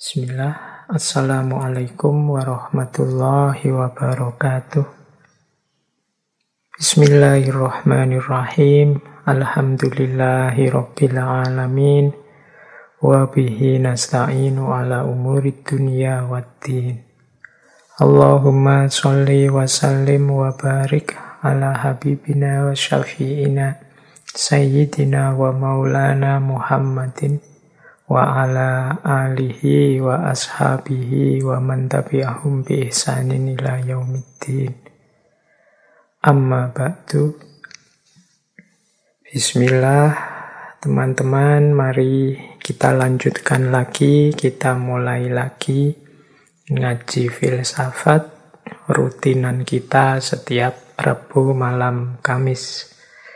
Bismillah, Assalamualaikum warahmatullahi wabarakatuh. Bismillahirrahmanirrahim. Alhamdulillahi rabbil alamin. Wabihi nasta'inu ala umurid dunya waddin. Allahumma sholli wa sallim wa barik ala habibina wa syafi'ina Sayyidina wa maulana Muhammadin wa ala alihi wa ashabihi wa man tabi'ahum bi ihsanin ila yaumiddin. Amma ba'du. Bismillah, teman-teman, mari kita lanjutkan lagi, kita mulai lagi ngaji filsafat rutinan kita setiap Rabu malam Kamis.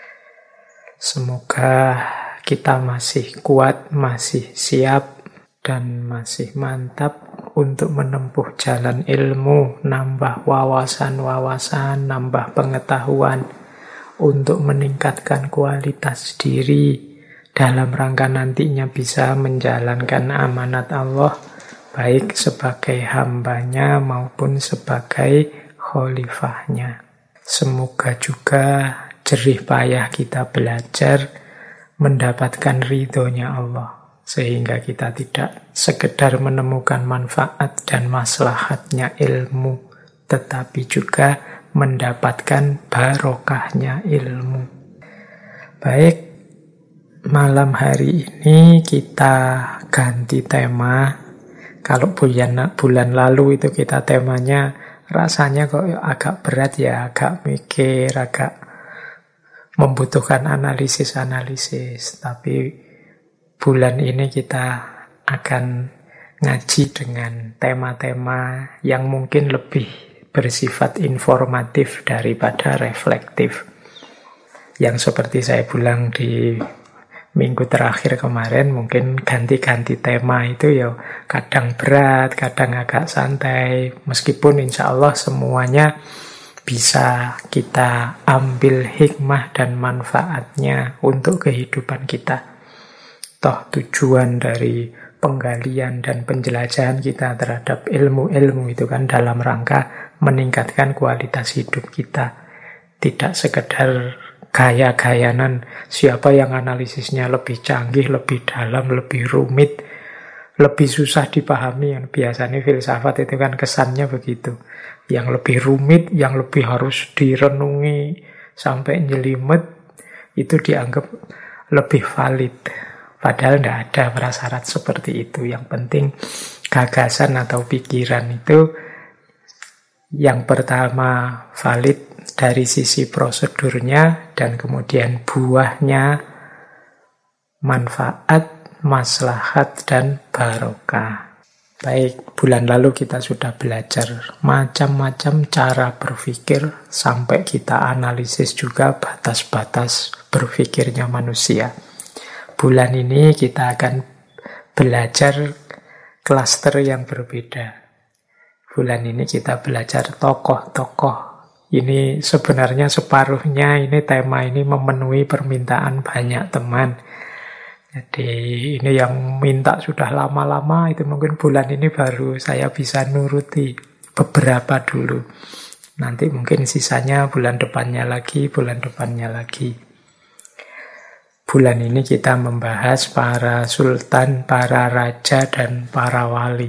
Semoga kita masih kuat, masih siap, dan masih mantap untuk menempuh jalan ilmu, nambah wawasan-wawasan, nambah pengetahuan, untuk meningkatkan kualitas diri dalam rangka nantinya bisa menjalankan amanat Allah, baik sebagai hambanya maupun sebagai khalifahnya. Semoga juga jerih payah kita belajar mendapatkan ridhonya Allah, sehingga kita tidak sekedar menemukan manfaat dan maslahatnya ilmu, tetapi juga mendapatkan barokahnya ilmu. Baik, malam hari ini kita ganti tema. Kalau bulan lalu itu kita temanya rasanya kok agak berat ya, agak mikir, agak membutuhkan analisis-analisis. Tapi bulan ini kita akan ngaji dengan tema-tema yang mungkin lebih bersifat informatif daripada reflektif. Yang seperti saya bilang di minggu terakhir kemarin, mungkin ganti-ganti tema itu ya kadang berat, kadang agak santai. Meskipun insya Allah semuanya bisa kita ambil hikmah dan manfaatnya untuk kehidupan kita. Toh tujuan dari penggalian dan penjelajahan kita terhadap ilmu-ilmu itu kan dalam rangka meningkatkan kualitas hidup kita. Tidak sekedar gaya-gayanan siapa yang analisisnya lebih canggih, lebih dalam, lebih rumit, lebih susah dipahami. Yang biasanya filsafat itu kan kesannya begitu. Yang lebih rumit, yang lebih harus direnungi sampai jelimet, itu dianggap lebih valid. Padahal tidak ada prasyarat seperti itu. Yang penting gagasan atau pikiran itu yang pertama valid dari sisi prosedurnya, dan kemudian buahnya manfaat, maslahat, dan barokah. Baik, bulan lalu kita sudah belajar macam-macam cara berpikir, sampai kita analisis juga batas-batas berpikirnya manusia. Bulan ini kita akan belajar klaster yang berbeda. Bulan ini kita belajar tokoh-tokoh. Ini sebenarnya separuhnya, ini tema ini memenuhi permintaan banyak teman. Jadi ini yang minta sudah lama-lama, itu mungkin bulan ini baru saya bisa nuruti beberapa dulu. Nanti mungkin sisanya bulan depannya lagi, bulan depannya lagi. Bulan ini kita membahas para sultan, para raja, dan para wali.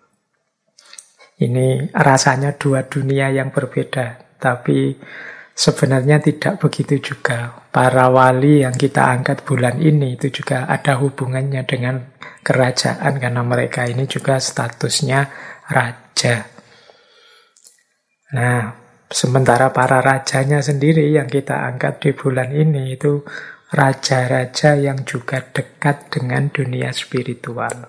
Ini rasanya dua dunia yang berbeda, tapi sebenarnya tidak begitu juga. Para wali yang kita angkat bulan ini itu juga ada hubungannya dengan kerajaan, karena mereka ini juga statusnya raja. Nah, sementara para rajanya sendiri yang kita angkat di bulan ini itu raja-raja yang juga dekat dengan dunia spiritual.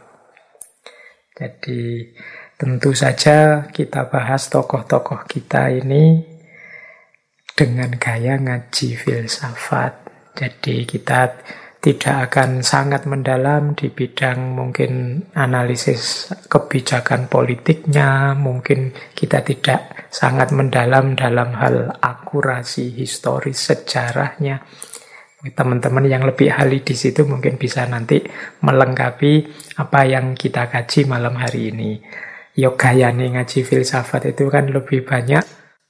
Jadi tentu saja kita bahas tokoh-tokoh kita ini dengan gaya ngaji filsafat. Jadi kita tidak akan sangat mendalam di bidang mungkin analisis kebijakan politiknya, mungkin kita tidak sangat mendalam dalam hal akurasi historis sejarahnya. Teman-teman yang lebih ahli di situ mungkin bisa nanti melengkapi apa yang kita kaji malam hari ini. Yo gayane ngaji filsafat itu kan lebih banyak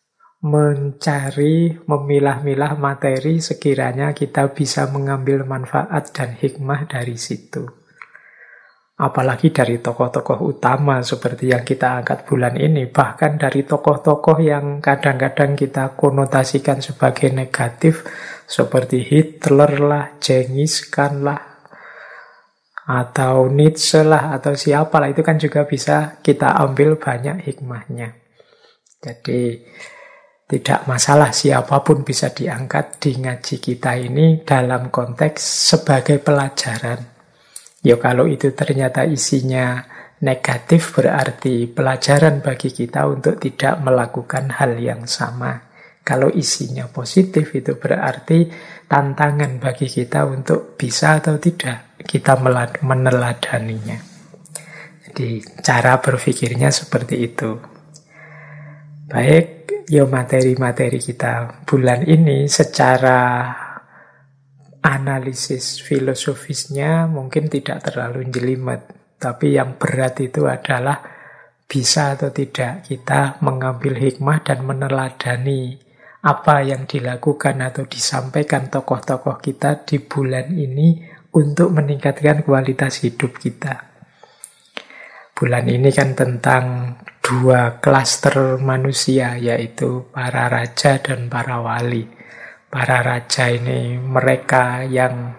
mencari, memilah-milah materi sekiranya kita bisa mengambil manfaat dan hikmah dari situ. Apalagi dari tokoh-tokoh utama seperti yang kita angkat bulan ini. Bahkan dari tokoh-tokoh yang kadang-kadang kita konotasikan sebagai negatif. Seperti Hitler lah, Genghis Khan lah, atau Nietzsche lah, atau siapalah. Itu kan juga bisa kita ambil banyak hikmahnya. Jadi tidak masalah siapapun bisa diangkat di ngaji kita ini dalam konteks sebagai pelajaran. Ya kalau itu ternyata isinya negatif berarti pelajaran bagi kita untuk tidak melakukan hal yang sama. Kalau isinya positif itu berarti tantangan bagi kita untuk bisa atau tidak kita meneladaninya. Jadi cara berpikirnya seperti itu. Baik, ya materi-materi kita bulan ini secara analisis filosofisnya mungkin tidak terlalu jelimet, tapi yang berat itu adalah bisa atau tidak kita mengambil hikmah dan meneladani apa yang dilakukan atau disampaikan tokoh-tokoh kita di bulan ini untuk meningkatkan kualitas hidup kita. Bulan ini kan tentang dua klaster manusia, yaitu para raja dan para wali. Para raja ini mereka yang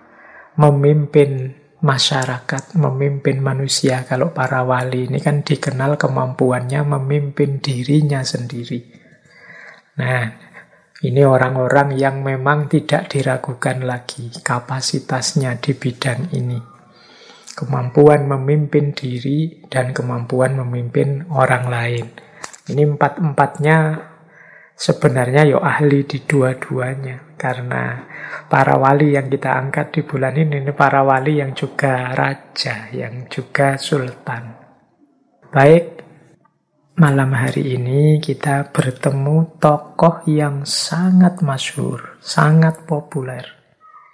memimpin masyarakat, memimpin manusia. Kalau para wali ini kan dikenal kemampuannya memimpin dirinya sendiri. Nah, ini orang-orang yang memang tidak diragukan lagi kapasitasnya di bidang ini. Kemampuan memimpin diri dan kemampuan memimpin orang lain. Ini empat-empatnya sebenarnya ya ahli di dua-duanya. Karena para wali yang kita angkat di bulan ini para wali yang juga raja, yang juga sultan. Baik, malam hari ini kita bertemu tokoh yang sangat masyhur, sangat populer.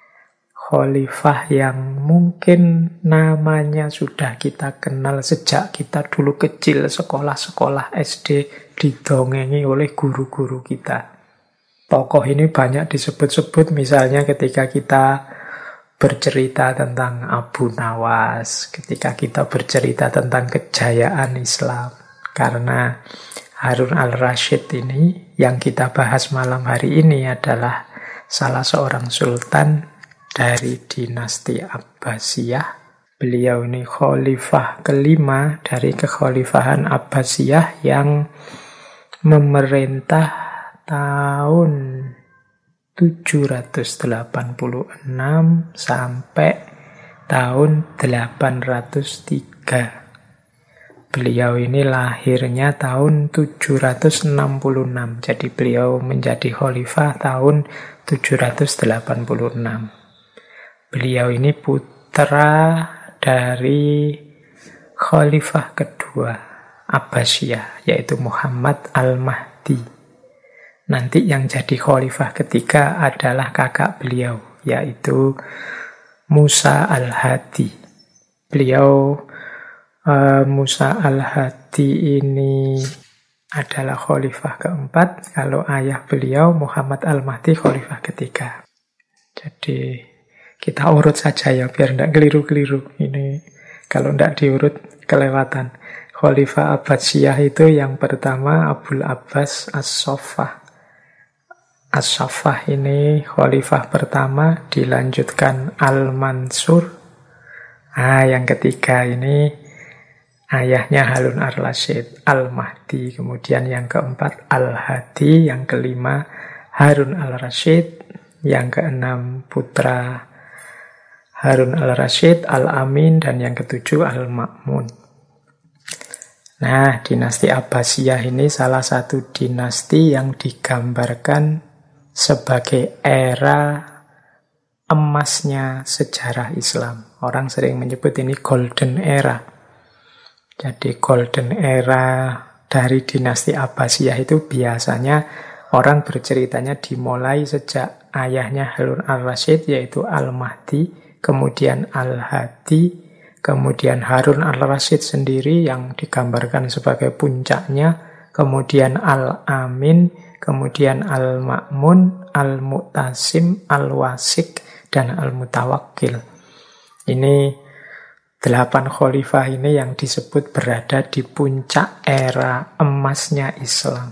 Khalifah yang mungkin namanya sudah kita kenal sejak kita dulu kecil, sekolah-sekolah SD didongengi oleh guru-guru kita. Tokoh ini banyak disebut-sebut, misalnya ketika kita bercerita tentang Abu Nawas, ketika kita bercerita tentang kejayaan Islam. Karena Harun al-Rasyid ini yang kita bahas malam hari ini adalah salah seorang sultan dari dinasti Abbasiyah. Beliau ini khalifah kelima dari kekhalifahan Abbasiyah yang memerintah tahun 786 sampai tahun 803. Beliau ini lahirnya tahun 766. Jadi beliau menjadi khalifah tahun 786. Beliau ini putra dari khalifah kedua Abbasiyah, yaitu Muhammad al-Mahdi. Nanti yang jadi khalifah ketiga adalah kakak beliau, yaitu Musa al-Hadi. Beliau Musa al-Hadi ini adalah khalifah keempat, kalau ayah beliau Muhammad al-Mahdi khalifah ketiga. Jadi kita urut saja ya, biar tidak keliru-keliru. Ini kalau tidak diurut kelewatan. Khalifah Abbasiyah itu yang pertama Abul Abbas As-Saffah. As-Saffah ini khalifah pertama, dilanjutkan Al-Mansur. Yang ketiga ini ayahnya Harun al-Rasyid, Al-Mahdi. Kemudian yang keempat Al-Hadi, yang kelima Harun al-Rasyid, yang keenam putra Harun al-Rasyid, Al-Amin, dan yang ketujuh Al-Ma'mun. Nah, dinasti Abbasiyah ini salah satu dinasti yang digambarkan sebagai era emasnya sejarah Islam. Orang sering menyebut ini golden era. Jadi golden era dari dinasti Abbasiyah itu biasanya orang berceritanya dimulai sejak ayahnya Harun al-Rasyid, yaitu Al-Mahdi, kemudian Al-Hadi, kemudian Harun al-Rasyid sendiri yang digambarkan sebagai puncaknya, kemudian Al-Amin, kemudian Al-Ma'mun, Al-Mu'tasim, Al-Wasik, dan Al-Mutawakkil. Ini 8 khalifah ini yang disebut berada di puncak era emasnya Islam.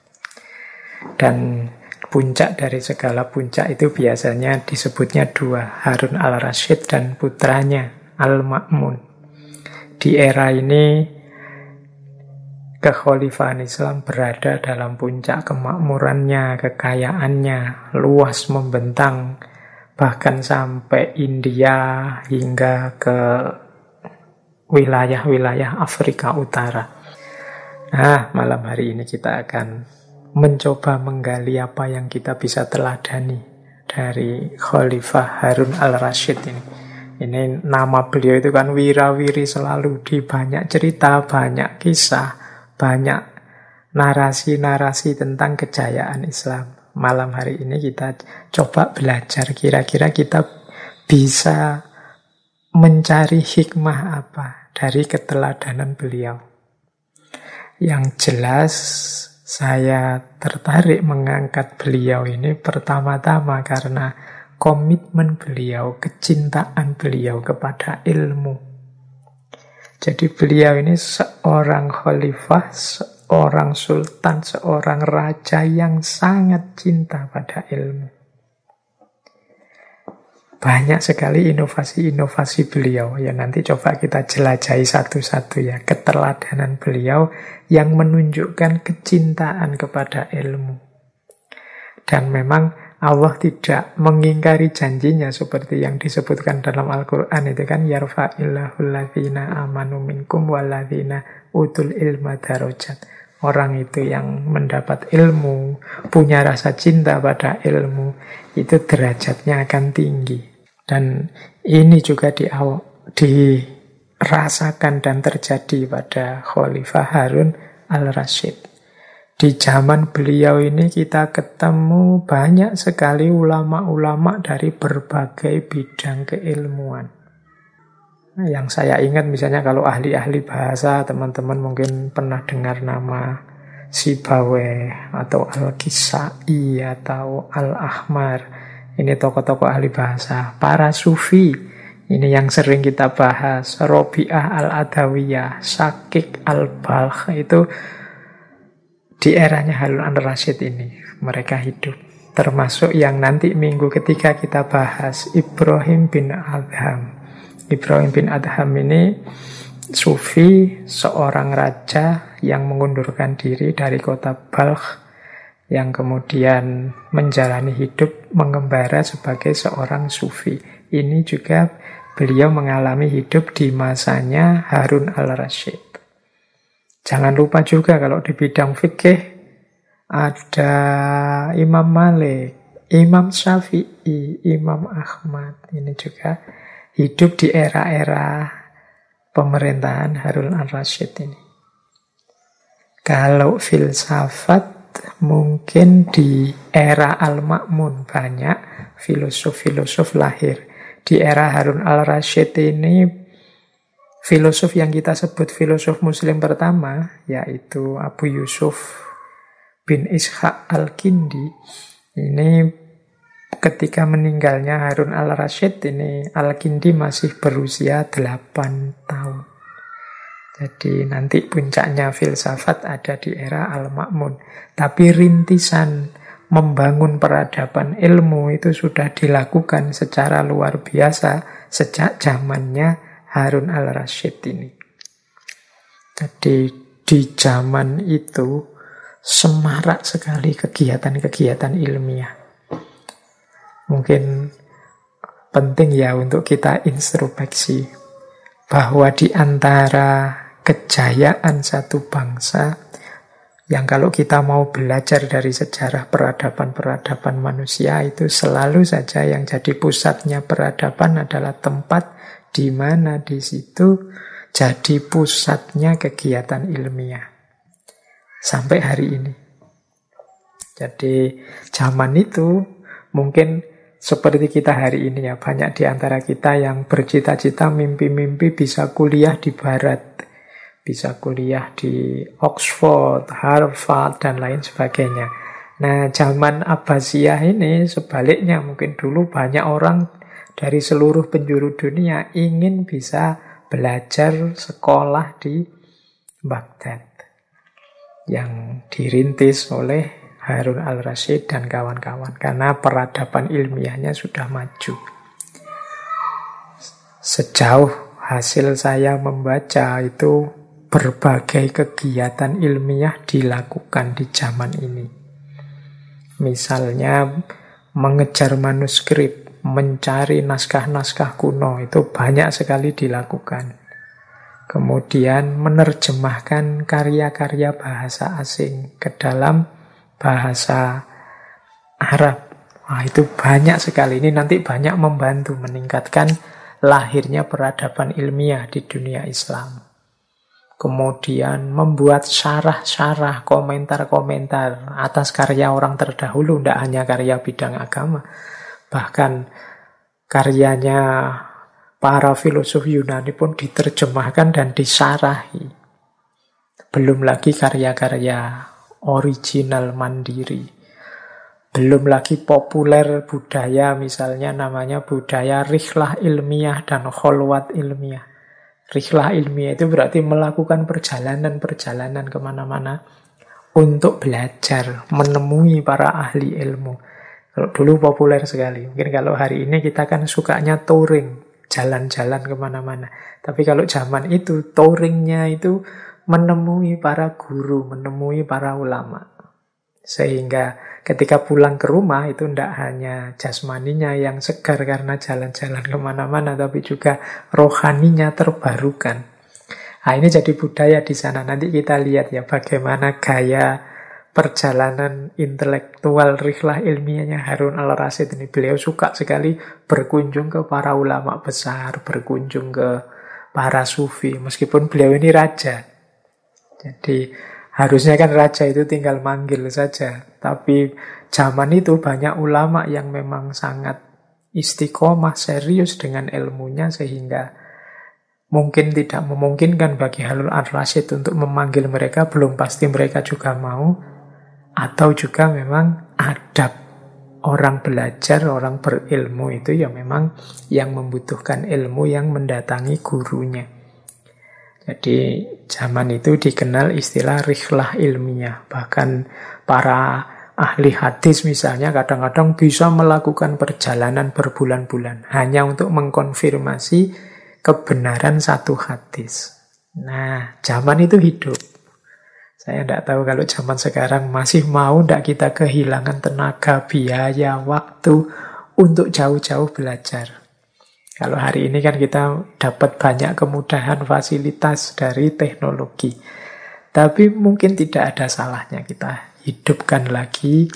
Dan puncak dari segala puncak itu biasanya disebutnya 2, Harun al-Rasyid dan putranya Al-Ma'mun. Di era ini kekhalifahan Islam berada dalam puncak kemakmurannya, kekayaannya, luas membentang bahkan sampai India hingga ke wilayah-wilayah Afrika Utara. Nah, malam hari ini kita akan mencoba menggali apa yang kita bisa teladani dari Khalifah Harun al-Rasyid ini. Ini nama beliau itu kan wira-wiri selalu di banyak cerita, banyak kisah, banyak narasi-narasi tentang kejayaan Islam. Malam hari ini kita coba belajar kira-kira kita bisa mencari hikmah apa dari keteladanan beliau. Yang jelas saya tertarik mengangkat beliau ini pertama-tama karena komitmen beliau, kecintaan beliau kepada ilmu. Jadi beliau ini seorang khalifah, seorang sultan, seorang raja yang sangat cinta pada ilmu. Banyak sekali inovasi-inovasi beliau. Ya nanti coba kita jelajahi satu-satu ya. Keteladanan beliau yang menunjukkan kecintaan kepada ilmu. Dan memang Allah tidak mengingkari janjinya seperti yang disebutkan dalam Al-Quran itu kan yarfa'illahu alladzina amanu minkum walladzina utul ilma darajat. Orang itu yang mendapat ilmu, punya rasa cinta pada ilmu, itu derajatnya akan tinggi. Dan ini juga dirasakan dan terjadi pada Khalifah Harun al-Rasyid. Di zaman beliau ini kita ketemu banyak sekali ulama-ulama dari berbagai bidang keilmuan. Yang saya ingat misalnya kalau ahli-ahli bahasa, teman-teman mungkin pernah dengar nama Sibawayh atau Al-Kisai atau Al-Ahmar. Ini tokoh-tokoh ahli bahasa. Para sufi, ini yang sering kita bahas. Robi'ah Al-Adawiyah, Syakik Al-Balkh, itu di eranya Harun al-Rasyid ini mereka hidup. Termasuk yang nanti minggu ketiga kita bahas, Ibrahim bin Adham. Ibrahim bin Adham ini sufi, seorang raja yang mengundurkan diri dari kota Balkh, yang kemudian menjalani hidup mengembara sebagai seorang sufi. Ini juga beliau mengalami hidup di masanya Harun al-Rasyid. Jangan lupa juga kalau di bidang fikih ada Imam Malik, Imam Syafi'i, Imam Ahmad. Ini juga hidup di era-era pemerintahan Harun al-Rasyid ini. Kalau filsafat mungkin di era Al-Ma'mun banyak filosof-filosof lahir. Di era Harun al-Rasyid ini filosof yang kita sebut filosof muslim pertama, yaitu Abu Yusuf bin Ishaq al-Kindi. Ini ketika meninggalnya Harun al-Rasyid ini, al-Kindi masih berusia 8 tahun. Jadi nanti puncaknya filsafat ada di era Al-Ma'mun. Tapi rintisan membangun peradaban ilmu itu sudah dilakukan secara luar biasa sejak zamannya Harun al-Rasyid ini. Jadi di zaman itu semarak sekali kegiatan-kegiatan ilmiah. Mungkin penting ya untuk kita introspeksi bahwa di antara kejayaan satu bangsa yang kalau kita mau belajar dari sejarah peradaban-peradaban manusia itu selalu saja yang jadi pusatnya peradaban adalah tempat di mana di situ jadi pusatnya kegiatan ilmiah sampai hari ini. Jadi zaman itu Mungkin seperti kita hari ini ya, banyak di antara kita yang bercita-cita mimpi-mimpi bisa kuliah di Barat, bisa kuliah di Oxford, Harvard, dan lain sebagainya. Nah, zaman Abbasiyah ini sebaliknya, mungkin dulu banyak orang dari seluruh penjuru dunia ingin bisa belajar sekolah di Baghdad yang dirintis oleh Harun al-Rasyid dan kawan-kawan, karena peradaban ilmiahnya sudah maju. Sejauh hasil saya membaca itu, berbagai kegiatan ilmiah dilakukan di zaman ini. Misalnya mengejar manuskrip, mencari naskah-naskah kuno, itu banyak sekali dilakukan. Kemudian menerjemahkan karya-karya bahasa asing ke dalam bahasa Arab. Wah, itu banyak sekali. Ini nanti banyak membantu meningkatkan lahirnya peradaban ilmiah di dunia Islam. Kemudian membuat syarah-syarah, komentar-komentar atas karya orang terdahulu, tidak hanya karya bidang agama. Bahkan karyanya para filosof Yunani pun diterjemahkan dan disyarahi. Belum lagi karya-karya original mandiri. Belum lagi populer budaya, misalnya namanya budaya rihlah ilmiah dan kholwat ilmiah. Rihlah ilmiah itu berarti melakukan perjalanan-perjalanan kemana-mana untuk belajar, menemui para ahli ilmu. Kalau dulu populer sekali. Mungkin kalau hari ini kita kan sukanya touring, jalan-jalan kemana-mana. Tapi kalau zaman itu, touringnya itu menemui para guru, menemui para ulama. Sehingga ketika pulang ke rumah itu tidak hanya jasmaninya yang segar karena jalan-jalan kemana-mana, tapi juga rohaninya terbarukan. Nah, ini jadi budaya di sana. Nanti kita lihat ya bagaimana gaya perjalanan intelektual rihlah ilmiahnya Harun al-Rasyid ini. Beliau suka sekali berkunjung ke para ulama besar, berkunjung ke para sufi, meskipun beliau ini raja. Jadi harusnya kan raja itu tinggal manggil saja. Tapi zaman itu banyak ulama yang memang sangat istiqomah, serius dengan ilmunya, sehingga mungkin tidak memungkinkan bagi Harun al-Rasyid untuk memanggil mereka. Belum pasti mereka juga mau. Atau juga memang adab orang belajar, orang berilmu itu ya memang yang membutuhkan ilmu yang mendatangi gurunya. Jadi zaman itu dikenal istilah rihlah ilmiah. Bahkan para ahli hadis misalnya kadang-kadang bisa melakukan perjalanan berbulan-bulan hanya untuk mengkonfirmasi kebenaran satu hadis. Nah, zaman itu hidup. Saya tidak tahu kalau zaman sekarang masih mau tidak kita kehilangan tenaga, biaya, waktu untuk jauh-jauh belajar. Kalau hari ini kan kita dapat banyak kemudahan, fasilitas dari teknologi. Tapi mungkin tidak ada salahnya kita hidupkan lagi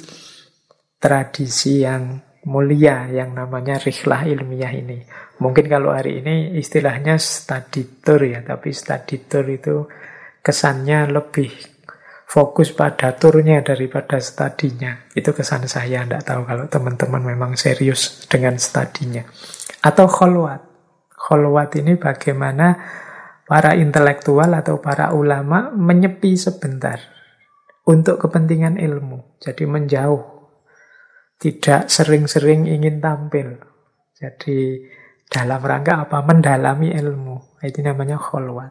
tradisi yang mulia yang namanya rihlah ilmiah ini. Mungkin kalau hari ini istilahnya study tour ya, tapi study tour itu kesannya lebih fokus pada turnya daripada studinya. Itu kesan saya, tidak tahu kalau teman-teman memang serius dengan studinya. Atau kholwat. Kholwat ini bagaimana para intelektual atau para ulama menyepi sebentar untuk kepentingan ilmu. Jadi menjauh. Tidak sering-sering ingin tampil. Jadi dalam rangka apa? Mendalami ilmu. Itu namanya kholwat.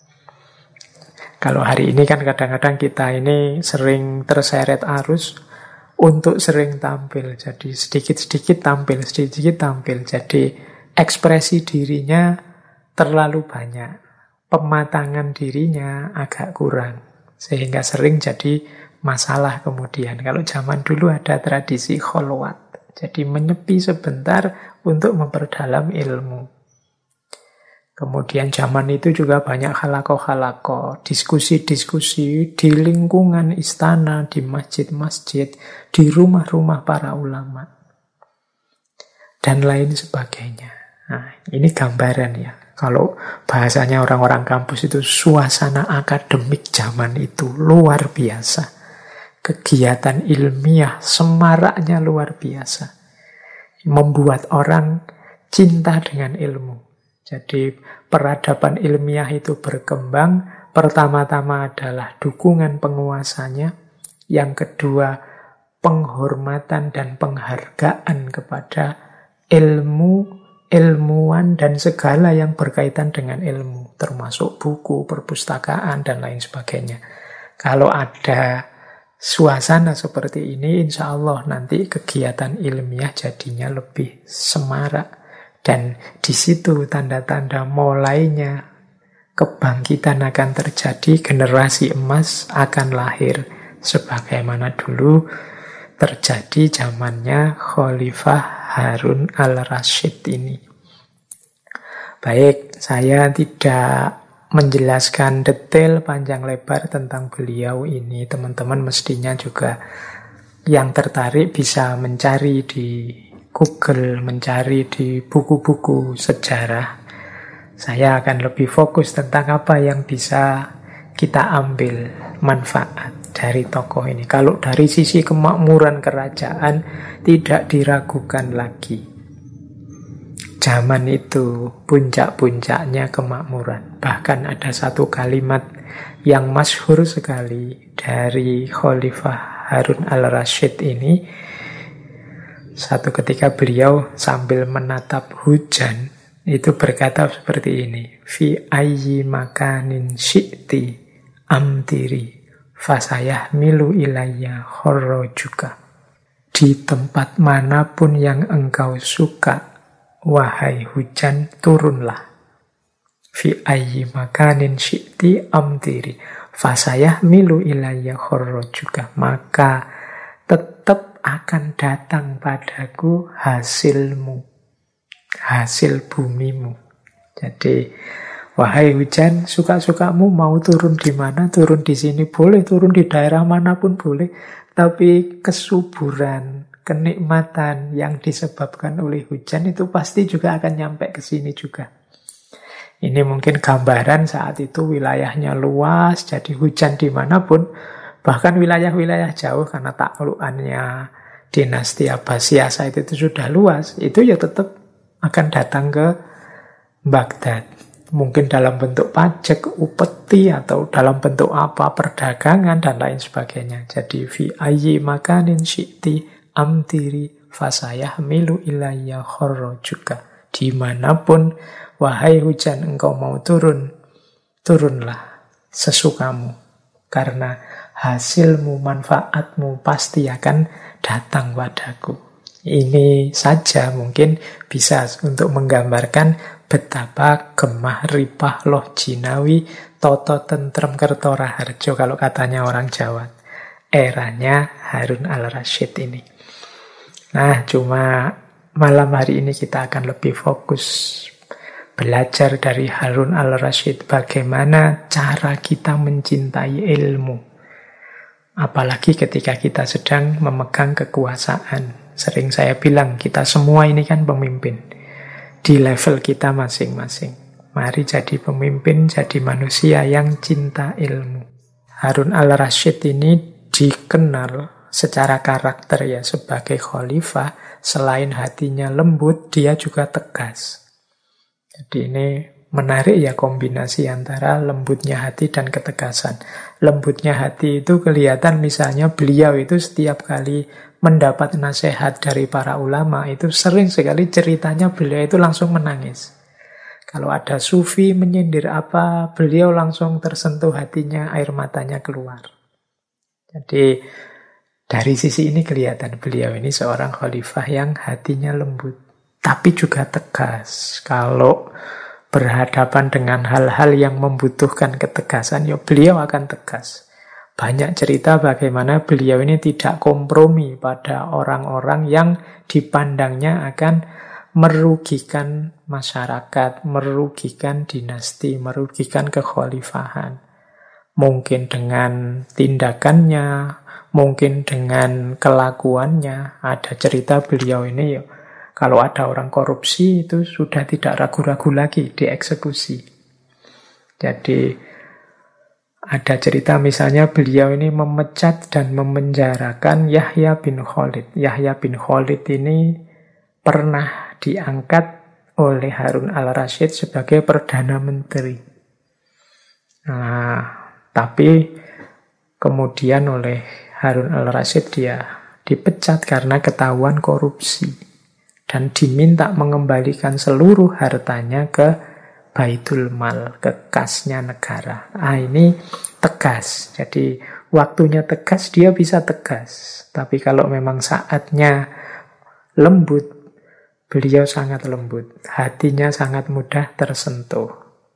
Kalau hari ini kan kadang-kadang kita ini sering terseret arus untuk sering tampil. Jadi sedikit-sedikit tampil, sedikit-sedikit tampil. Jadi ekspresi dirinya terlalu banyak. Pematangan dirinya agak kurang. Sehingga sering jadi masalah kemudian. Kalau zaman dulu ada tradisi kholwat. Jadi menyepi sebentar untuk memperdalam ilmu. Kemudian zaman itu juga banyak halaqah-halaqah, diskusi-diskusi di lingkungan istana, di masjid-masjid, di rumah-rumah para ulama, dan lain sebagainya. Nah, ini gambaran ya. Kalau bahasanya orang-orang kampus itu suasana akademik zaman itu luar biasa. Kegiatan ilmiah semaraknya luar biasa. membuat orang cinta dengan ilmu. Jadi peradaban ilmiah itu berkembang, pertama-tama adalah dukungan penguasanya, yang kedua penghormatan dan penghargaan kepada ilmu, ilmuwan, dan segala yang berkaitan dengan ilmu, termasuk buku, perpustakaan, dan lain sebagainya. Kalau ada suasana seperti ini, insya Allah nanti kegiatan ilmiah jadinya lebih semarak. Dan di situ tanda-tanda mulainya kebangkitan akan terjadi, generasi emas akan lahir. Sebagaimana dulu terjadi zamannya Khalifah Harun al-Rasyid ini. Baik, saya tidak menjelaskan detail panjang lebar tentang beliau ini. Teman-teman mestinya juga yang tertarik bisa mencari di Google, mencari di buku-buku sejarah. Saya akan lebih fokus tentang apa yang bisa kita ambil manfaat dari tokoh ini. Kalau dari sisi kemakmuran kerajaan, tidak diragukan lagi. Zaman itu puncak-puncaknya kemakmuran. Bahkan ada satu kalimat yang masyhur sekali dari Khalifah Harun al-Rasyid ini. Satu ketika beliau sambil menatap hujan, itu berkata seperti ini. Fi ayyi makanin syi'ti amtiri fasayah milu ilayya khorrojuka. Di tempat manapun yang engkau suka, wahai hujan, turunlah. Fi ayyi makanin syi'ti amtiri fasayah milu ilayya khorrojuka. Maka tetap akan datang padaku hasilmu, hasil bumimu. Jadi, wahai hujan, suka-sukamu mau turun di mana, turun di sini boleh, turun di daerah manapun boleh, tapi kesuburan, kenikmatan yang disebabkan oleh hujan itu pasti juga akan nyampe ke sini juga. Ini mungkin gambaran saat itu wilayahnya luas, jadi hujan dimanapun, bahkan wilayah-wilayah jauh karena taklukannya dinasti Abbasiyah saat itu sudah luas, itu ya tetap akan datang ke Baghdad. Mungkin dalam bentuk pajak, upeti, atau dalam bentuk apa, perdagangan, dan lain sebagainya. Jadi, fi ayyi makanin syi'ti amtiri fasayah milu ilayya khorrojuka. Dimanapun, wahai hujan, engkau mau turun, turunlah sesukamu. Karena hasilmu, manfaatmu pasti akan datang padaku. Ini saja mungkin bisa untuk menggambarkan betapa gemah ripah loh jinawi toto tentrem kertora harjo, kalau katanya orang Jawa. Eranya Harun al-Rasyid ini. Nah, cuma malam hari ini kita akan lebih fokus belajar dari Harun al-Rasyid bagaimana cara kita mencintai ilmu. Apalagi ketika kita sedang memegang kekuasaan. Sering saya bilang, kita semua ini kan pemimpin. Di level kita masing-masing. Mari jadi pemimpin, jadi manusia yang cinta ilmu. Harun al-Rasyid ini dikenal secara karakter ya sebagai khalifah. Selain hatinya lembut, dia juga tegas. Jadi ini menarik ya kombinasi antara lembutnya hati dan ketegasan. Lembutnya hati itu kelihatan misalnya beliau itu setiap kali mendapat nasihat dari para ulama itu sering sekali ceritanya beliau itu langsung menangis. Kalau ada sufi menyindir apa, beliau langsung tersentuh hatinya, air matanya keluar. Jadi dari sisi ini kelihatan beliau ini seorang khalifah yang hatinya lembut, tapi juga tegas. Kalau berhadapan dengan hal-hal yang membutuhkan ketegasan, ya beliau akan tegas. Banyak cerita bagaimana beliau ini tidak kompromi pada orang-orang yang dipandangnya akan merugikan masyarakat, merugikan dinasti, merugikan kekhalifahan. Mungkin dengan tindakannya, mungkin dengan kelakuannya. Ada cerita beliau ini ya, kalau ada orang korupsi itu sudah tidak ragu-ragu lagi dieksekusi. Jadi ada cerita misalnya beliau ini memecat dan memenjarakan Yahya bin Khalid. Yahya bin Khalid ini pernah diangkat oleh Harun al-Rasyid sebagai Perdana Menteri. Nah, tapi kemudian oleh Harun al-Rasyid dia dipecat karena ketahuan korupsi dan diminta mengembalikan seluruh hartanya ke Baitul Mal, ke kasnya negara. Ini tegas. Jadi waktunya tegas, dia bisa tegas. Tapi kalau memang saatnya lembut, beliau sangat lembut. Hatinya sangat mudah tersentuh.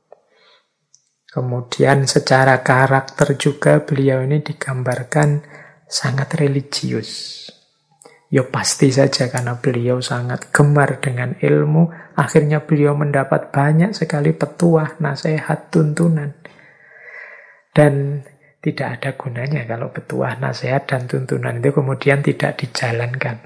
Kemudian secara karakter juga beliau ini digambarkan sangat religius. Ya pasti saja karena beliau sangat gemar dengan ilmu, akhirnya beliau mendapat banyak sekali petuah, nasihat, tuntunan. Dan tidak ada gunanya kalau petuah, nasihat, dan tuntunan itu kemudian tidak dijalankan.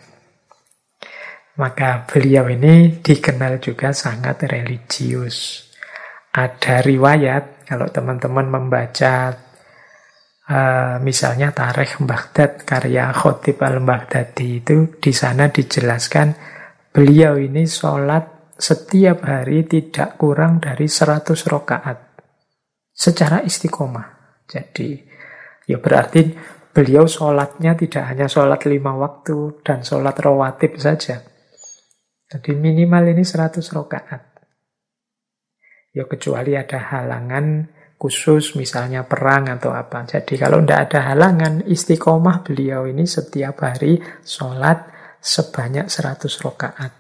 Maka beliau ini dikenal juga sangat religius. Ada riwayat, kalau teman-teman membaca misalnya Tarikh Baghdad karya Khatib al-Baghdadi, itu di sana dijelaskan beliau ini sholat setiap hari tidak kurang dari 100 rakaat secara istiqomah. Jadi ya berarti beliau sholatnya tidak hanya sholat 5 waktu dan sholat rawatib saja. Jadi minimal ini 100 rakaat. Ya kecuali ada halangan khusus, misalnya perang atau apa. Jadi kalau tidak ada halangan, istiqomah beliau ini setiap hari sholat sebanyak 100 rakaat.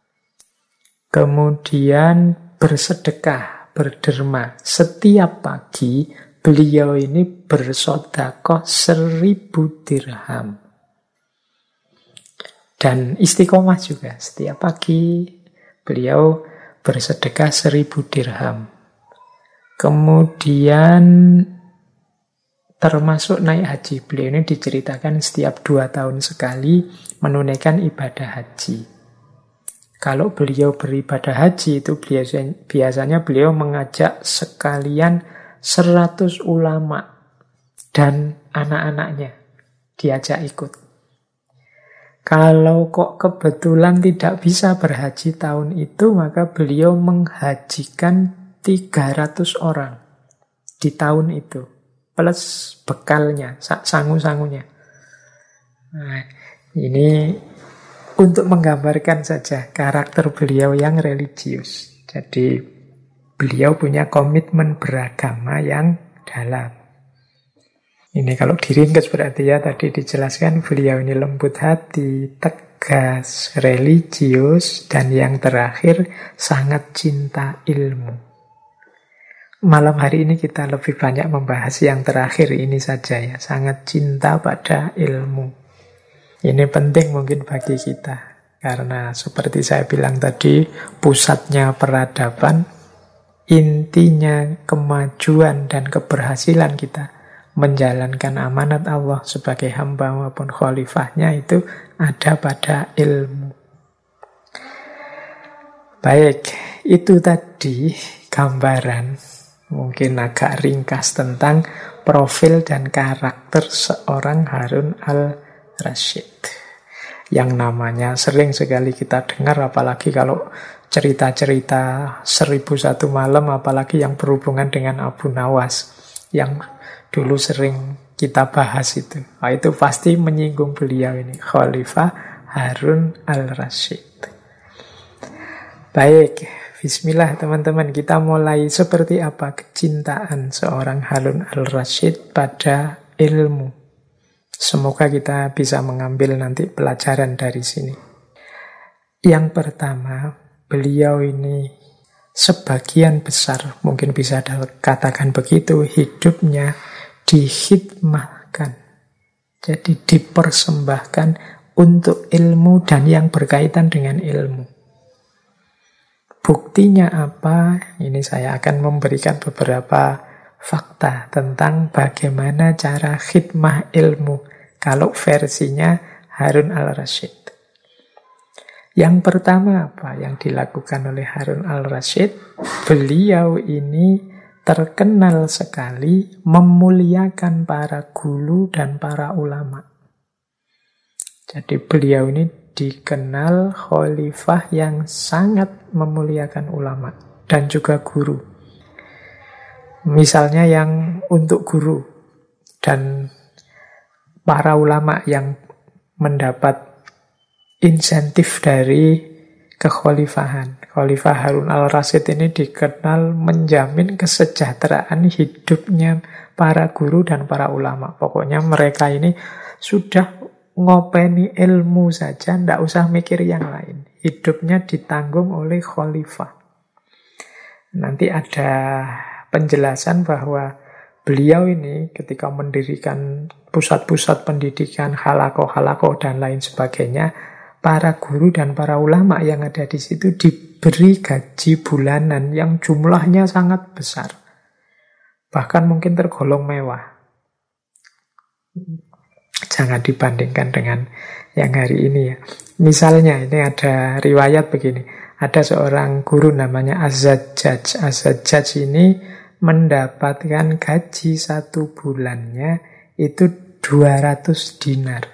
Kemudian bersedekah, berderma. Setiap pagi beliau ini bersedekah 1000 dirham. Dan istiqomah juga. Setiap pagi beliau bersedekah 1000 dirham. Kemudian termasuk naik haji. Beliau ini diceritakan setiap 2 tahun sekali menunaikan ibadah haji. Kalau beliau beribadah haji itu biasanya beliau mengajak sekalian 100 ulama dan anak-anaknya diajak ikut. Kalau kok kebetulan tidak bisa berhaji tahun itu, maka beliau menghajikan 300 orang di tahun itu. Plus bekalnya, sangu-sangunya. Nah, ini untuk menggambarkan saja karakter beliau yang religius. Jadi beliau punya komitmen beragama yang dalam. Ini kalau diringkas berarti ya tadi dijelaskan beliau ini lembut hati, tegas, religius, dan yang terakhir sangat cinta ilmu. Malam hari ini kita lebih banyak membahas yang terakhir ini saja ya, sangat cinta pada ilmu. Ini penting mungkin bagi kita, karena seperti saya bilang tadi, pusatnya peradaban, intinya kemajuan dan keberhasilan kita menjalankan amanat Allah sebagai hamba maupun khalifahnya itu ada pada ilmu. Baik, itu tadi gambaran mungkin agak ringkas tentang profil dan karakter seorang Harun al-Rasyid. Yang namanya sering sekali kita dengar, apalagi kalau cerita-cerita 1001 malam, apalagi yang berhubungan dengan Abu Nawas, yang dulu sering kita bahas itu. Nah, itu pasti menyinggung beliau ini, Khalifah Harun al-Rasyid. Baik, bismillah teman-teman, kita mulai seperti apa kecintaan seorang Harun al-Rasyid pada ilmu. Semoga kita bisa mengambil nanti pelajaran dari sini. Yang pertama, beliau ini sebagian besar, mungkin bisa katakan begitu, hidupnya dihidmahkan. Jadi dipersembahkan untuk ilmu dan yang berkaitan dengan ilmu. Buktinya apa? Ini saya akan memberikan beberapa fakta tentang bagaimana cara khidmah ilmu kalau versinya Harun al-Rasyid. Yang pertama apa yang dilakukan oleh Harun al-Rasyid? Beliau ini terkenal sekali memuliakan para guru dan para ulama. Jadi beliau ini dikenal khalifah yang sangat memuliakan ulama dan juga guru. Misalnya yang untuk guru dan para ulama yang mendapat insentif dari kekhalifahan. Khalifah Harun al-Rasyid ini dikenal menjamin kesejahteraan hidupnya para guru dan para ulama. Pokoknya mereka ini sudah ngopeni ilmu saja, ndak usah mikir yang lain. Hidupnya ditanggung oleh khalifah. Nanti ada penjelasan bahwa beliau ini ketika mendirikan pusat-pusat pendidikan, halakoh-halakoh dan lain sebagainya, para guru dan para ulama yang ada di situ diberi gaji bulanan yang jumlahnya sangat besar. Bahkan mungkin tergolong mewah. Jangan dibandingkan dengan yang hari ini ya. Misalnya ini ada riwayat begini. Ada seorang guru namanya Az-Zajjaj. Az-Zajjaj ini mendapatkan gaji satu bulannya itu 200 dinar.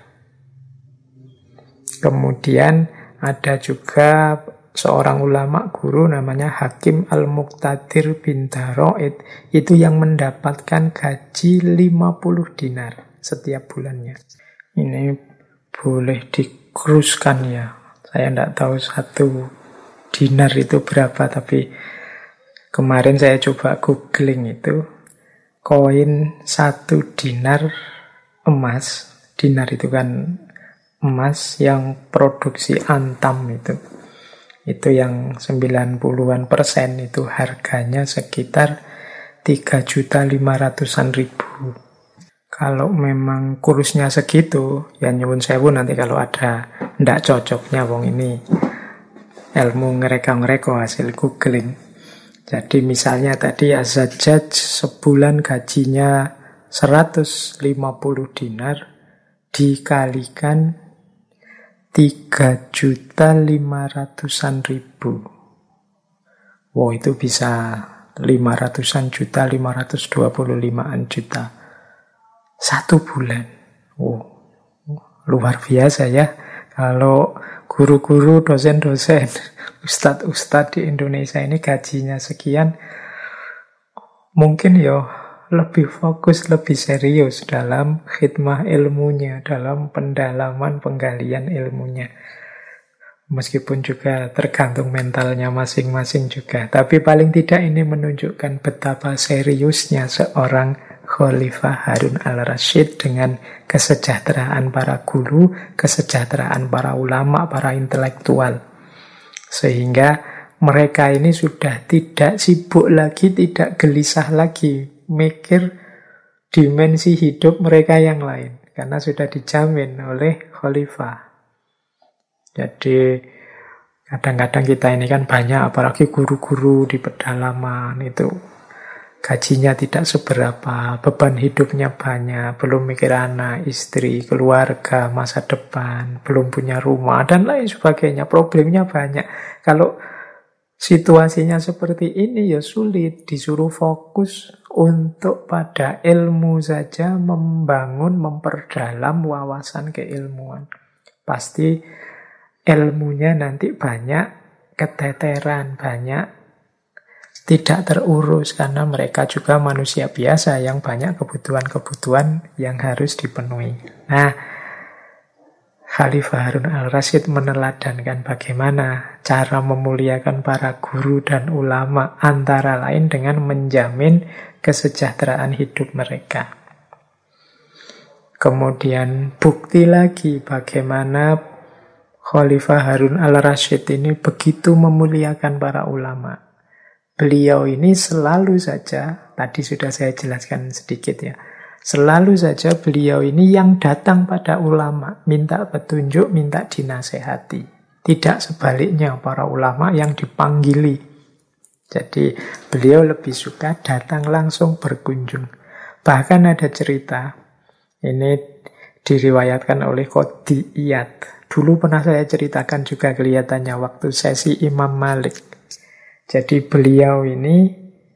Kemudian ada juga seorang ulama guru namanya Hakim Al-Muqtadir bin Daro'id. Itu yang mendapatkan gaji 50 dinar setiap bulannya. Ini boleh dikruskan ya. Saya tidak tahu satu dinar itu berapa, tapi kemarin saya coba googling itu. Koin 1 dinar emas. Dinar itu kan emas yang produksi Antam itu yang 90-an% itu harganya sekitar 3.500.000. Kalau memang kursnya segitu, ya nyuwun sewu nanti kalau ada ndak cocoknya wong ini ilmu ngereka-ngereka hasil googling. Jadi misalnya tadi Az-Zajjaj sebulan gajinya 150 dinar dikalikan 3.500.000. Wow, itu bisa 500-an juta, 525-an juta. Satu bulan. Wow, luar biasa ya. Kalau guru-guru, dosen-dosen, ustadz-ustadz di Indonesia ini gajinya sekian, mungkin ya lebih fokus, lebih serius dalam khidmah ilmunya, dalam pendalaman penggalian ilmunya. Meskipun juga tergantung mentalnya masing-masing juga. Tapi paling tidak ini menunjukkan betapa seriusnya seorang Khalifah Harun al-Rasyid dengan kesejahteraan para guru, kesejahteraan para ulama, para intelektual. Sehingga mereka ini sudah tidak sibuk lagi, tidak gelisah lagi mikir dimensi hidup mereka yang lain, karena sudah dijamin oleh khalifah. Jadi kadang-kadang kita ini kan banyak, apalagi guru-guru di pedalaman itu gajinya tidak seberapa, beban hidupnya banyak, belum mikir anak, istri, keluarga, masa depan, belum punya rumah dan lain sebagainya, problemnya banyak. Kalau situasinya seperti ini ya sulit, disuruh fokus untuk pada ilmu saja, membangun, memperdalam wawasan keilmuan. Pasti ilmunya nanti banyak keteteran, banyak tidak terurus, karena mereka juga manusia biasa yang banyak kebutuhan-kebutuhan yang harus dipenuhi. Nah, Khalifah Harun al-Rasyid meneladankan bagaimana cara memuliakan para guru dan ulama, antara lain dengan menjamin kesejahteraan hidup mereka. Kemudian bukti lagi bagaimana Khalifah Harun al-Rasyid ini begitu memuliakan para ulama. Beliau ini selalu saja, tadi sudah saya jelaskan sedikit ya, selalu saja beliau ini yang datang pada ulama, minta petunjuk, minta dinasehati. Tidak sebaliknya para ulama yang dipanggili. Jadi beliau lebih suka datang langsung berkunjung. Bahkan ada cerita, ini diriwayatkan oleh Qadhi Iyad. Dulu pernah saya ceritakan juga kelihatannya waktu sesi Imam Malik. Jadi beliau ini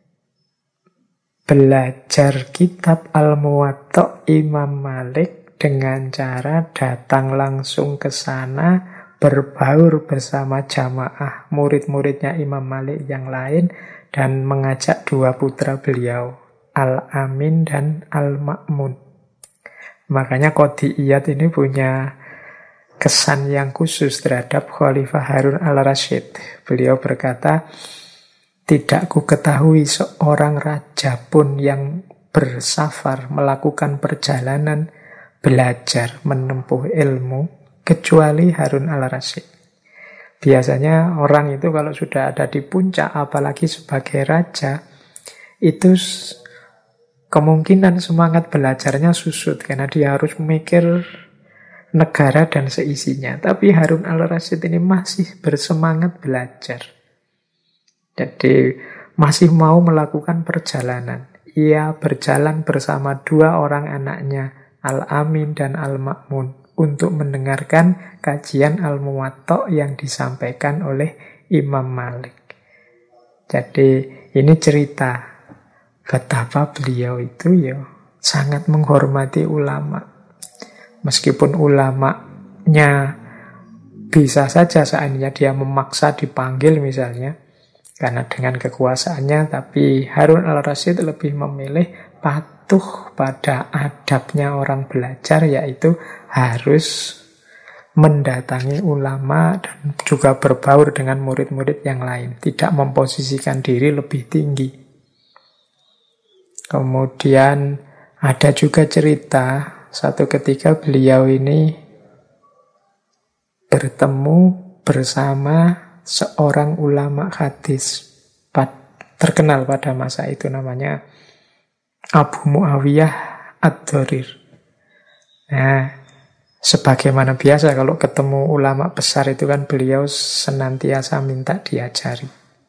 belajar kitab Al-Muwatta' Imam Malik dengan cara datang langsung ke sana, berbaur bersama jamaah murid-muridnya Imam Malik yang lain dan mengajak dua putra beliau, Al-Amin dan Al-Ma'mun. Makanya Qodiyat ini punya kesan yang khusus terhadap Khalifah Harun al-Rasyid. Beliau berkata, tidak ku ketahui seorang raja pun yang bersafar, melakukan perjalanan, belajar, menempuh ilmu, kecuali Harun al-Rasyid. Biasanya orang itu kalau sudah ada di puncak, apalagi sebagai raja, itu kemungkinan semangat belajarnya susut, karena dia harus memikir negara dan seisinya. Tapi Harun al-Rasyid ini masih bersemangat belajar. Jadi masih mau melakukan perjalanan. Ia berjalan bersama dua orang anaknya, Al-Amin dan Al-Ma'mun, untuk mendengarkan kajian Al-Muwatta yang disampaikan oleh Imam Malik. Jadi ini cerita betapa beliau itu ya sangat menghormati ulama. Meskipun ulamanya bisa saja seandainya dia memaksa dipanggil misalnya, karena dengan kekuasaannya, tapi Harun al-Rasyid lebih memilih patuh pada adabnya orang belajar, yaitu harus mendatangi ulama dan juga berbaur dengan murid-murid yang lain, tidak memposisikan diri lebih tinggi. Kemudian ada juga cerita satu ketika beliau ini bertemu bersama seorang ulama hadis terkenal pada masa itu, namanya Abu Muawiyah Ad-Dharir. Nah, sebagaimana biasa kalau ketemu ulama besar itu kan beliau senantiasa minta diajari.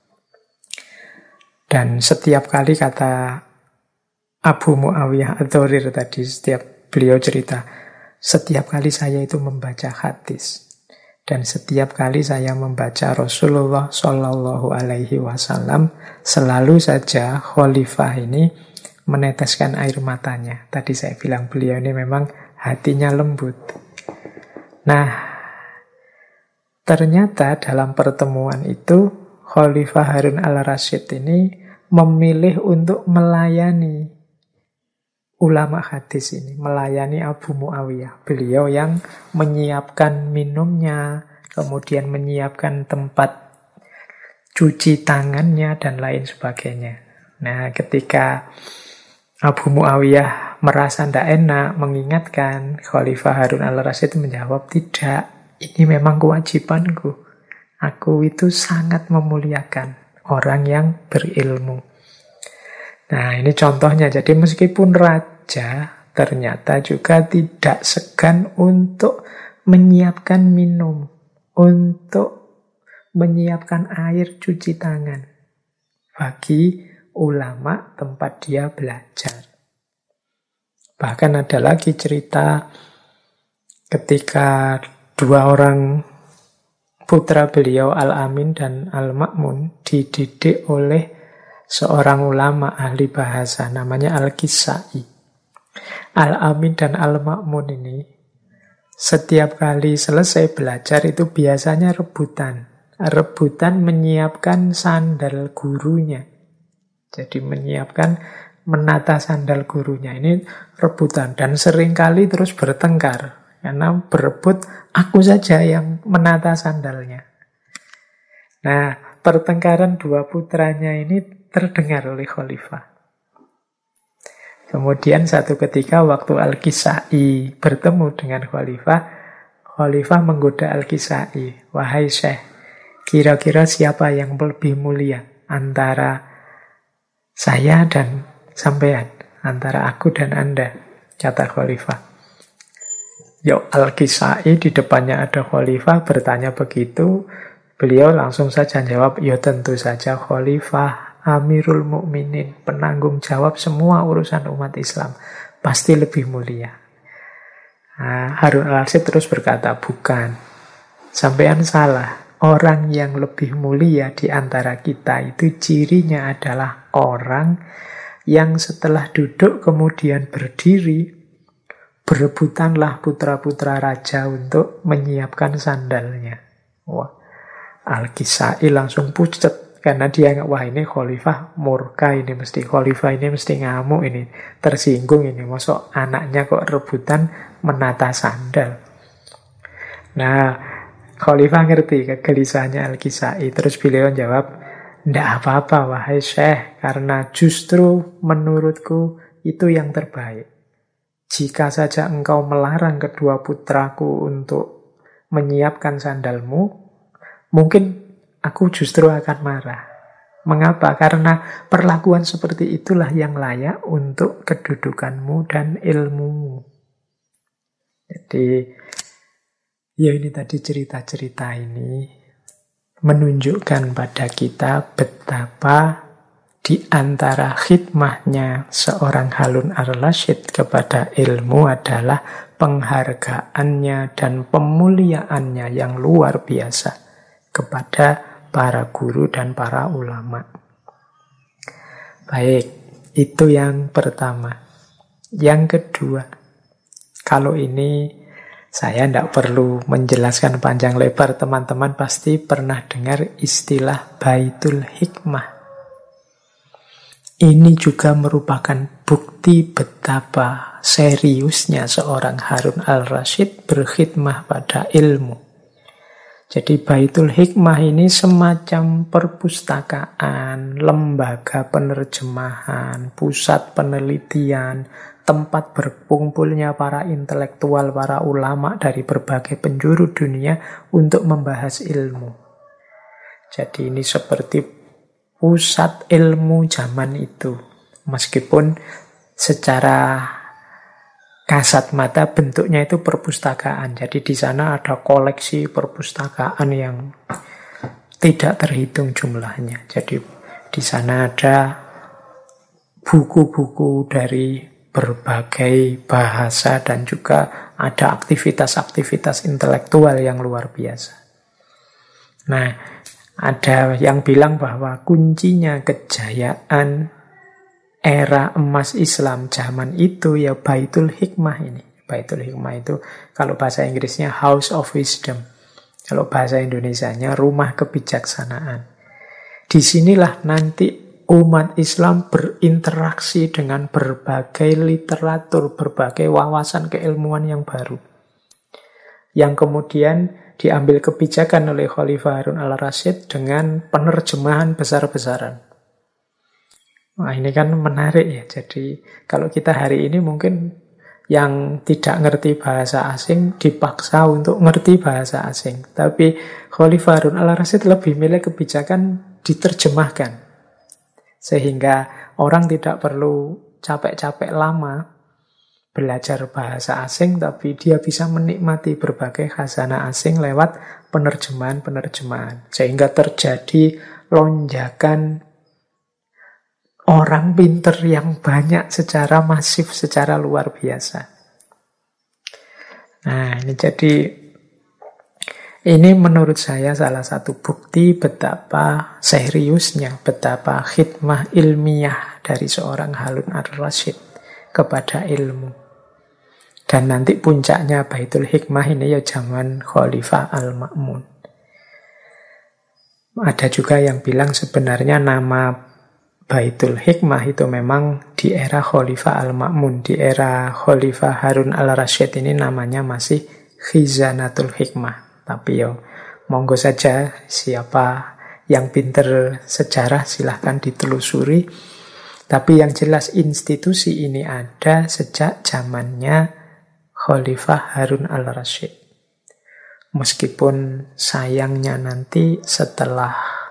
Dan setiap kali, kata Abu Muawiyah Ad-Dharir tadi, setiap beliau cerita, setiap kali saya itu membaca hadis, dan setiap kali saya membaca Rasulullah Shallallahu Alaihi Wasallam, selalu saja khalifah ini meneteskan air matanya. Tadi saya bilang beliau ini memang hatinya lembut. Nah, ternyata dalam pertemuan itu Khalifah Harun al-Rasyid ini memilih untuk melayani ulama hadis ini, melayani Abu Muawiyah. Beliau yang menyiapkan minumnya, kemudian menyiapkan tempat cuci tangannya, dan lain sebagainya. Nah, ketika Abu Muawiyah merasa tidak enak, mengingatkan, Khalifah Harun al-Rasyid menjawab, tidak, ini memang kewajibanku. Aku itu sangat memuliakan orang yang berilmu. Nah, ini contohnya. Jadi meskipun raja, ternyata juga tidak segan untuk menyiapkan minum, untuk menyiapkan air cuci tangan bagi ulama tempat dia belajar. Bahkan ada lagi cerita ketika dua orang putra beliau, Al-Amin dan Al-Ma'mun, dididik oleh seorang ulama ahli bahasa namanya Al-Kisai. Al-Amin dan Al-Ma'mun ini setiap kali selesai belajar itu biasanya rebutan menyiapkan sandal gurunya. Jadi menata sandal gurunya, ini rebutan, dan seringkali terus bertengkar karena berebut, aku saja yang menata sandalnya. Nah, pertengkaran dua putranya ini terdengar oleh khalifah. Kemudian satu ketika waktu Al-Kisai bertemu dengan khalifah menggoda Al-Kisai, wahai Syekh, kira-kira siapa yang lebih mulia antara saya dan sampean, antara aku dan Anda, kata khalifah. Yo, Al-Kisai di depannya ada khalifah bertanya begitu, beliau langsung saja jawab, ya tentu saja khalifah, Amirul Mukminin, penanggung jawab semua urusan umat Islam, pasti lebih mulia. Nah, Harun al-Rasyid terus berkata, bukan, sampean salah. Orang yang lebih mulia di antara kita itu cirinya adalah orang yang setelah duduk kemudian berdiri, Berebutanlah putra-putra raja untuk menyiapkan sandalnya. Wah, Al-Kisai langsung pucet. Karena dia ingat, wah ini khalifah murka, ini mesti khalifah, ini mesti ngamuk, ini tersinggung, ini mosok anaknya kok rebutan menata sandal. Nah, khalifah ngerti kegelisahannya Al-Kisai. Terus beliau jawab, ndak apa-apa wahai Syekh, karena justru menurutku itu yang terbaik. Jika saja engkau melarang kedua putraku untuk menyiapkan sandalmu, mungkin aku justru akan marah. Mengapa? Karena perlakuan seperti itulah yang layak untuk kedudukanmu dan ilmumu. Jadi, ya ini tadi cerita-cerita ini menunjukkan pada kita betapa di antara khidmahnya seorang Harun ar-Rasyid kepada ilmu adalah penghargaannya dan pemuliaannya yang luar biasa kepada para guru dan para ulama. Baik, itu yang pertama. Yang kedua, kalau ini saya tidak perlu menjelaskan panjang lebar, teman-teman pasti pernah dengar istilah Baitul Hikmah. Ini juga merupakan bukti betapa seriusnya seorang Harun al-Rasyid berkhidmah pada ilmu. Jadi Baitul Hikmah ini semacam perpustakaan, lembaga penerjemahan, pusat penelitian, tempat berkumpulnya para intelektual, para ulama dari berbagai penjuru dunia untuk membahas ilmu. Jadi ini seperti pusat ilmu zaman itu. Meskipun secara kasat mata bentuknya itu perpustakaan. Jadi di sana ada koleksi perpustakaan yang tidak terhitung jumlahnya. Jadi di sana ada buku-buku dari berbagai bahasa dan juga ada aktivitas-aktivitas intelektual yang luar biasa. Nah, ada yang bilang bahwa kuncinya kejayaan era emas Islam zaman itu ya Baitul Hikmah ini. Baitul Hikmah itu kalau bahasa Inggrisnya House of Wisdom. Kalau bahasa Indonesianya Rumah Kebijaksanaan. Disinilah nanti umat Islam berinteraksi dengan berbagai literatur, berbagai wawasan keilmuan yang baru. Yang kemudian diambil kebijakan oleh Khalifah Harun al-Rasyid dengan penerjemahan besar-besaran. Nah, ini kan menarik ya. Jadi kalau kita hari ini mungkin yang tidak ngerti bahasa asing dipaksa untuk ngerti bahasa asing. Tapi Khalifah Harun al-Rasyid lebih milih kebijakan diterjemahkan. Sehingga orang tidak perlu capek-capek lama belajar bahasa asing, tapi dia bisa menikmati berbagai khazanah asing lewat penerjemahan-penerjemahan. Sehingga terjadi lonjakan orang pinter yang banyak secara masif, secara luar biasa. Nah, ini menurut saya salah satu bukti betapa seriusnya, betapa khidmah ilmiah dari seorang Harun ar-Rasyid kepada ilmu. Dan nanti puncaknya Baitul Hikmah ini ya zaman Khalifah Al-Ma'mun. Ada juga yang bilang sebenarnya nama Baitul Hikmah itu memang di era Khalifah Al-Ma'mun. Di era Khalifah Harun al-Rasyid ini namanya masih Khizanatul Hikmah. Tapi ya monggo saja siapa yang pinter sejarah silahkan ditelusuri. Tapi yang jelas institusi ini ada sejak zamannya Khalifah Harun al-Rasyid. Meskipun sayangnya nanti setelah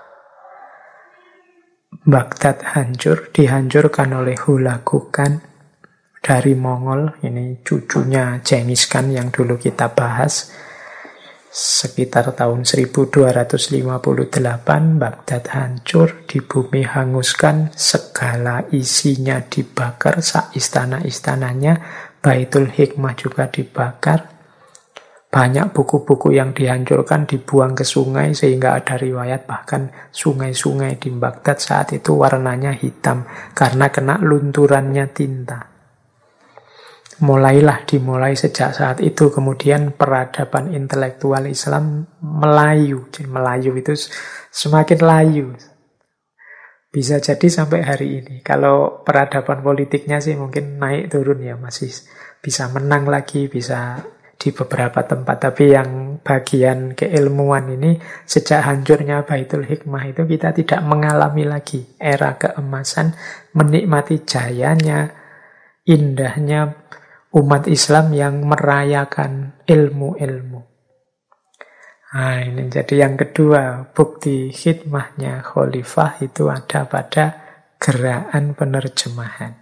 Baghdad dihancurkan oleh Hulagu Khan dari Mongol, ini cucunya Genghis Khan yang dulu kita bahas, sekitar tahun 1258 Baghdad hancur, di bumi hanguskan, segala isinya dibakar, sak istana-istananya, Baitul Hikmah juga dibakar. Banyak buku-buku yang dihancurkan dibuang ke sungai, sehingga ada riwayat bahkan sungai-sungai di Baghdad saat itu warnanya hitam karena kena lunturannya tinta. Dimulai sejak saat itu. Kemudian peradaban intelektual Islam melayu. Jadi melayu itu semakin layu. Bisa jadi sampai hari ini. Kalau peradaban politiknya sih mungkin naik turun ya, masih bisa menang lagi, bisa di beberapa tempat. Tapi yang bagian keilmuan ini, sejak hancurnya Baitul Hikmah itu kita tidak mengalami lagi era keemasan, menikmati jayanya, indahnya umat Islam yang merayakan ilmu-ilmu. Nah, ini jadi yang kedua, bukti khidmahnya khalifah itu ada pada gerakan penerjemahan.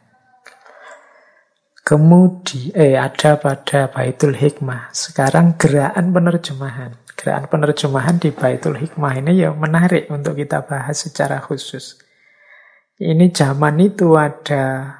Kemudian ada pada Baitul Hikmah. Sekarang gerakan penerjemahan. Gerakan penerjemahan di Baitul Hikmah ini ya menarik untuk kita bahas secara khusus. Ini zaman itu ada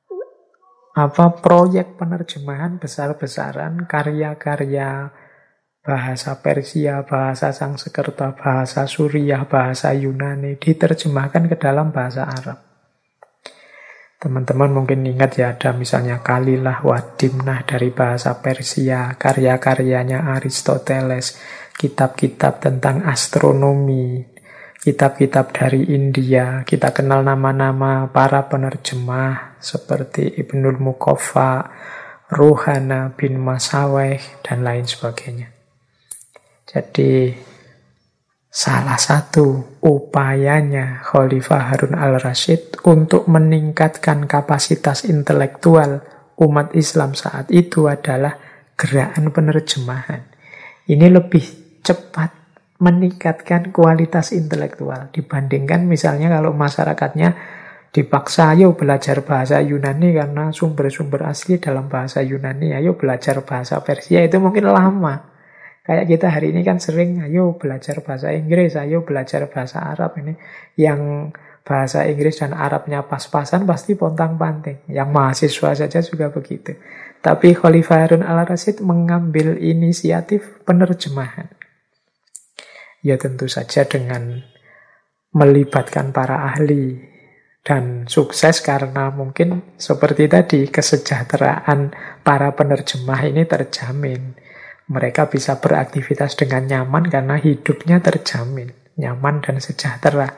proyek penerjemahan besar-besaran, karya-karya bahasa Persia, bahasa Sangsekerta, bahasa Suriah, bahasa Yunani diterjemahkan ke dalam bahasa Arab. Teman-teman mungkin ingat ya, ada misalnya Kalilah wa Dimnah dari bahasa Persia, karya-karyanya Aristoteles, kitab-kitab tentang astronomi, kitab-kitab dari India. Kita kenal nama-nama para penerjemah seperti Ibnul Muqaffa, Ruhana bin Masaweh, dan lain sebagainya. Jadi salah satu upayanya Khalifah Harun al-Rasyid untuk meningkatkan kapasitas intelektual umat Islam saat itu adalah gerakan penerjemahan. Ini lebih cepat meningkatkan kualitas intelektual dibandingkan misalnya kalau masyarakatnya dipaksa, ayo belajar bahasa Yunani karena sumber-sumber asli dalam bahasa Yunani, ayo belajar bahasa Persia, itu mungkin lama. Kayak kita hari ini kan sering, ayo belajar bahasa Inggris, ayo belajar bahasa Arab. Ini yang bahasa Inggris dan Arabnya pas-pasan pasti pontang-panting. Yang mahasiswa saja juga begitu. Tapi Khalifah Harun al-Rasyid mengambil inisiatif penerjemahan. Ya tentu saja dengan melibatkan para ahli. Dan sukses karena mungkin seperti tadi, kesejahteraan para penerjemah ini terjamin. Mereka bisa beraktivitas dengan nyaman karena hidupnya terjamin, nyaman dan sejahtera.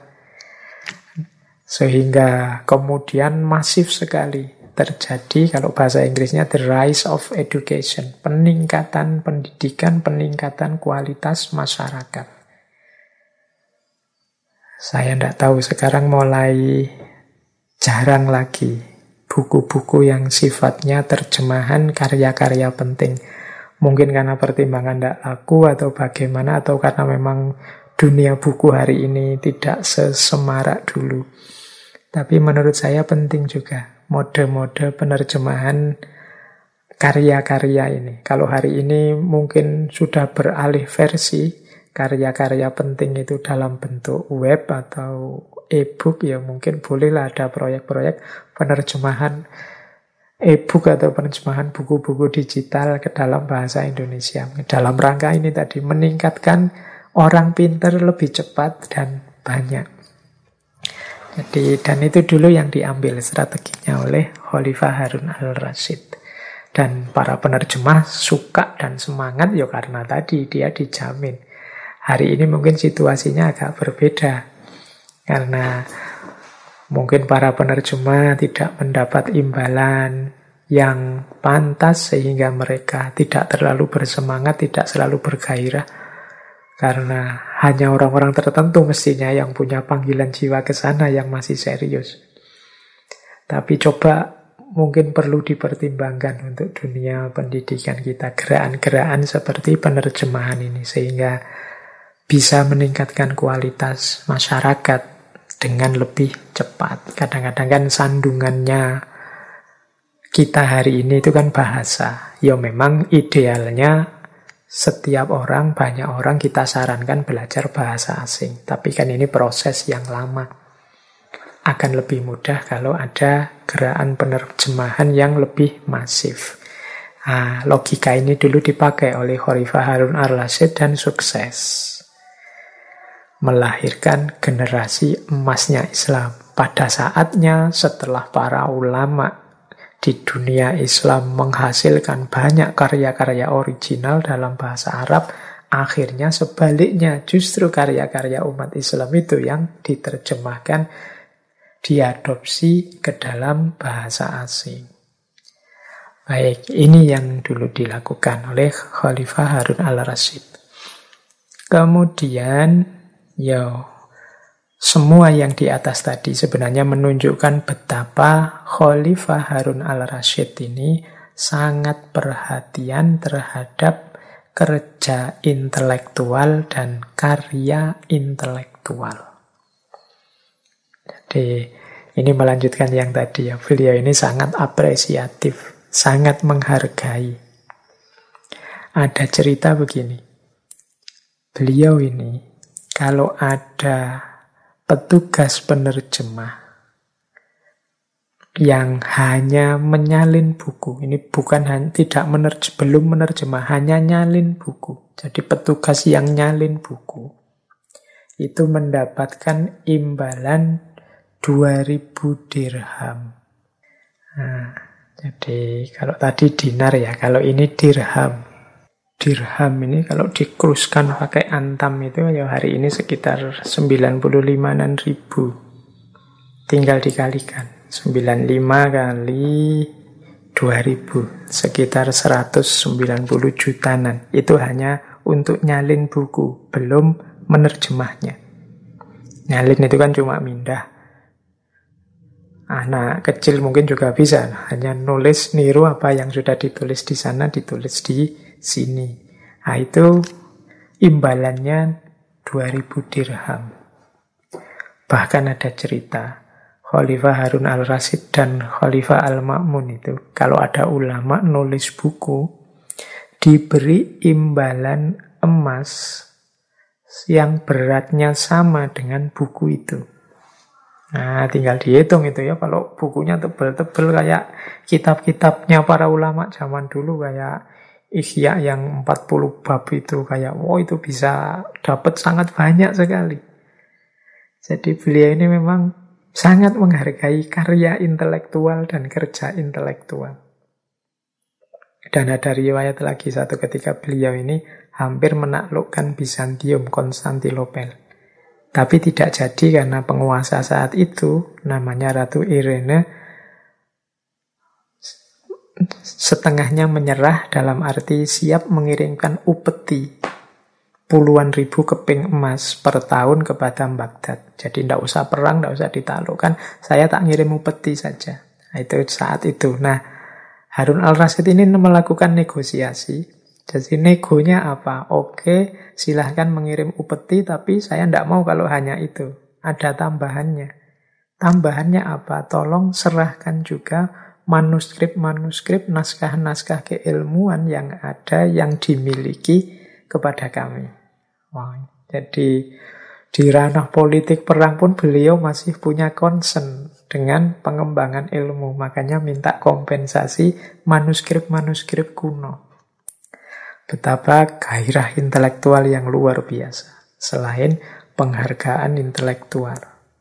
Sehingga kemudian masif sekali terjadi, kalau bahasa Inggrisnya the rise of education, peningkatan pendidikan, peningkatan kualitas masyarakat. Saya tidak tahu, sekarang mulai jarang lagi buku-buku yang sifatnya terjemahan karya-karya penting. Mungkin karena pertimbangan tidak laku atau bagaimana, atau karena memang dunia buku hari ini tidak sesemarak dulu. Tapi menurut saya penting juga mode-mode penerjemahan karya-karya ini. Kalau hari ini mungkin sudah beralih versi, karya-karya penting itu dalam bentuk web atau e-book, ya mungkin bolehlah ada proyek-proyek penerjemahan e-book atau penerjemahan buku-buku digital ke dalam bahasa Indonesia. Dalam rangka ini tadi, meningkatkan orang pintar lebih cepat dan banyak. Jadi, dan itu dulu yang diambil strateginya oleh Khalifah Harun al-Rasyid. Dan para penerjemah suka dan semangat ya karena tadi dia dijamin. Hari ini mungkin situasinya agak berbeda. Karena mungkin para penerjemah tidak mendapat imbalan yang pantas sehingga mereka tidak terlalu bersemangat, tidak selalu bergairah. Karena hanya orang-orang tertentu mestinya yang punya panggilan jiwa ke sana yang masih serius. Tapi coba mungkin perlu dipertimbangkan untuk dunia pendidikan kita, gerakan-gerakan seperti penerjemahan ini, sehingga bisa meningkatkan kualitas masyarakat dengan lebih cepat. Kadang-kadang kan sandungannya kita hari ini itu kan bahasa. Ya memang idealnya setiap orang, banyak orang kita sarankan belajar bahasa asing. Tapi kan ini proses yang lama. Akan lebih mudah kalau ada gerakan penerjemahan yang lebih masif. Nah, logika ini dulu dipakai oleh Khalifah Harun al-Rasyid dan sukses. Melahirkan generasi emasnya Islam. Pada saatnya setelah para ulama di dunia Islam menghasilkan banyak karya-karya original dalam bahasa Arab, akhirnya sebaliknya justru karya-karya umat Islam itu yang diterjemahkan, diadopsi ke dalam bahasa asing. Baik, ini yang dulu dilakukan oleh Khalifah Harun al-Rasyid. Kemudian, semua yang di atas tadi sebenarnya menunjukkan betapa Khalifah Harun al-Rasyid ini sangat perhatian terhadap kerja intelektual dan karya intelektual. Jadi, ini melanjutkan yang tadi ya. Beliau ini sangat apresiatif, sangat menghargai. Ada cerita begini. Beliau ini, kalau ada petugas penerjemah yang hanya menyalin buku, ini bukan belum menerjemah, hanya nyalin buku. Jadi petugas yang nyalin buku itu mendapatkan imbalan 2000 dirham. Nah, jadi kalau tadi dinar ya, kalau ini dirham. Dirham ini kalau dikruskan pakai antam itu ya hari ini sekitar 95-an ribu. Tinggal dikalikan. 95 kali 2000. Sekitar 190 jutaan. Itu hanya untuk nyalin buku. Belum menerjemahnya. Nyalin itu kan cuma mindah. Anak kecil mungkin juga bisa. Hanya nulis, niru apa yang sudah ditulis di sana, ditulis di sini. Nah, itu imbalannya 2000 dirham. Bahkan ada cerita Khalifah Harun al-Rasyid dan Khalifah al-Ma'mun itu, kalau ada ulama nulis buku, diberi imbalan emas yang beratnya sama dengan buku itu. Nah, tinggal dihitung itu ya. Kalau bukunya tebel-tebel kayak kitab-kitabnya para ulama zaman dulu, kayak Ihya yang 40 bab itu, kayak itu bisa dapat sangat banyak sekali. Jadi beliau ini memang sangat menghargai karya intelektual dan kerja intelektual. Dan ada riwayat lagi satu ketika beliau ini hampir menaklukkan Bizantium, Konstantinopel. Tapi tidak jadi karena penguasa saat itu, namanya Ratu Irene, setengahnya menyerah dalam arti siap mengirimkan upeti puluhan ribu keping emas per tahun kepada Baghdad. Jadi tidak usah perang, tidak usah ditaklukkan, saya tak ngirim upeti saja. Nah, itu saat itu. Nah, Harun al-Rasyid ini melakukan negosiasi. Jadi negonya apa? Oke, silahkan mengirim upeti, tapi saya tidak mau kalau hanya itu. Ada tambahannya. Tambahannya apa? Tolong serahkan juga manuskrip-manuskrip, naskah-naskah keilmuan yang ada, yang dimiliki kepada kami. Jadi di ranah politik perang pun beliau masih punya concern dengan pengembangan ilmu. Makanya minta kompensasi manuskrip-manuskrip kuno. Betapa gairah intelektual yang luar biasa. Selain penghargaan intelektual.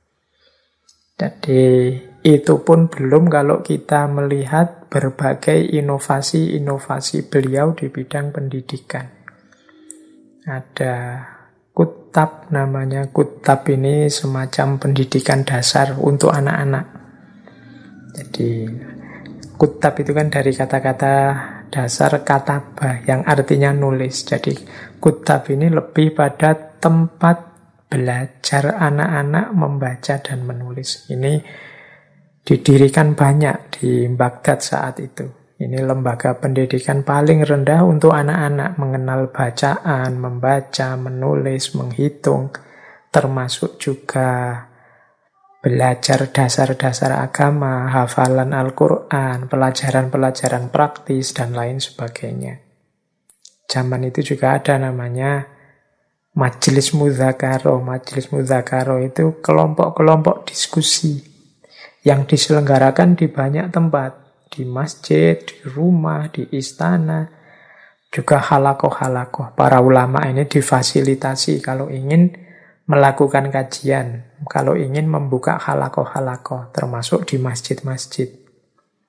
Jadi itu pun belum kalau kita melihat berbagai inovasi-inovasi beliau di bidang pendidikan. Ada Kutab namanya. Kutab ini semacam pendidikan dasar untuk anak-anak. Jadi Kutab itu kan dari kata-kata dasar katabah yang artinya nulis. Jadi Kutab ini lebih pada tempat belajar anak-anak membaca dan menulis. Ini didirikan banyak di Baghdad saat itu. Ini lembaga pendidikan paling rendah untuk anak-anak mengenal bacaan, membaca, menulis, menghitung, termasuk juga belajar dasar-dasar agama, hafalan Al-Quran, pelajaran-pelajaran praktis, dan lain sebagainya. Zaman itu juga ada namanya Majelis Mudzakaro. Majelis Mudzakaro itu kelompok-kelompok diskusi yang diselenggarakan di banyak tempat. Di masjid, di rumah, di istana. Juga halakoh-halakoh. Para ulama ini difasilitasi kalau ingin melakukan kajian. Kalau ingin membuka halakoh-halakoh. Termasuk di masjid-masjid.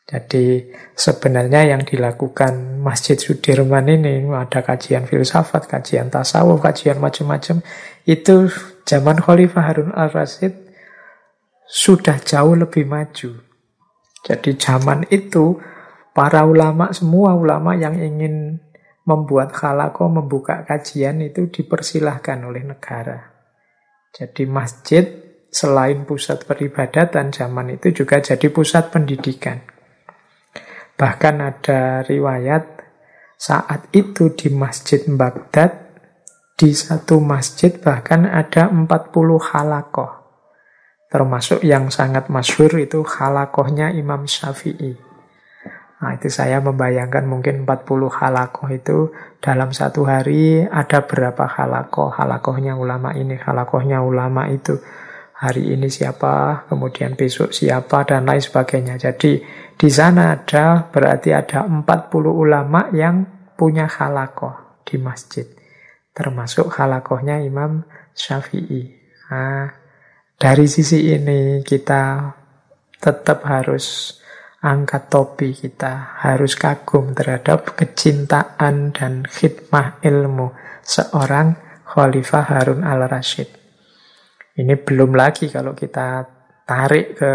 Jadi sebenarnya yang dilakukan Masjid Sudirman ini, ada kajian filsafat, kajian tasawuf, kajian macam-macam, itu zaman Khalifah Harun al-Rasyid sudah jauh lebih maju. Jadi zaman itu para ulama, semua ulama yang ingin membuat khalaqah, membuka kajian itu dipersilahkan oleh negara. Jadi masjid selain pusat peribadatan zaman itu juga jadi pusat pendidikan. Bahkan ada riwayat saat itu di Masjid Baghdad, di satu masjid bahkan ada 40 khalaqah. Termasuk yang sangat masyhur itu khalaqahnya Imam Syafi'i. Nah, itu saya membayangkan mungkin 40 khalaqah itu dalam satu hari ada berapa khalaqah. Khalaqahnya ulama ini, khalaqahnya ulama itu. Hari ini siapa, kemudian besok siapa, dan lain sebagainya. Jadi di sana berarti ada 40 ulama yang punya khalaqah di masjid. Termasuk khalaqahnya Imam Syafi'i. Nah, dari sisi ini kita tetap harus angkat topi, kita harus kagum terhadap kecintaan dan khidmah ilmu seorang Khalifah Harun al-Rasyid. Ini belum lagi kalau kita tarik ke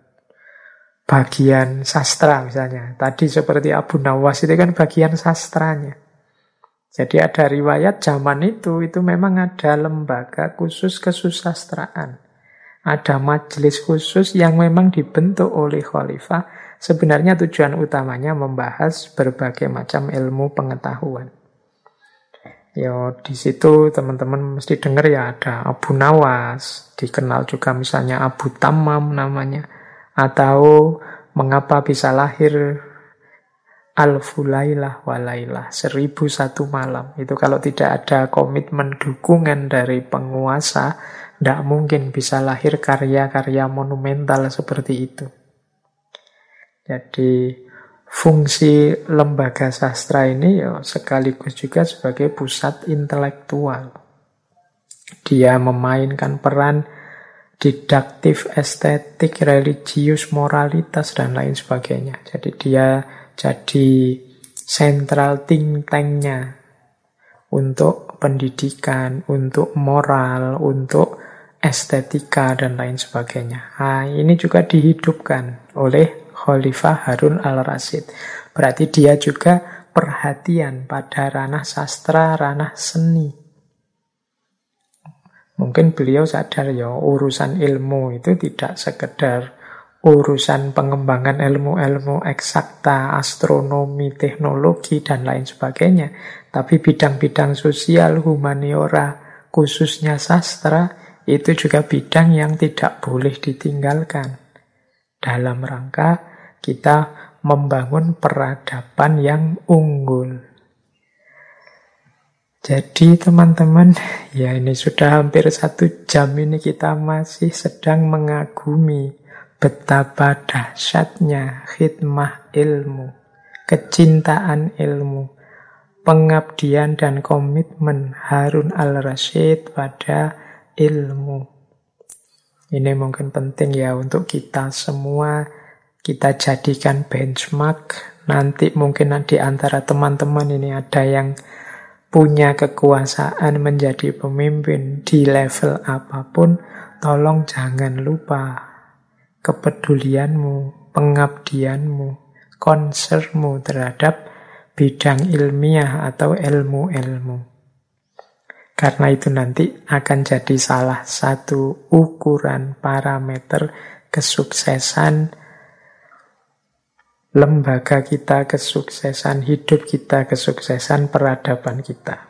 bagian sastra misalnya. Tadi seperti Abu Nawas itu kan bagian sastranya. Jadi ada riwayat zaman itu memang ada lembaga khusus kesusastraan. Ada majelis khusus yang memang dibentuk oleh khalifah. Sebenarnya tujuan utamanya membahas berbagai macam ilmu pengetahuan. Ya, di situ teman-teman mesti dengar ya ada Abu Nawas, dikenal juga misalnya Abu Tammam namanya, atau mengapa bisa lahir Alfu Lailah wa Lailah, 1001 malam. Itu kalau tidak ada komitmen dukungan dari penguasa, tidak mungkin bisa lahir karya-karya monumental seperti itu. Jadi fungsi lembaga sastra ini ya sekaligus juga sebagai pusat intelektual. Dia memainkan peran didaktif, estetik, religius, moralitas, dan lain sebagainya. Jadi dia jadi central think tank-nya untuk pendidikan, untuk moral, untuk estetika, dan lain sebagainya. Nah, ini juga dihidupkan oleh Khalifah Harun al-Rasyid. Berarti dia juga perhatian pada ranah sastra, ranah seni. Mungkin beliau sadar ya urusan ilmu itu tidak sekedar urusan pengembangan ilmu-ilmu eksakta, astronomi, teknologi, dan lain sebagainya. Tapi bidang-bidang sosial, humaniora, khususnya sastra, itu juga bidang yang tidak boleh ditinggalkan dalam rangka kita membangun peradaban yang unggul. Jadi teman-teman, ya ini sudah hampir 1 jam ini kita masih sedang mengagumi betapa dahsyatnya khidmah ilmu, kecintaan ilmu, pengabdian dan komitmen Harun al-Rasyid pada ilmu. Ini mungkin penting ya untuk kita semua, kita jadikan benchmark. Nanti mungkin di antara teman-teman ini ada yang punya kekuasaan menjadi pemimpin di level apapun, tolong jangan lupa kepedulianmu, pengabdianmu, concernmu terhadap bidang ilmiah atau ilmu-ilmu. Karena itu nanti akan jadi salah satu ukuran parameter kesuksesan lembaga kita, kesuksesan hidup kita, kesuksesan peradaban kita.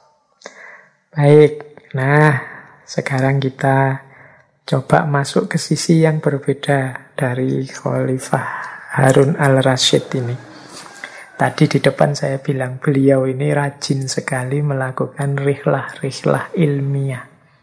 Baik, nah sekarang kita coba masuk ke sisi yang berbeda dari Khalifah Harun al-Rasyid ini. Tadi di depan saya bilang beliau ini rajin sekali melakukan rihlah-rihlah ilmiah.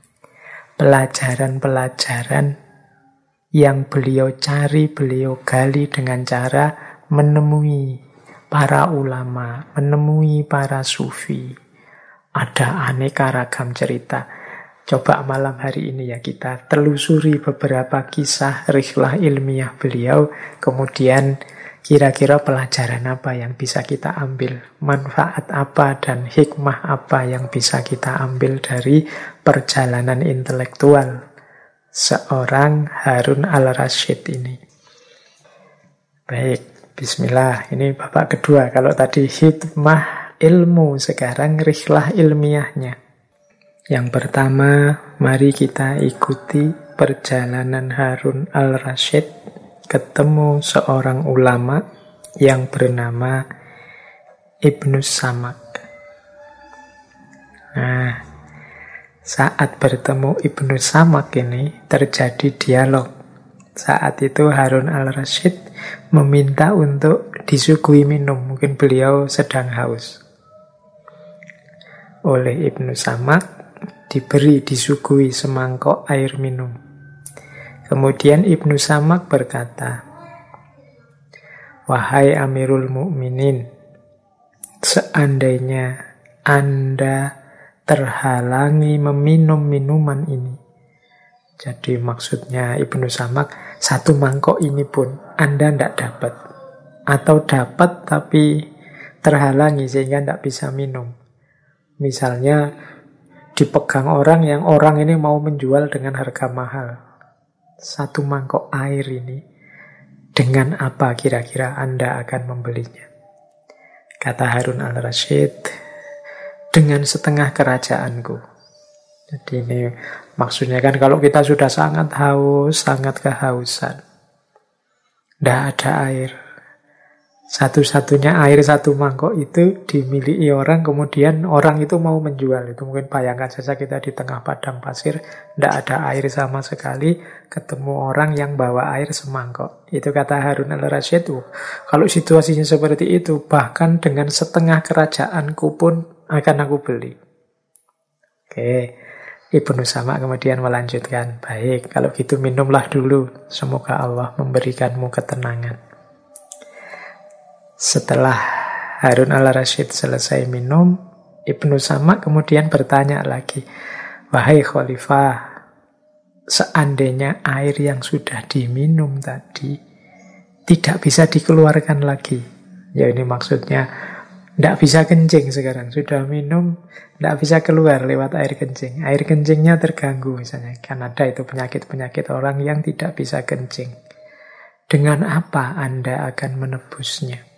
Pelajaran-pelajaran yang beliau cari, beliau gali dengan cara menemui para ulama, menemui para sufi. Ada aneka ragam cerita. Coba malam hari ini ya kita telusuri beberapa kisah rihlah ilmiah beliau, kemudian Kira-kira pelajaran apa yang bisa kita ambil, manfaat apa dan hikmah apa yang bisa kita ambil dari perjalanan intelektual seorang Harun al-Rasyid ini. Baik, bismillah. Ini babak kedua. Kalau tadi hikmah ilmu, sekarang rihlah ilmiahnya. Yang pertama, mari kita ikuti perjalanan Harun al-Rasyid ketemu seorang ulama yang bernama Ibnu Samak. Nah, saat bertemu Ibnu Samak ini terjadi dialog. Saat itu Harun al-Rasyid meminta untuk disuguhi minum. Mungkin beliau sedang haus. Oleh Ibnu Samak disuguhi semangkok air minum. Kemudian Ibnu Samak berkata, "Wahai Amirul Mukminin, seandainya Anda terhalangi meminum minuman ini." Jadi maksudnya Ibnu Samak, satu mangkok ini pun Anda tidak dapat. Atau dapat tapi terhalangi sehingga tidak bisa minum. Misalnya dipegang orang yang orang ini mau menjual dengan harga mahal. Satu mangkok air ini, dengan apa kira-kira Anda akan membelinya? Kata Harun al-Rasyid, dengan setengah kerajaanku. Jadi ini maksudnya kan kalau kita sudah sangat haus, sangat kehausan, tidak ada air. Satu-satunya air satu mangkok itu dimiliki orang, kemudian orang itu mau menjual. Itu mungkin bayangkan saja kita di tengah padang pasir, tidak ada air sama sekali, ketemu orang yang bawa air semangkok. Itu kata Harun al-Rasyid, kalau situasinya seperti itu, bahkan dengan setengah kerajaanku pun akan aku beli. Oke, Ibnu Samak kemudian melanjutkan, baik, kalau gitu minumlah dulu, semoga Allah memberikanmu ketenangan. Setelah Harun al-Rasyid selesai minum, Ibnu Samak kemudian bertanya lagi, "Wahai Khalifah, seandainya air yang sudah diminum tadi tidak bisa dikeluarkan lagi." Ya ini maksudnya, tidak bisa kencing sekarang. Sudah minum, tidak bisa keluar lewat air kencing. Air kencingnya terganggu misalnya. Kan ada itu penyakit-penyakit orang yang tidak bisa kencing. Dengan apa Anda akan menebusnya?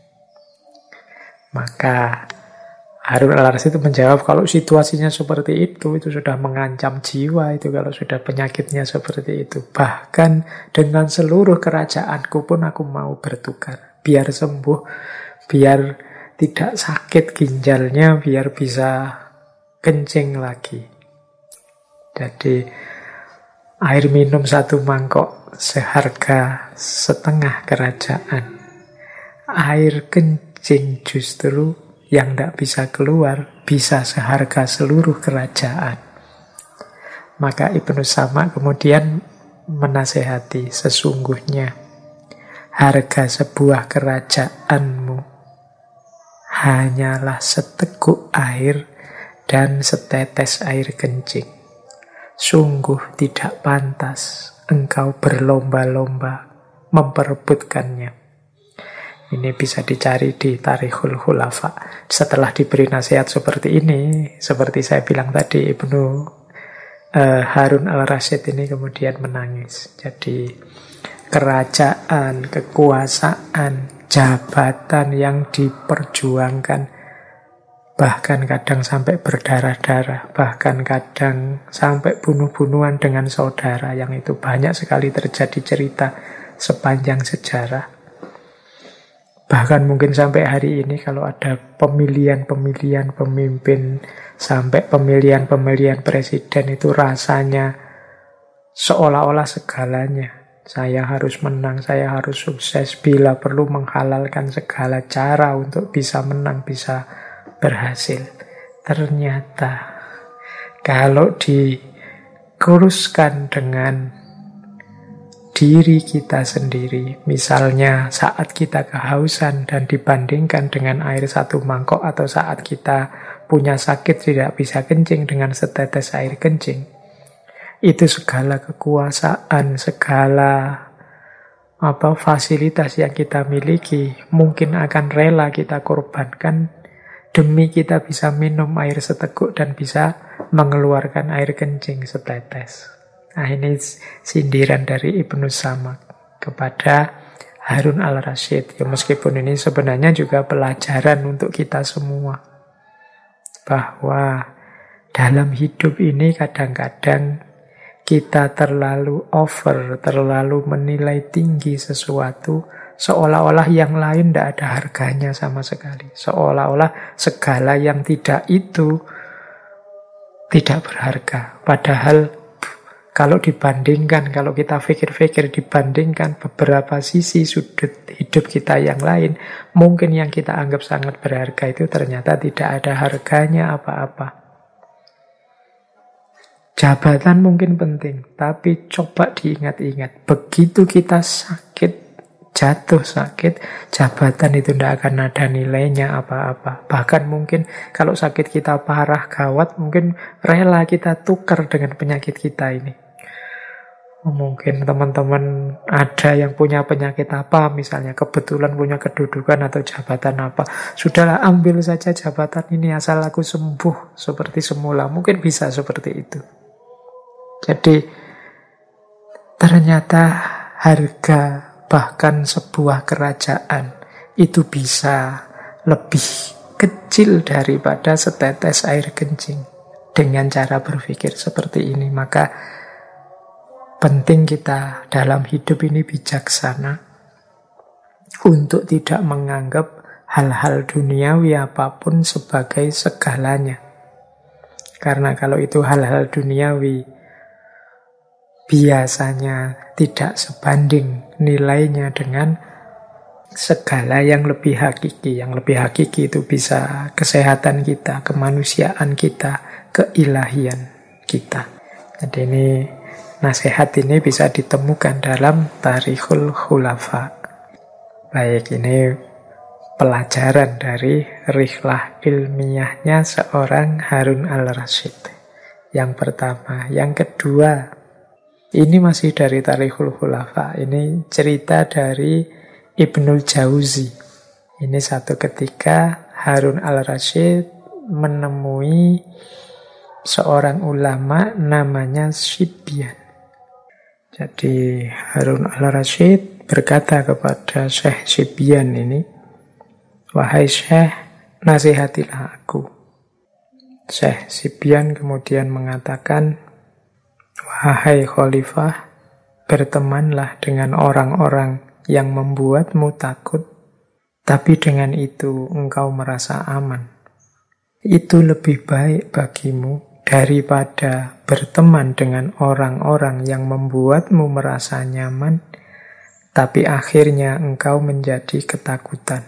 Maka Harun al-Rasyid itu menjawab, kalau situasinya seperti itu sudah mengancam jiwa itu kalau sudah penyakitnya seperti itu. Bahkan dengan seluruh kerajaanku pun aku mau bertukar. Biar sembuh, biar tidak sakit ginjalnya, biar bisa kencing lagi. Jadi air minum satu mangkok seharga setengah kerajaan. Air kencing justru yang tidak bisa keluar bisa seharga seluruh kerajaan. Maka Ibnu Samak kemudian menasehati, sesungguhnya harga sebuah kerajaanmu hanyalah seteguk air dan setetes air kencing. Sungguh tidak pantas engkau berlomba-lomba memperebutkannya. Ini bisa dicari di Tarikhul Khulafa. Setelah diberi nasihat seperti ini, seperti saya bilang tadi, Ibnu Harun al-Rasyid ini kemudian menangis. Jadi kerajaan, kekuasaan, jabatan yang diperjuangkan, bahkan kadang sampai berdarah-darah, bahkan kadang sampai bunuh-bunuhan dengan saudara, yang itu banyak sekali terjadi cerita sepanjang sejarah. Bahkan mungkin sampai hari ini kalau ada pemilihan-pemilihan pemimpin, sampai pemilihan-pemilihan presiden, itu rasanya seolah-olah segalanya. Saya harus menang, saya harus sukses, bila perlu menghalalkan segala cara untuk bisa menang, bisa berhasil. Ternyata kalau dikuruskan dengan diri kita sendiri, misalnya saat kita kehausan dan dibandingkan dengan air satu mangkok, atau saat kita punya sakit tidak bisa kencing dengan setetes air kencing, itu segala kekuasaan, segala fasilitas yang kita miliki mungkin akan rela kita korbankan demi kita bisa minum air seteguk dan bisa mengeluarkan air kencing setetes. Nah, ini sindiran dari Ibnu Samak kepada Harun al-Rasyid. Ya, meskipun ini sebenarnya juga pelajaran untuk kita semua. Bahwa dalam hidup ini kadang-kadang kita terlalu over, terlalu menilai tinggi sesuatu, seolah-olah yang lain tidak ada harganya sama sekali. Seolah-olah segala yang tidak itu tidak berharga. Padahal kalau dibandingkan, kalau kita pikir-pikir dibandingkan beberapa sisi sudut hidup kita yang lain, mungkin yang kita anggap sangat berharga itu ternyata tidak ada harganya apa-apa. Jabatan mungkin penting, tapi coba diingat-ingat. Begitu kita sakit, jatuh sakit, jabatan itu tidak akan ada nilainya apa-apa. Bahkan mungkin kalau sakit kita parah, gawat, mungkin rela kita tukar dengan penyakit kita ini. Mungkin teman-teman ada yang punya penyakit apa, misalnya kebetulan punya kedudukan atau jabatan apa. Sudahlah, ambil saja jabatan ini asal aku sembuh seperti semula. Mungkin bisa seperti itu. Jadi ternyata harga bahkan sebuah kerajaan itu bisa lebih kecil daripada setetes air kencing. Dengan cara berpikir seperti ini, maka penting kita dalam hidup ini bijaksana untuk tidak menganggap hal-hal duniawi apapun sebagai segalanya. Karena kalau itu hal-hal duniawi, biasanya tidak sebanding nilainya dengan segala yang lebih hakiki. Yang lebih hakiki itu bisa kesehatan kita, kemanusiaan kita, keilahian kita. Jadi ini nasihat ini bisa ditemukan dalam Tarikhul Khulafa. Baik, ini pelajaran dari rihlah ilmiahnya seorang Harun al-Rasyid. Yang pertama. Yang kedua, ini masih dari Tarikhul Khulafa. Ini cerita dari Ibnul Jauzi. Ini satu ketika Harun al-Rasyid menemui seorang ulama namanya Syibyan. Jadi Harun al-Rasyid berkata kepada Syekh Syibyan ini, "Wahai Syekh, nasihatilah aku." Syekh Syibyan kemudian mengatakan, "Wahai Khalifah, bertemanlah dengan orang-orang yang membuatmu takut, tapi dengan itu engkau merasa aman. Itu lebih baik bagimu daripada berteman dengan orang-orang yang membuatmu merasa nyaman, tapi akhirnya engkau menjadi ketakutan."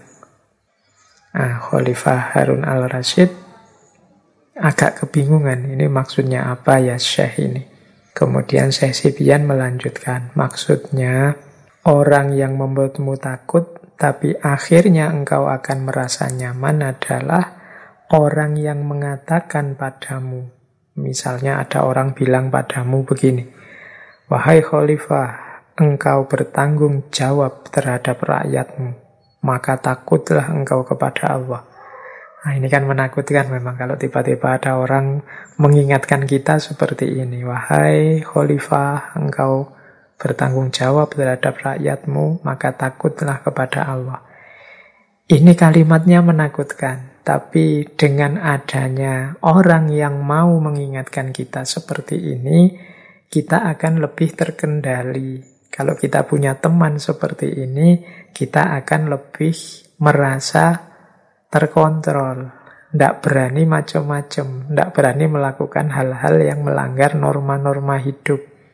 Khalifah Harun al-Rasyid agak kebingungan, ini maksudnya apa ya Syekh ini? Kemudian Syekh Syibyan melanjutkan, maksudnya orang yang membuatmu takut, tapi akhirnya engkau akan merasa nyaman adalah orang yang mengatakan padamu. Misalnya ada orang bilang padamu begini, "Wahai Khalifah, engkau bertanggung jawab terhadap rakyatmu, maka takutlah engkau kepada Allah." Nah, ini kan menakutkan memang kalau tiba-tiba ada orang mengingatkan kita seperti ini. "Wahai Khalifah, engkau bertanggung jawab terhadap rakyatmu, maka takutlah kepada Allah." Ini kalimatnya menakutkan, tapi dengan adanya orang yang mau mengingatkan kita seperti ini, kita akan lebih terkendali. Kalau kita punya teman seperti ini, kita akan lebih merasa terkontrol, tidak berani macam-macam, tidak berani melakukan hal-hal yang melanggar norma-norma hidup.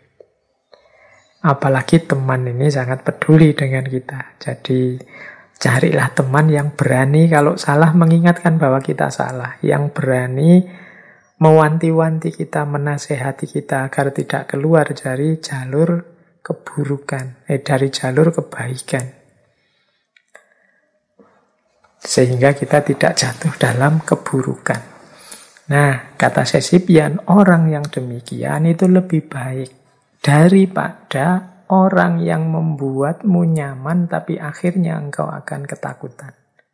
Apalagi teman ini sangat peduli dengan kita. Jadi carilah teman yang berani kalau salah mengingatkan bahwa kita salah, yang berani mewanti-wanti kita, menasehati kita agar tidak keluar dari jalur keburukan, dari jalur kebaikan. Sehingga kita tidak jatuh dalam keburukan. Nah, kata Syibyan, orang yang demikian itu lebih baik daripada orang yang membuatmu nyaman tapi akhirnya engkau akan ketakutan.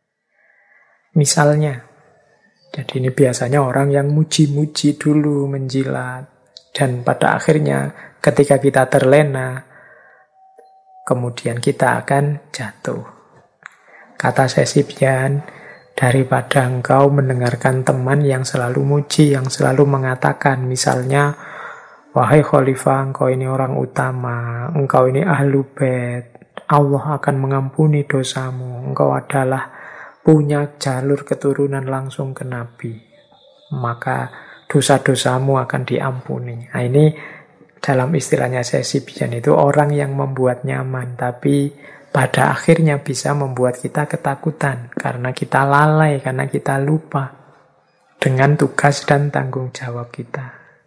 Misalnya, jadi ini biasanya orang yang muji-muji dulu, menjilat. Dan pada akhirnya ketika kita terlena, kemudian kita akan jatuh. Kata Sesipian, daripada engkau mendengarkan teman yang selalu muji, yang selalu mengatakan, misalnya, wahai khalifah, engkau ini orang utama, engkau ini ahlu bait, Allah akan mengampuni dosamu, engkau adalah punya jalur keturunan langsung ke Nabi, maka dosa-dosamu akan diampuni. Nah, ini dalam istilahnya Sesipian itu orang yang membuat nyaman, tapi pada akhirnya bisa membuat kita ketakutan karena kita lalai, karena kita lupa dengan tugas dan tanggung jawab kita.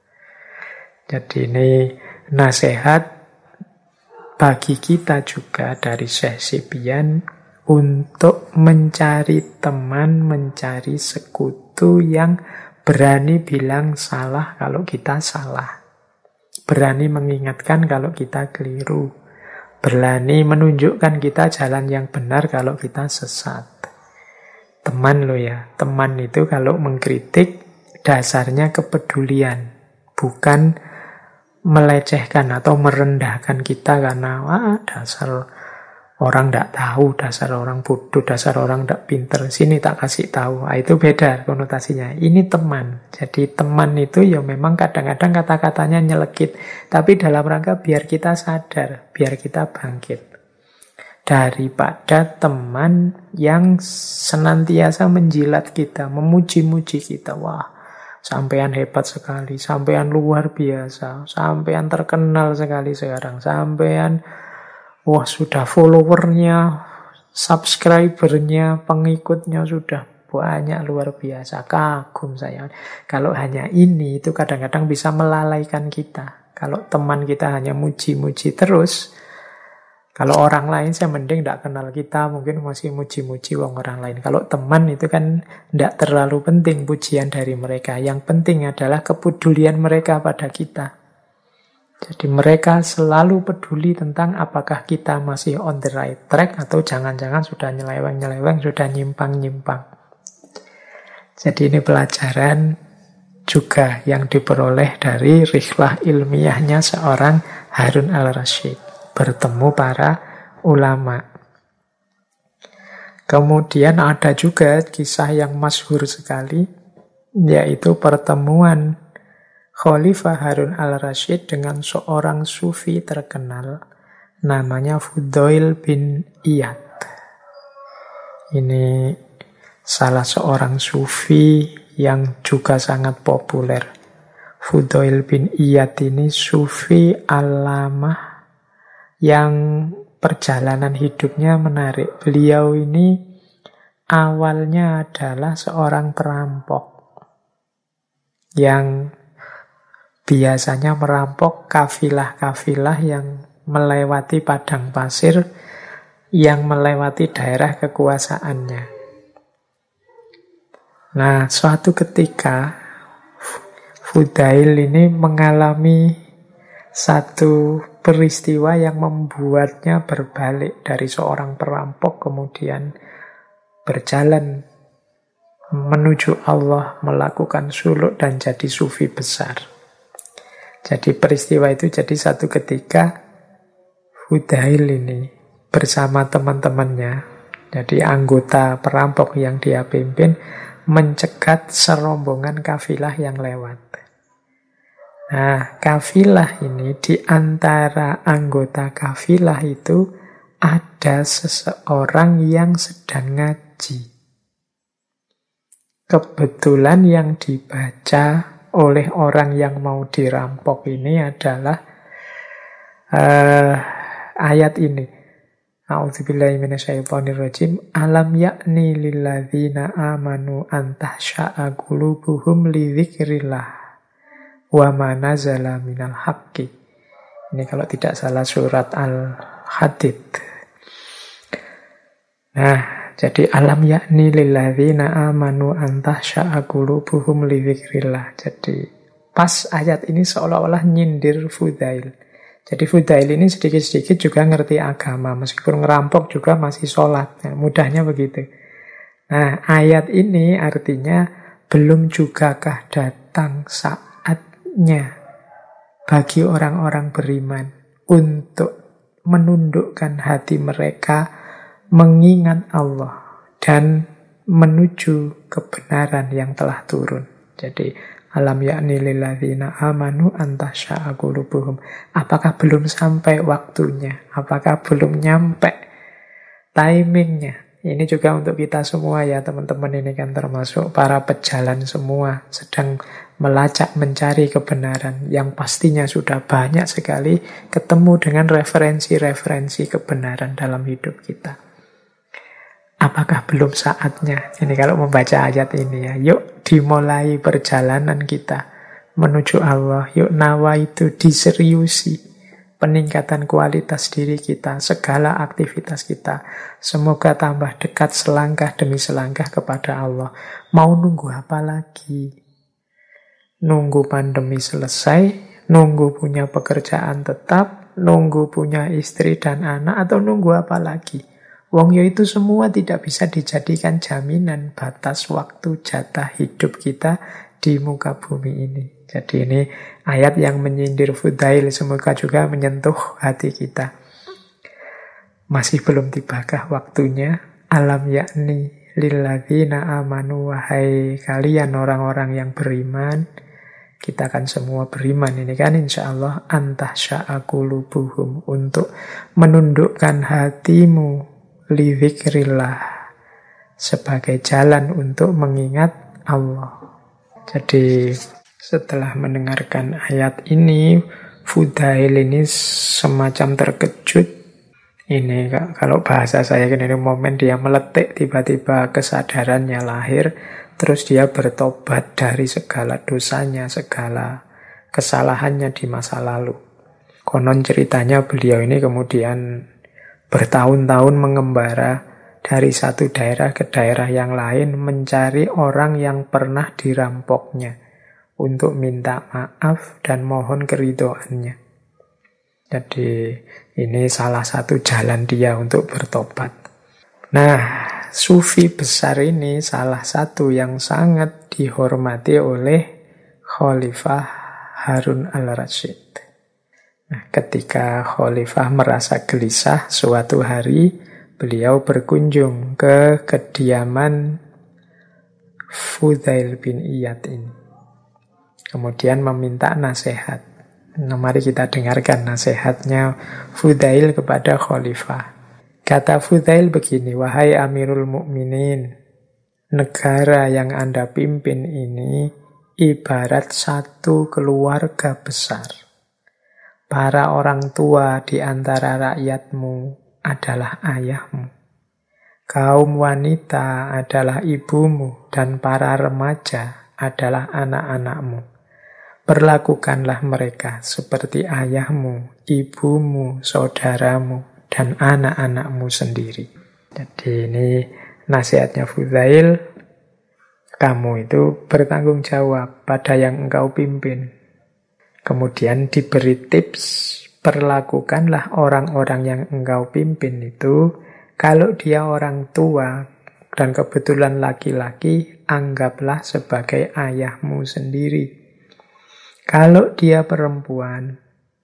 Jadi ini nasihat bagi kita juga dari Sesipian untuk mencari teman, mencari sekutu yang berani bilang salah kalau kita salah, berani mengingatkan kalau kita keliru, berani menunjukkan kita jalan yang benar kalau kita sesat. Teman lo ya, teman itu kalau mengkritik dasarnya kepedulian, bukan melecehkan atau merendahkan kita karena wah dasar orang tidak tahu, dasar orang bodoh, dasar orang tidak pinter, sini tak kasih tahu. Nah, itu beda konotasinya. Ini teman. Jadi teman itu ya memang kadang-kadang kata-katanya nyelekit, tapi dalam rangka biar kita sadar, biar kita bangkit. Daripada teman yang senantiasa menjilat kita, memuji-muji kita. Wah, sampean hebat sekali, sampean luar biasa, sampean terkenal sekali sekarang, sampean wah sudah followernya, subscribernya, pengikutnya sudah banyak luar biasa. Kagum saya. Kalau hanya ini itu kadang-kadang bisa melalaikan kita. Kalau teman kita hanya muji-muji terus, kalau orang lain saya mending tidak kenal kita, mungkin masih muji-muji orang lain. Kalau teman itu kan tidak terlalu penting pujian dari mereka. Yang penting adalah kepedulian mereka pada kita. Jadi mereka selalu peduli tentang apakah kita masih on the right track atau jangan-jangan sudah nyeleweng-nyeleweng, sudah nyimpang-nyimpang. Jadi ini pelajaran juga yang diperoleh dari rihlah ilmiahnya seorang Harun al-Rasyid, bertemu para ulama. Kemudian ada juga kisah yang masyhur sekali, yaitu pertemuan Khalifah Harun al-Rasyid dengan seorang sufi terkenal namanya Fudail bin Iyad. Ini salah seorang sufi yang juga sangat populer. Fudail bin Iyad ini sufi alamah yang perjalanan hidupnya menarik. Beliau ini awalnya adalah seorang perampok yang biasanya merampok kafilah-kafilah yang melewati padang pasir, yang melewati daerah kekuasaannya. Nah, suatu ketika Fudail ini mengalami satu peristiwa yang membuatnya berbalik dari seorang perampok, kemudian berjalan menuju Allah, melakukan suluk dan jadi sufi besar. Jadi peristiwa itu jadi satu ketika Fudail ini bersama teman-temannya, jadi anggota perampok yang dia pimpin, mencegat serombongan kafilah yang lewat. Nah, kafilah ini, di antara anggota kafilah itu ada seseorang yang sedang ngaji. Kebetulan yang dibaca oleh orang yang mau dirampok ini adalah ayat ini. A'udzubillahi minasyaitonirrajim. Alam ya'ni lilladzina amanu an tahsha'a qulubuhum li dzikrillah wa ma nazala minal haqqi. Ini kalau tidak salah surat Al-Hadid. Nah, jadi alam yakni lilladzina amanu an tahsha'a qulubuhum li dzikrillah. Jadi pas ayat ini seolah-olah nyindir Fudail. Jadi Fudail ini sedikit-sedikit juga ngerti agama, meskipun ngerampok juga masih sholat. Nah, mudahnya begitu. Nah, ayat ini artinya belum jugakah datang saatnya bagi orang-orang beriman untuk menundukkan hati mereka mengingat Allah dan menuju kebenaran yang telah turun. Jadi alam ya'ni lilladzina amanu antasya'a qulubuhum. Apakah belum sampai waktunya? Apakah belum nyampe timingnya? Ini juga untuk kita semua ya teman-teman, ini kan termasuk para pejalan semua sedang melacak mencari kebenaran yang pastinya sudah banyak sekali ketemu dengan referensi-referensi kebenaran dalam hidup kita. Apakah belum saatnya? Ini kalau membaca ayat ini ya, yuk dimulai perjalanan kita menuju Allah. Yuk nawa itu diseriusi. Peningkatan kualitas diri kita, segala aktivitas kita. Semoga tambah dekat selangkah demi selangkah kepada Allah. Mau nunggu apa lagi? Nunggu pandemi selesai? Nunggu punya pekerjaan tetap? Nunggu punya istri dan anak? Atau nunggu apa lagi? Wong yo itu semua tidak bisa dijadikan jaminan batas waktu jatah hidup kita di muka bumi ini. Jadi ini ayat yang menyindir Fudail, semoga juga menyentuh hati kita. Masih belum tibakah waktunya? Alam yakni lilladzina amanu, wahai kalian orang-orang yang beriman. Kita kan semua beriman ini kan, insya Allah antasya'a qulubuhum, untuk menundukkan hatimu lidzikrillah, sebagai jalan untuk mengingat Allah. Jadi setelah mendengarkan ayat ini, Fudail ini semacam terkejut. Ini kalau bahasa saya kan ini momen dia meletik, tiba-tiba kesadarannya lahir, terus dia bertobat dari segala dosanya, segala kesalahannya di masa lalu. Konon ceritanya beliau ini kemudian bertahun-tahun mengembara dari satu daerah ke daerah yang lain mencari orang yang pernah dirampoknya untuk minta maaf dan mohon keridhoannya. Jadi ini salah satu jalan dia untuk bertobat. Nah, sufi besar ini salah satu yang sangat dihormati oleh Khalifah Harun al-Rasyid. Nah, ketika Khalifah merasa gelisah, suatu hari beliau berkunjung ke kediaman Fudail bin Iyad ini. Kemudian meminta nasihat. Nah, mari kita dengarkan nasihatnya Fudail kepada Khalifah. Kata Fudail begini, wahai Amirul Mukminin, negara yang Anda pimpin ini ibarat satu keluarga besar. Para orang tua di antara rakyatmu adalah ayahmu. Kaum wanita adalah ibumu dan para remaja adalah anak-anakmu. Perlakukanlah mereka seperti ayahmu, ibumu, saudaramu, dan anak-anakmu sendiri. Jadi ini nasihatnya Fudail. Kamu itu bertanggung jawab pada yang engkau pimpin. Kemudian diberi tips, perlakukanlah orang-orang yang engkau pimpin itu, kalau dia orang tua dan kebetulan laki-laki, anggaplah sebagai ayahmu sendiri. Kalau dia perempuan,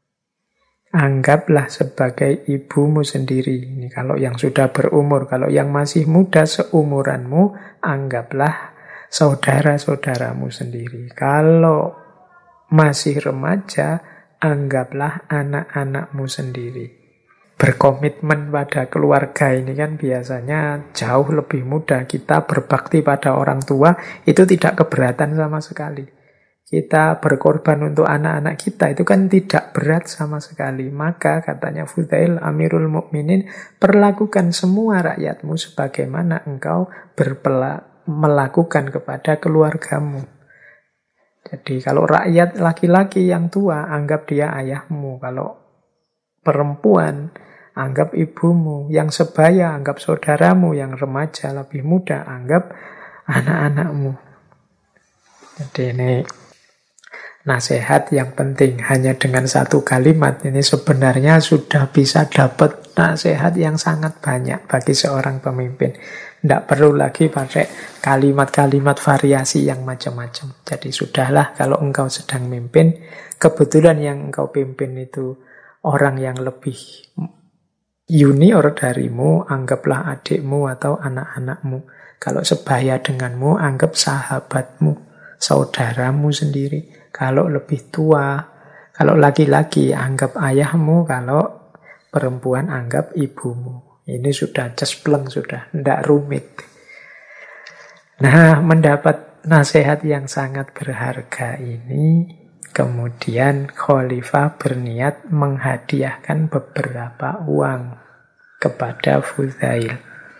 anggaplah sebagai ibumu sendiri. Ini kalau yang sudah berumur, kalau yang masih muda seumuranmu, anggaplah saudara-saudaramu sendiri. Kalau masih remaja, anggaplah anak-anakmu sendiri. Berkomitmen pada keluarga ini kan biasanya jauh lebih mudah. Kita berbakti pada orang tua itu tidak keberatan sama sekali. Kita berkorban untuk anak-anak kita itu kan tidak berat sama sekali. Maka katanya Fudail, Amirul Mukminin, perlakukan semua rakyatmu sebagaimana engkau melakukan kepada keluargamu. Jadi kalau rakyat laki-laki yang tua, anggap dia ayahmu. Kalau perempuan, anggap ibumu. Yang sebaya, anggap saudaramu. Yang remaja, lebih muda, anggap anak-anakmu. Jadi ini nasihat yang penting hanya dengan satu kalimat ini sebenarnya sudah bisa dapat nasihat yang sangat banyak bagi seorang pemimpin. Tidak perlu lagi pakai kalimat-kalimat variasi yang macam-macam. Jadi sudahlah kalau engkau sedang mimpin, kebetulan yang engkau pimpin itu orang yang lebih junior darimu, anggaplah adikmu atau anak-anakmu. Kalau sebaya denganmu, anggap sahabatmu, saudaramu sendiri. Kalau lebih tua, kalau laki-laki anggap ayahmu, kalau perempuan anggap ibumu. Ini sudah cespleng, sudah tidak rumit. Nah, mendapat nasihat yang sangat berharga ini, kemudian khalifah berniat menghadiahkan beberapa uang kepada Fudail.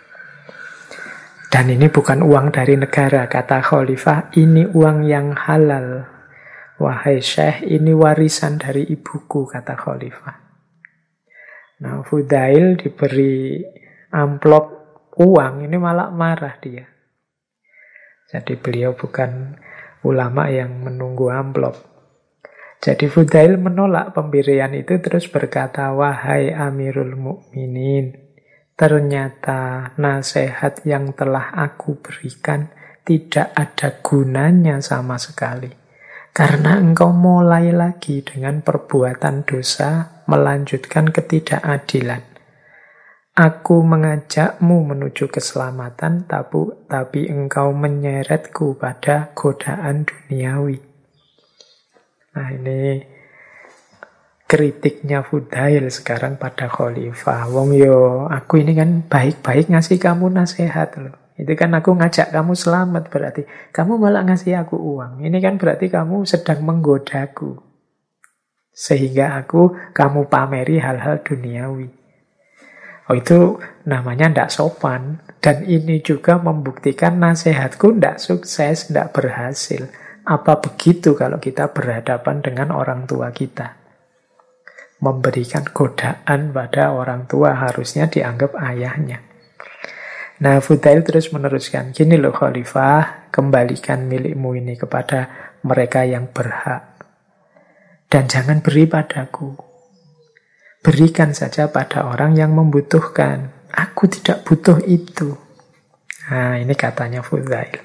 Dan ini bukan uang dari negara, kata khalifah, ini uang yang halal. Wahai Syekh, ini warisan dari ibuku, kata khalifah. Nah, Fudail diberi amplop uang, ini malah marah dia. Jadi beliau bukan ulama yang menunggu amplop. Jadi Fudail menolak pemberian itu terus berkata, wahai Amirul Mukminin, ternyata nasihat yang telah aku berikan tidak ada gunanya sama sekali. Karena engkau mulai lagi dengan perbuatan dosa, melanjutkan ketidakadilan. Aku mengajakmu menuju keselamatan, tapi engkau menyeretku pada godaan duniawi. Nah, ini kritiknya Fudail sekarang pada khalifah. Wong yo, aku ini kan baik-baik ngasih kamu nasihat loh. Itu kan aku ngajak kamu selamat berarti. Kamu malah ngasih aku uang. Ini kan berarti kamu sedang menggodaku. Sehingga kamu pameri hal-hal duniawi. Oh, itu namanya ndak sopan. Dan ini juga membuktikan nasihatku ndak sukses, ndak berhasil. Apa begitu kalau kita berhadapan dengan orang tua kita? Memberikan godaan pada orang tua harusnya dianggap ayahnya. Nah, Fudail terus meneruskan, gini loh khalifah, kembalikan milikmu ini kepada mereka yang berhak. Dan jangan beri padaku. Berikan saja pada orang yang membutuhkan. Aku tidak butuh itu. Nah, ini katanya Fudail.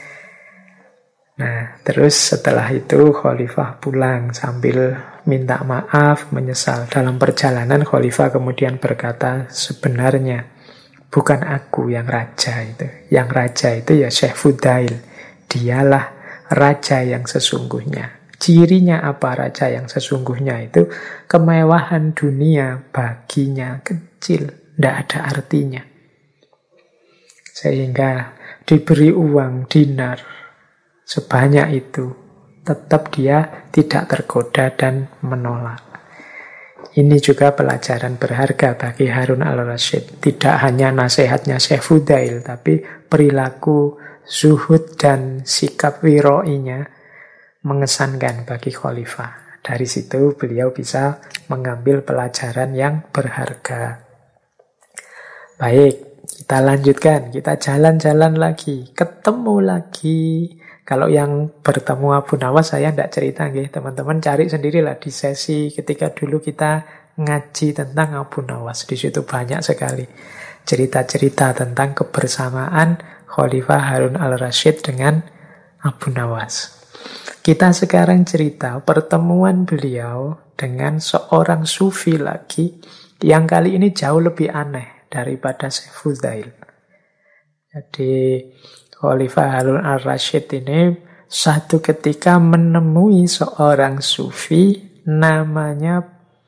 Nah, terus setelah itu khalifah pulang sambil minta maaf, menyesal. Dalam perjalanan khalifah kemudian berkata, sebenarnya bukan aku yang raja itu. Yang raja itu ya Syekh Fudail. Dialah raja yang sesungguhnya. Cirinya apa raja yang sesungguhnya itu? Kemewahan dunia baginya kecil. Tidak ada artinya. Sehingga diberi uang dinar sebanyak itu, tetap dia tidak tergoda dan menolak. Ini juga pelajaran berharga bagi Harun al-Rasyid. Tidak hanya nasihatnya Syekh Fudail, tapi perilaku zuhud dan sikap wiro'inya mengesankan bagi khalifah. Dari situ beliau bisa mengambil pelajaran yang berharga. Baik, kita lanjutkan. Kita jalan-jalan lagi. Ketemu lagi. Kalau yang bertemu Abu Nawas saya tidak cerita, teman-teman cari sendirilah di sesi ketika dulu kita ngaji tentang Abu Nawas. Di situ banyak sekali cerita-cerita tentang kebersamaan Khalifah Harun al-Rasyid dengan Abu Nawas. Kita sekarang cerita pertemuan beliau dengan seorang sufi lagi yang kali ini jauh lebih aneh daripada Syekh Fudail. Jadi Khalifah Harun al-Rasyid ini satu ketika menemui seorang sufi namanya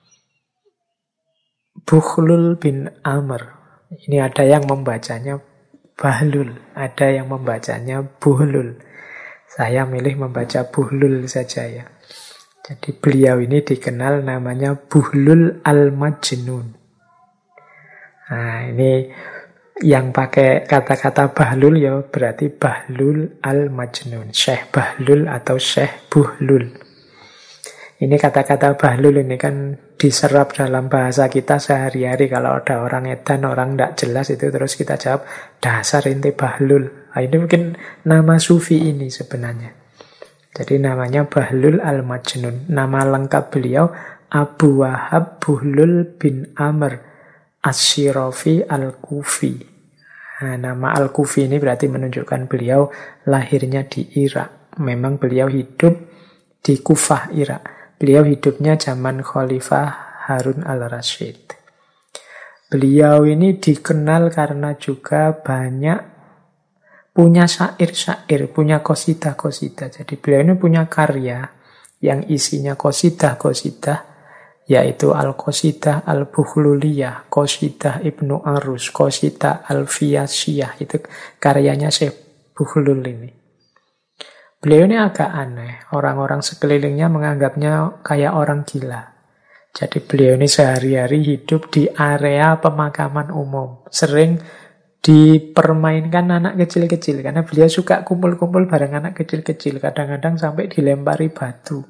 Bukhlul bin Amr. Ini ada yang membacanya Bahlul, ada yang membacanya Buhlul. Saya milih membaca Buhlul saja ya. Jadi beliau ini dikenal namanya Buhlul al-Majnun. Nah, ini yang pakai kata-kata Bahlul ya berarti Bahlul al-Majnun. Syekh Bahlul atau Syekh Buhlul. Ini kata-kata Bahlul ini kan diserap dalam bahasa kita sehari-hari. Kalau ada orang edan, orang tidak jelas itu terus kita jawab, dasar ente Bahlul. Nah, ini mungkin nama sufi ini sebenarnya. Jadi namanya Bahlul Al-Majnun. Nama lengkap beliau Abu Wahab Buhlul bin Amr As-Syirafi Al-Kufi. Nah, nama Al-Kufi ini berarti menunjukkan beliau lahirnya di Irak. Memang beliau hidup di Kufah, Irak. Beliau hidupnya zaman Khalifah Harun al-Rasyid. Beliau ini dikenal karena juga banyak punya syair-syair, punya qasidah-qasidah. Jadi beliau ini punya karya yang isinya qasidah-qasidah, yaitu Al-Qasidah Al-Bukhluliyah, Qasidah Ibnu Arus, Qasidah Al-Fiyasiyah. Itu karyanya Syekh Bukhlul ini. Beliau ini agak aneh. Orang-orang sekelilingnya menganggapnya kayak orang gila. Jadi beliau ini sehari-hari hidup di area pemakaman umum. Sering dipermainkan anak kecil-kecil. Karena beliau suka kumpul-kumpul bareng anak kecil-kecil. Kadang-kadang sampai dilempari batu.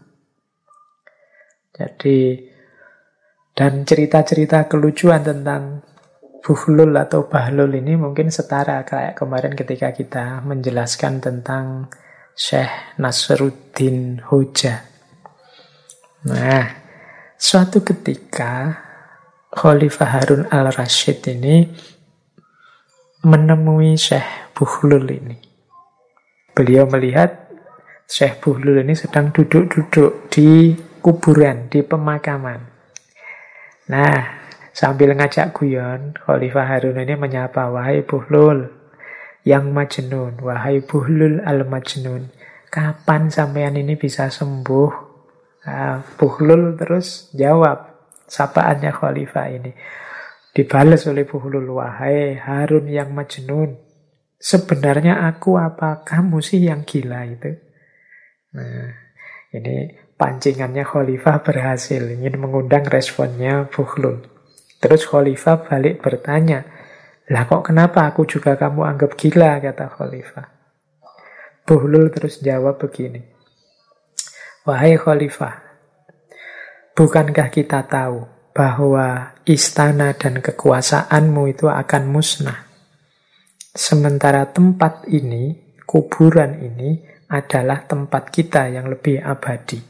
Jadi, dan cerita-cerita kelucuan tentang Bukhlul atau Bahlul ini mungkin setara kayak kemarin ketika kita menjelaskan tentang Syekh Nasruddin Hoja. Nah, suatu ketika Khalifah Harun al-Rasyid ini menemui Syekh Bukhlul ini. Beliau melihat Syekh Bukhlul ini sedang duduk-duduk di kuburan, di pemakaman. Nah, sambil ngajak guyon, Khalifah Harun ini menyapa, "Wahai Bukhlul yang Majnun, wahai Buhlul al-Majnun, kapan sampean ini bisa sembuh?" Nah, Bukhlul terus jawab sapaannya Khalifah ini. Dibalas oleh Bukhlul, "Wahai Harun yang Majnun, sebenarnya aku apa kamu sih yang gila itu?" Nah, ini pancingannya Khalifah berhasil, ingin mengundang responnya Bukhlul. Terus Khalifah balik bertanya, "Lah kok kenapa aku juga kamu anggap gila?" kata Khalifah. Bukhlul terus jawab begini, "Wahai Khalifah, bukankah kita tahu bahwa istana dan kekuasaanmu itu akan musnah? Sementara tempat ini, kuburan ini, adalah tempat kita yang lebih abadi.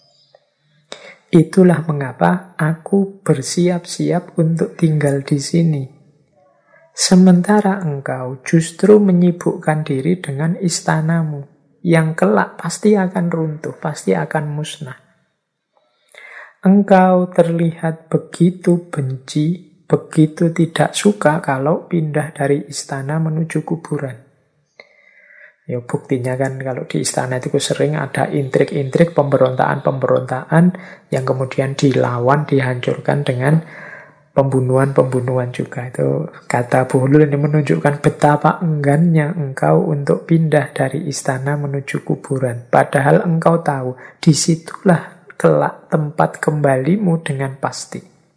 Itulah mengapa aku bersiap-siap untuk tinggal di sini. Sementara engkau justru menyibukkan diri dengan istanamu, yang kelak pasti akan runtuh, pasti akan musnah. Engkau terlihat begitu benci, begitu tidak suka kalau pindah dari istana menuju kuburan." Ya buktinya kan kalau di istana itu sering ada intrik-intrik, pemberontakan-pemberontakan yang kemudian dilawan, dihancurkan dengan pembunuhan-pembunuhan juga. Itu kata Bukhlul ini menunjukkan betapa enggannya engkau untuk pindah dari istana menuju kuburan. Padahal engkau tahu, disitulah kelak tempat kembalimu dengan pasti.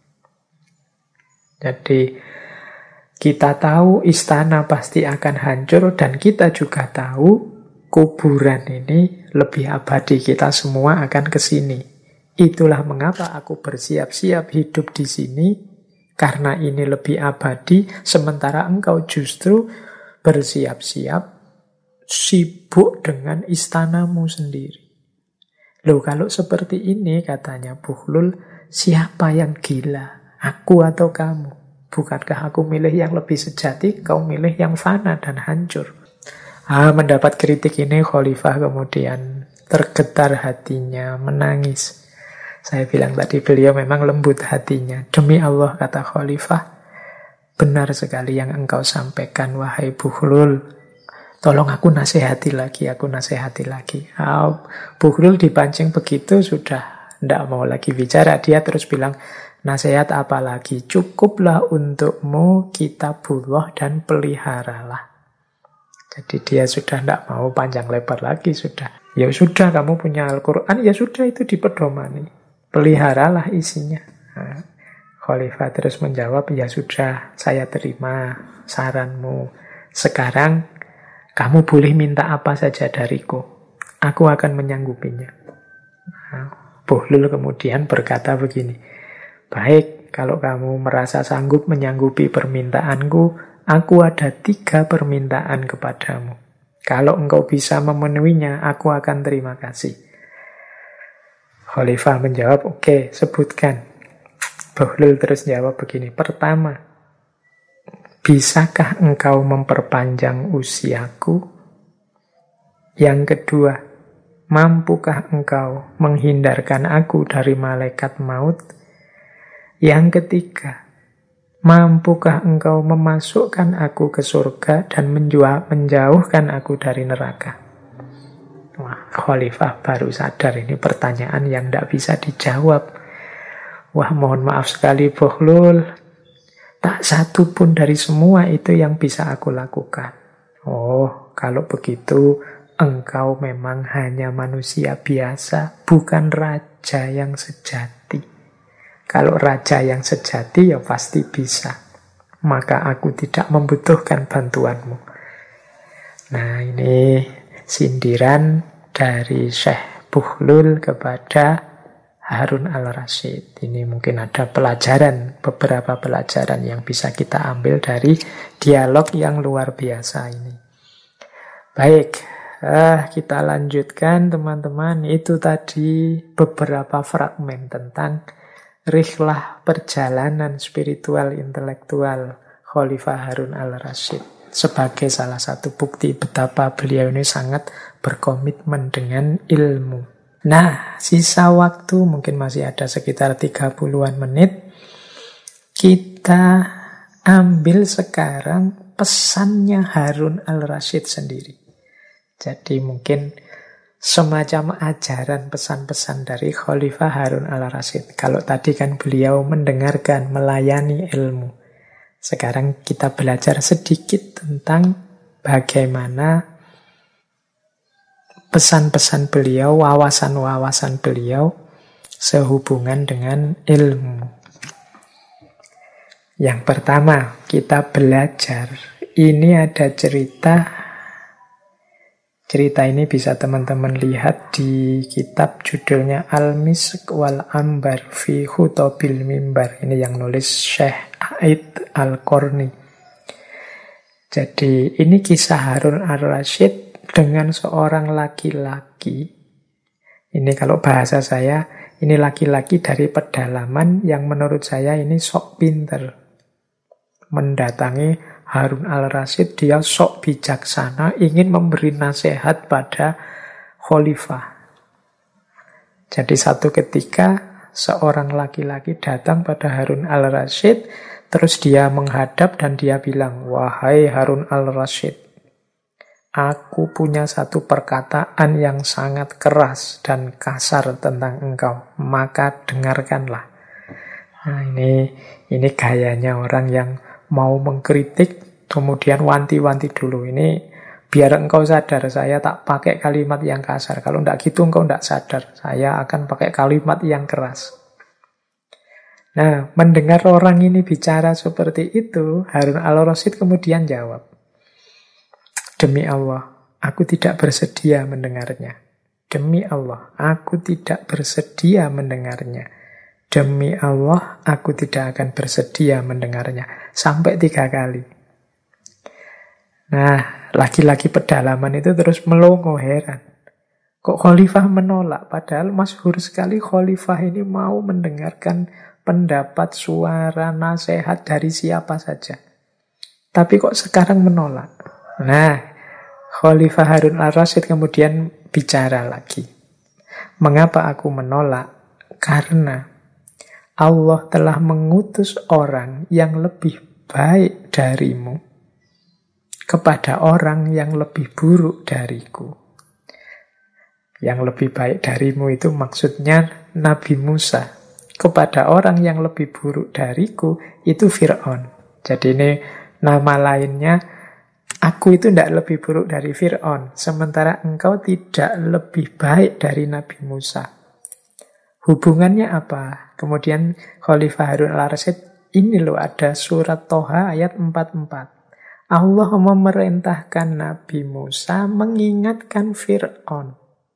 Jadi kita tahu istana pasti akan hancur, dan kita juga tahu kuburan ini lebih abadi. Kita semua akan ke sini. Itulah mengapa aku bersiap-siap hidup di sini, karena ini lebih abadi, sementara engkau justru bersiap-siap sibuk dengan istanamu sendiri. Loh, kalau seperti ini, katanya Bukhlul, siapa yang gila? Aku atau kamu? Bukankah aku milih yang lebih sejati, kau milih yang fana dan hancur? Mendapat kritik ini, Khalifah kemudian tergetar hatinya, menangis. Saya bilang tadi beliau memang lembut hatinya. Demi Allah, kata Khalifah, benar sekali yang engkau sampaikan, wahai Bukhlul. Tolong aku nasihati lagi, aku nasihati lagi. Bukhlul dipancing begitu, sudah tidak mau lagi bicara. Dia terus bilang, nasihat apa lagi? Cukuplah untukmu kitabullah dan peliharalah. Jadi dia sudah tidak mau panjang lebar lagi, sudah. Ya sudah, kamu punya Al-Quran, ya sudah, itu dipedomani. Peliharalah isinya. Khalifah terus menjawab, ya sudah, saya terima saranmu. Sekarang kamu boleh minta apa saja dariku. Aku akan menyanggupinya. Bukhlul kemudian berkata begini, baik, kalau kamu merasa sanggup menyanggupi permintaanku, aku ada 3 permintaan kepadamu. Kalau engkau bisa memenuhinya, aku akan terima kasih. Khalifah menjawab, oke, sebutkan. Bahlul terus jawab begini. Pertama, bisakah engkau memperpanjang usiaku? Yang kedua, mampukah engkau menghindarkan aku dari malaikat maut? Yang ketiga, mampukah engkau memasukkan aku ke surga dan menjauhkan aku dari neraka? Wah, Khalifah baru sadar ini pertanyaan yang tidak bisa dijawab. Wah, mohon maaf sekali Bahlul, tak satu pun dari semua itu yang bisa aku lakukan. Oh, kalau begitu engkau memang hanya manusia biasa, bukan raja yang sejati. Kalau raja yang sejati ya pasti bisa. Maka aku tidak membutuhkan bantuanmu. Nah, ini sindiran dari Syekh Bahlul kepada Harun al-Rasyid. Ini mungkin ada beberapa pelajaran yang bisa kita ambil dari dialog yang luar biasa ini. Baik, kita lanjutkan teman-teman. Itu tadi beberapa fragmen tentang rihlah perjalanan spiritual intelektual Khalifah Harun al-Rasyid. Sebagai salah satu bukti betapa beliau ini sangat berkomitmen dengan ilmu. Nah, sisa waktu mungkin masih ada sekitar 30-an menit. Kita ambil sekarang pesannya Harun al-Rasyid sendiri. Jadi mungkin semacam ajaran pesan-pesan dari Khalifah Harun al-Rasyid. Kalau tadi kan beliau mendengarkan, melayani ilmu. Sekarang kita belajar sedikit tentang bagaimana pesan-pesan beliau, wawasan-wawasan beliau sehubungan dengan ilmu. Yang pertama, kita belajar. Ini ada cerita ini bisa teman-teman lihat di kitab judulnya Al-Misk wal Ambar fi Khutobil Mimbar. Ini yang nulis Syekh Aid Al-Qarni. Jadi ini kisah Harun al-Rasyid dengan seorang laki-laki. Ini kalau bahasa saya, ini laki-laki dari pedalaman yang menurut saya ini sok pinter. Mendatangi Harun al-Rasyid, dia sok bijaksana, ingin memberi nasihat pada khalifah. Jadi satu ketika seorang laki-laki datang pada Harun al-Rasyid, terus dia menghadap dan dia bilang, "Wahai Harun al-Rasyid, aku punya satu perkataan yang sangat keras dan kasar tentang engkau, maka dengarkanlah." Nah, ini gayanya orang yang mau mengkritik, kemudian wanti-wanti dulu. Ini biar engkau sadar, saya tak pakai kalimat yang kasar. Kalau enggak gitu engkau enggak sadar, saya akan pakai kalimat yang keras. Nah, mendengar orang ini bicara seperti itu, Harun al-Rasyid kemudian jawab, "Demi Allah, aku tidak bersedia mendengarnya. Demi Allah, aku tidak bersedia mendengarnya. Demi Allah, aku tidak akan bersedia mendengarnya." Sampai 3 kali. Nah, laki-laki pedalaman itu terus melongo heran. Kok khalifah menolak? Padahal masyhur sekali khalifah ini mau mendengarkan pendapat, suara, nasihat dari siapa saja. Tapi kok sekarang menolak? Nah, Khalifah Harun al-Rasyid kemudian bicara lagi. Mengapa aku menolak? Karena Allah telah mengutus orang yang lebih baik darimu kepada orang yang lebih buruk dariku. Yang lebih baik darimu itu maksudnya Nabi Musa. Kepada orang yang lebih buruk dariku itu Fir'aun. Jadi ini nama lainnya, aku itu tidak lebih buruk dari Fir'aun, sementara engkau tidak lebih baik dari Nabi Musa. Hubungannya apa? Kemudian Khalifah Harun al-Rasyid, ini loh ada surat Toha ayat 44. Allah memerintahkan Nabi Musa mengingatkan Fir'aun.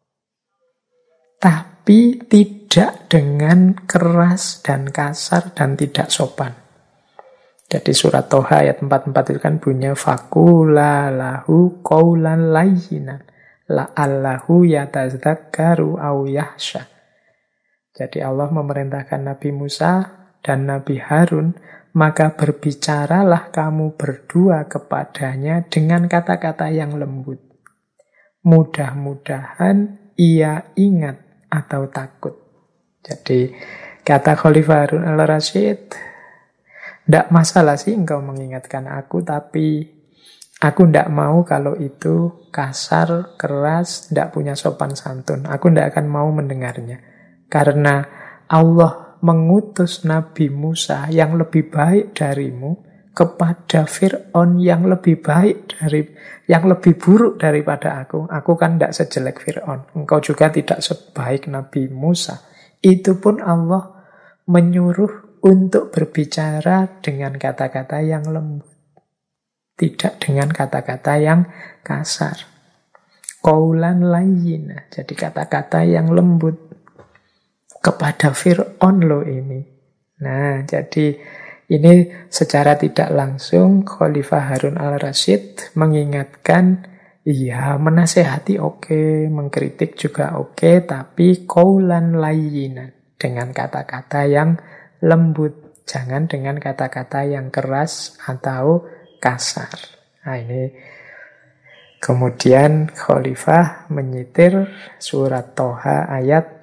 Tapi tidak dengan keras dan kasar dan tidak sopan. Jadi surat Toha ayat 44 itu kan bunyinya faqula lahu qawlan layyinan la'allahu yatadzakkaru aw yakhsha. Jadi Allah memerintahkan Nabi Musa dan Nabi Harun, maka berbicaralah kamu berdua kepadanya dengan kata-kata yang lembut. Mudah-mudahan ia ingat atau takut. Jadi kata Khalifah Harun al-Rasyid, tidak masalah sih engkau mengingatkan aku, tapi aku tidak mau kalau itu kasar, keras, tidak punya sopan santun. Aku tidak akan mau mendengarnya. Karena Allah mengutus Nabi Musa yang lebih baik darimu kepada Fir'aun yang lebih buruk daripada aku. Aku kan tidak sejelek Fir'aun. Engkau juga tidak sebaik Nabi Musa. Itu pun Allah menyuruh untuk berbicara dengan kata-kata yang lembut. Tidak dengan kata-kata yang kasar. Qaulan layyina. Jadi kata-kata yang lembut. Kepada Fir'aun loh ini. Nah, jadi ini secara tidak langsung Khalifah Harun al-Rasyid mengingatkan, iya menasehati oke, mengkritik juga oke, tapi qaulan layyinan. Dengan kata-kata yang lembut, jangan dengan kata-kata yang keras atau kasar. Nah ini kemudian Khalifah menyitir surat Toha ayat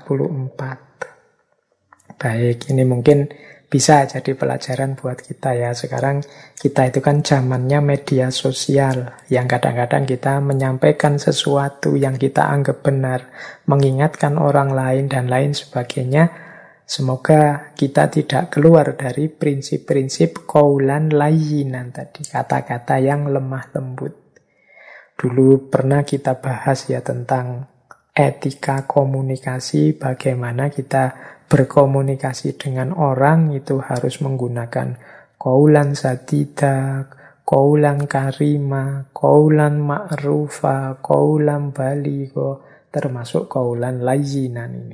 44. Baik, ini mungkin bisa jadi pelajaran buat kita ya. Sekarang kita itu kan zamannya media sosial, yang kadang-kadang kita menyampaikan sesuatu yang kita anggap benar, mengingatkan orang lain dan lain sebagainya. Semoga kita tidak keluar dari prinsip-prinsip qaulan layyinan tadi, kata-kata yang lemah lembut. Dulu pernah kita bahas ya tentang etika komunikasi, bagaimana kita berkomunikasi dengan orang itu harus menggunakan qaulan sadida, qaulan karima, qaulan ma'rufa, qaulan baligho, termasuk qaulan layyinan ini.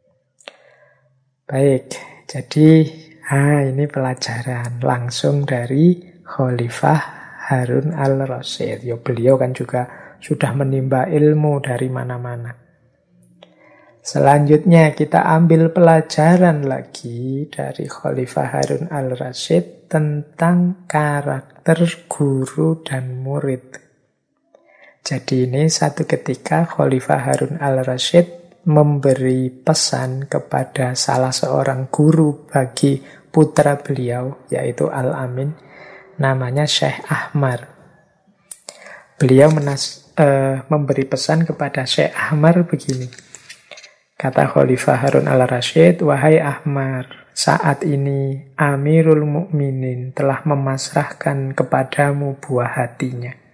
Baik, jadi ini pelajaran langsung dari Khalifah Harun al-Rasyid. Ya, beliau kan juga sudah menimba ilmu dari mana-mana. Selanjutnya kita ambil pelajaran lagi dari Khalifah Harun al-Rasyid tentang karakter guru dan murid. Jadi ini satu ketika Khalifah Harun al-Rasyid memberi pesan kepada salah seorang guru bagi putra beliau, yaitu Al-Amin, namanya Syekh Ahmar. Beliau memberi pesan kepada Syekh Ahmar begini. Kata Khalifah Harun al-Rasyid, wahai Ahmar, saat ini Amirul Mukminin telah memasrahkan kepadamu buah hatinya.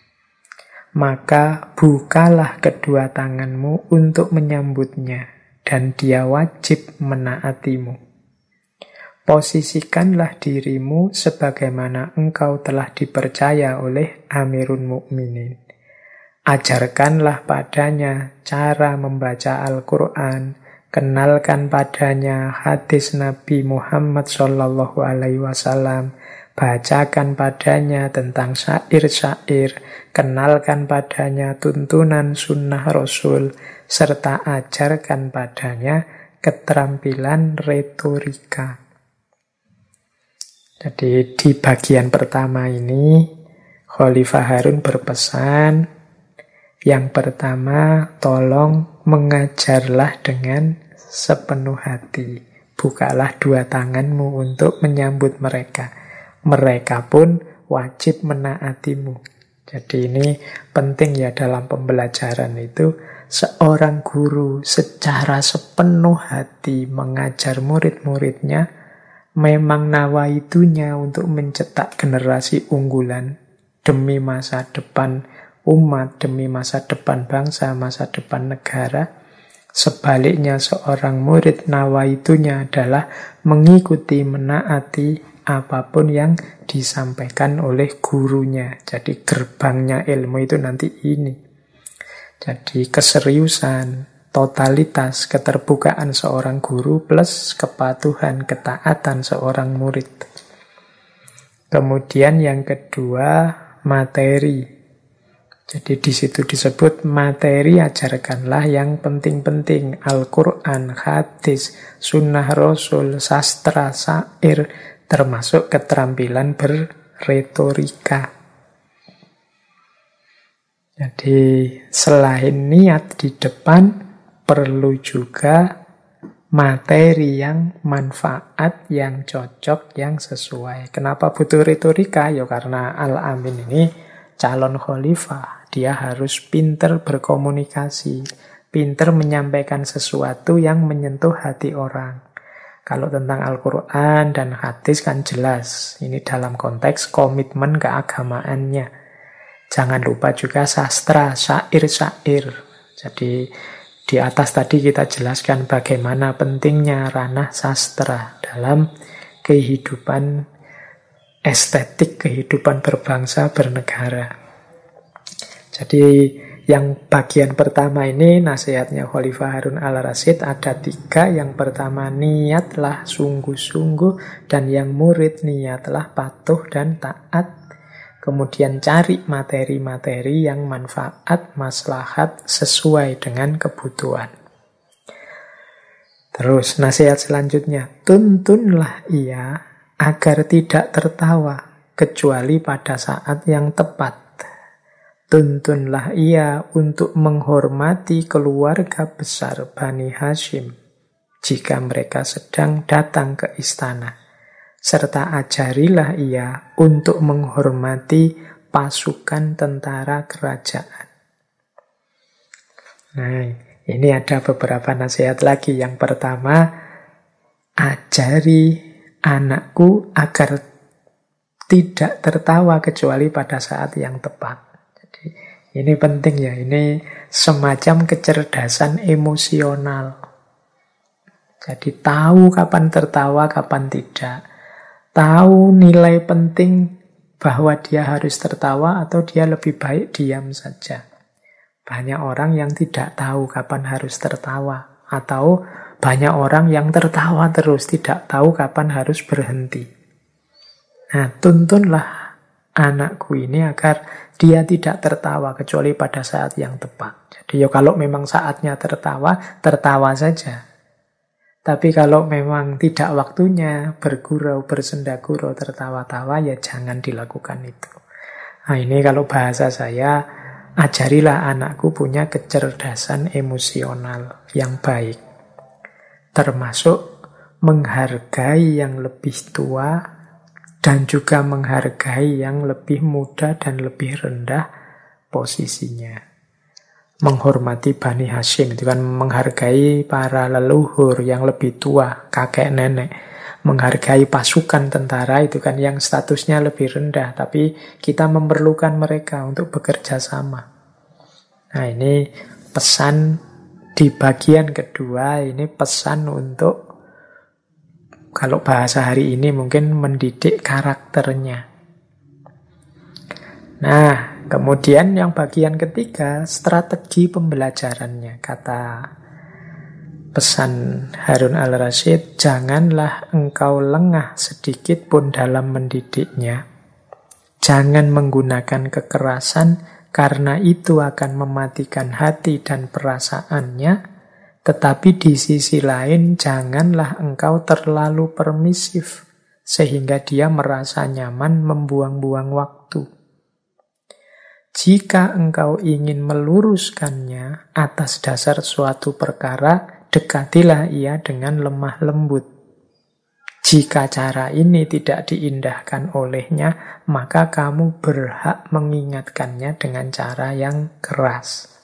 Maka bukalah kedua tanganmu untuk menyambutnya, dan dia wajib menaatimu. Posisikanlah dirimu sebagaimana engkau telah dipercaya oleh Amirul Mukminin. Ajarkanlah padanya cara membaca Al-Quran, kenalkan padanya hadis Nabi Muhammad SAW, bacakan padanya tentang syair-syair, kenalkan padanya tuntunan sunnah Rasul, serta ajarkan padanya keterampilan retorika. Jadi di bagian pertama ini Khalifah Harun berpesan, yang pertama tolong mengajarlah dengan sepenuh hati. Bukalah dua tanganmu untuk menyambut mereka. Mereka pun wajib menaatimu. Jadi ini penting ya dalam pembelajaran itu, seorang guru secara sepenuh hati mengajar murid-muridnya, memang nawaitunya untuk mencetak generasi unggulan demi masa depan umat, demi masa depan bangsa, masa depan negara. Sebaliknya seorang murid nawaitunya adalah mengikuti, menaati apapun yang disampaikan oleh gurunya. Jadi gerbangnya ilmu itu nanti ini. Jadi keseriusan, totalitas, keterbukaan seorang guru plus kepatuhan, ketaatan seorang murid. Kemudian yang kedua, materi. Jadi di situ disebut materi, ajarkanlah yang penting-penting. Al-Quran, hadis, sunnah Rasul, sastra, syair, termasuk keterampilan berretorika. Jadi selain niat di depan, perlu juga materi yang manfaat, yang cocok, yang sesuai. Kenapa butuh retorika? Ya karena Al-Amin ini calon khalifah. Dia harus pinter berkomunikasi, pinter menyampaikan sesuatu yang menyentuh hati orang. Kalau tentang Al-Quran dan hadis kan jelas. Ini dalam konteks komitmen keagamaannya. Jangan lupa juga sastra, syair-syair. Jadi di atas tadi kita jelaskan bagaimana pentingnya ranah sastra dalam kehidupan estetik, kehidupan berbangsa, bernegara. Jadi yang bagian pertama ini nasihatnya Khalifah Harun al-Rasyid ada 3. Yang pertama, niatlah sungguh-sungguh, dan yang murid niatlah patuh dan taat. Kemudian cari materi-materi yang manfaat, maslahat, sesuai dengan kebutuhan. Terus nasihat selanjutnya, tuntunlah ia agar tidak tertawa kecuali pada saat yang tepat. Tuntunlah ia untuk menghormati keluarga besar Bani Hashim jika mereka sedang datang ke istana. Serta ajarilah ia untuk menghormati pasukan tentara kerajaan. Nah, ini ada beberapa nasihat lagi. Yang pertama, ajari anakku agar tidak tertawa kecuali pada saat yang tepat. Ini penting ya, ini semacam kecerdasan emosional. Jadi tahu kapan tertawa, kapan tidak. Tahu nilai penting bahwa dia harus tertawa atau dia lebih baik diam saja. Banyak orang yang tidak tahu kapan harus tertawa. Atau banyak orang yang tertawa terus, tidak tahu kapan harus berhenti. Nah, tuntunlah anakku ini agar dia tidak tertawa kecuali pada saat yang tepat. Jadi ya kalau memang saatnya tertawa, tertawa saja. Tapi kalau memang tidak waktunya bergurau, bersenda-gurau, tertawa-tawa, ya jangan dilakukan itu. Nah ini kalau bahasa saya, ajarilah anakku punya kecerdasan emosional yang baik. Termasuk menghargai yang lebih tua, dan juga menghargai yang lebih muda dan lebih rendah posisinya. Menghormati Bani Hashim itu kan menghargai para leluhur yang lebih tua, kakek nenek. Menghargai pasukan tentara itu kan yang statusnya lebih rendah, tapi kita memerlukan mereka untuk bekerja sama. Nah ini pesan di bagian kedua, ini pesan untuk, kalau bahasa hari ini mungkin mendidik karakternya. Nah, kemudian yang bagian ketiga, strategi pembelajarannya. Kata pesan Harun al-Rasyid, janganlah engkau lengah sedikit pun dalam mendidiknya. Jangan menggunakan kekerasan, karena itu akan mematikan hati dan perasaannya. Tetapi di sisi lain, janganlah engkau terlalu permisif, sehingga dia merasa nyaman membuang-buang waktu. Jika engkau ingin meluruskannya atas dasar suatu perkara, dekatilah ia dengan lemah lembut. Jika cara ini tidak diindahkan olehnya, maka kamu berhak mengingatkannya dengan cara yang keras.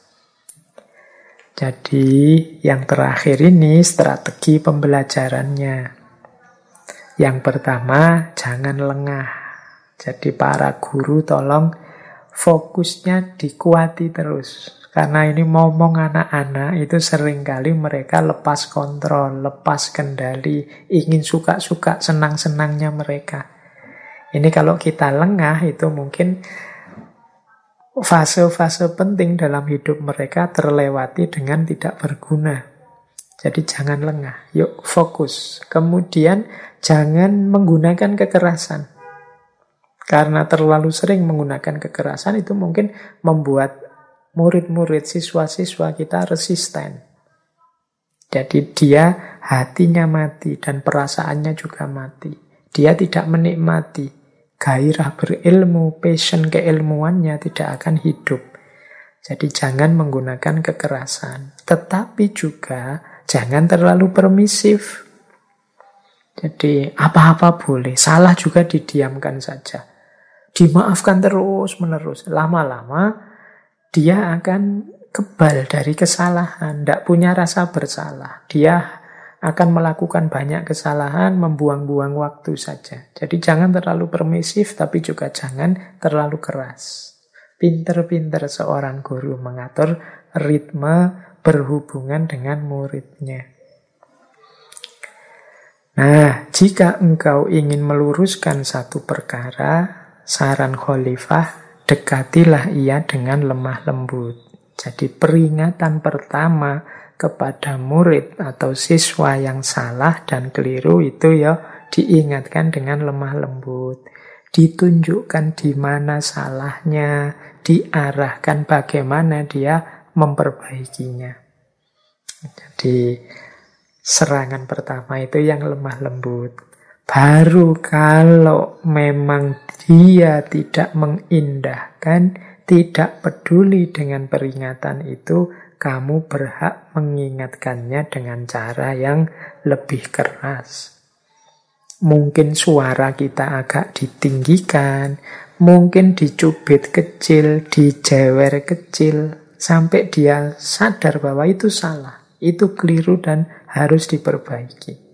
Jadi yang terakhir ini strategi pembelajarannya. Yang pertama, jangan lengah. Jadi para guru tolong fokusnya dikuati terus. Karena ini ngomong anak-anak itu seringkali mereka lepas kontrol, lepas kendali, ingin suka-suka, senang-senangnya mereka. Ini kalau kita lengah itu mungkin fase-fase penting dalam hidup mereka terlewati dengan tidak berguna. Jadi jangan lengah, yuk fokus. Kemudian jangan menggunakan kekerasan. Karena terlalu sering menggunakan kekerasan itu mungkin membuat murid-murid, siswa-siswa kita resisten. Jadi dia hatinya mati dan perasaannya juga mati. Dia tidak menikmati. Gairah berilmu, passion keilmuannya tidak akan hidup. Jadi jangan menggunakan kekerasan. Tetapi juga jangan terlalu permisif. Jadi apa-apa boleh, salah juga didiamkan saja. Dimaafkan terus-menerus. Lama-lama dia akan kebal dari kesalahan, tidak punya rasa bersalah. Dia akan melakukan banyak kesalahan, membuang-buang waktu saja. Jadi jangan terlalu permisif, tapi juga jangan terlalu keras. Pinter-pinter seorang guru mengatur ritme berhubungan dengan muridnya. Nah, jika engkau ingin meluruskan satu perkara, saran khalifah, dekatilah ia dengan lemah lembut. Jadi peringatan pertama kepada murid atau siswa yang salah dan keliru itu ya diingatkan dengan lemah lembut. Ditunjukkan di mana salahnya, diarahkan bagaimana dia memperbaikinya. Jadi serangan pertama itu yang lemah lembut. Baru kalau memang dia tidak mengindahkan, tidak peduli dengan peringatan itu, kamu berhak mengingatkannya dengan cara yang lebih keras. Mungkin suara kita agak ditinggikan, mungkin dicubit kecil, dijewer kecil, sampai dia sadar bahwa itu salah, itu keliru dan harus diperbaiki.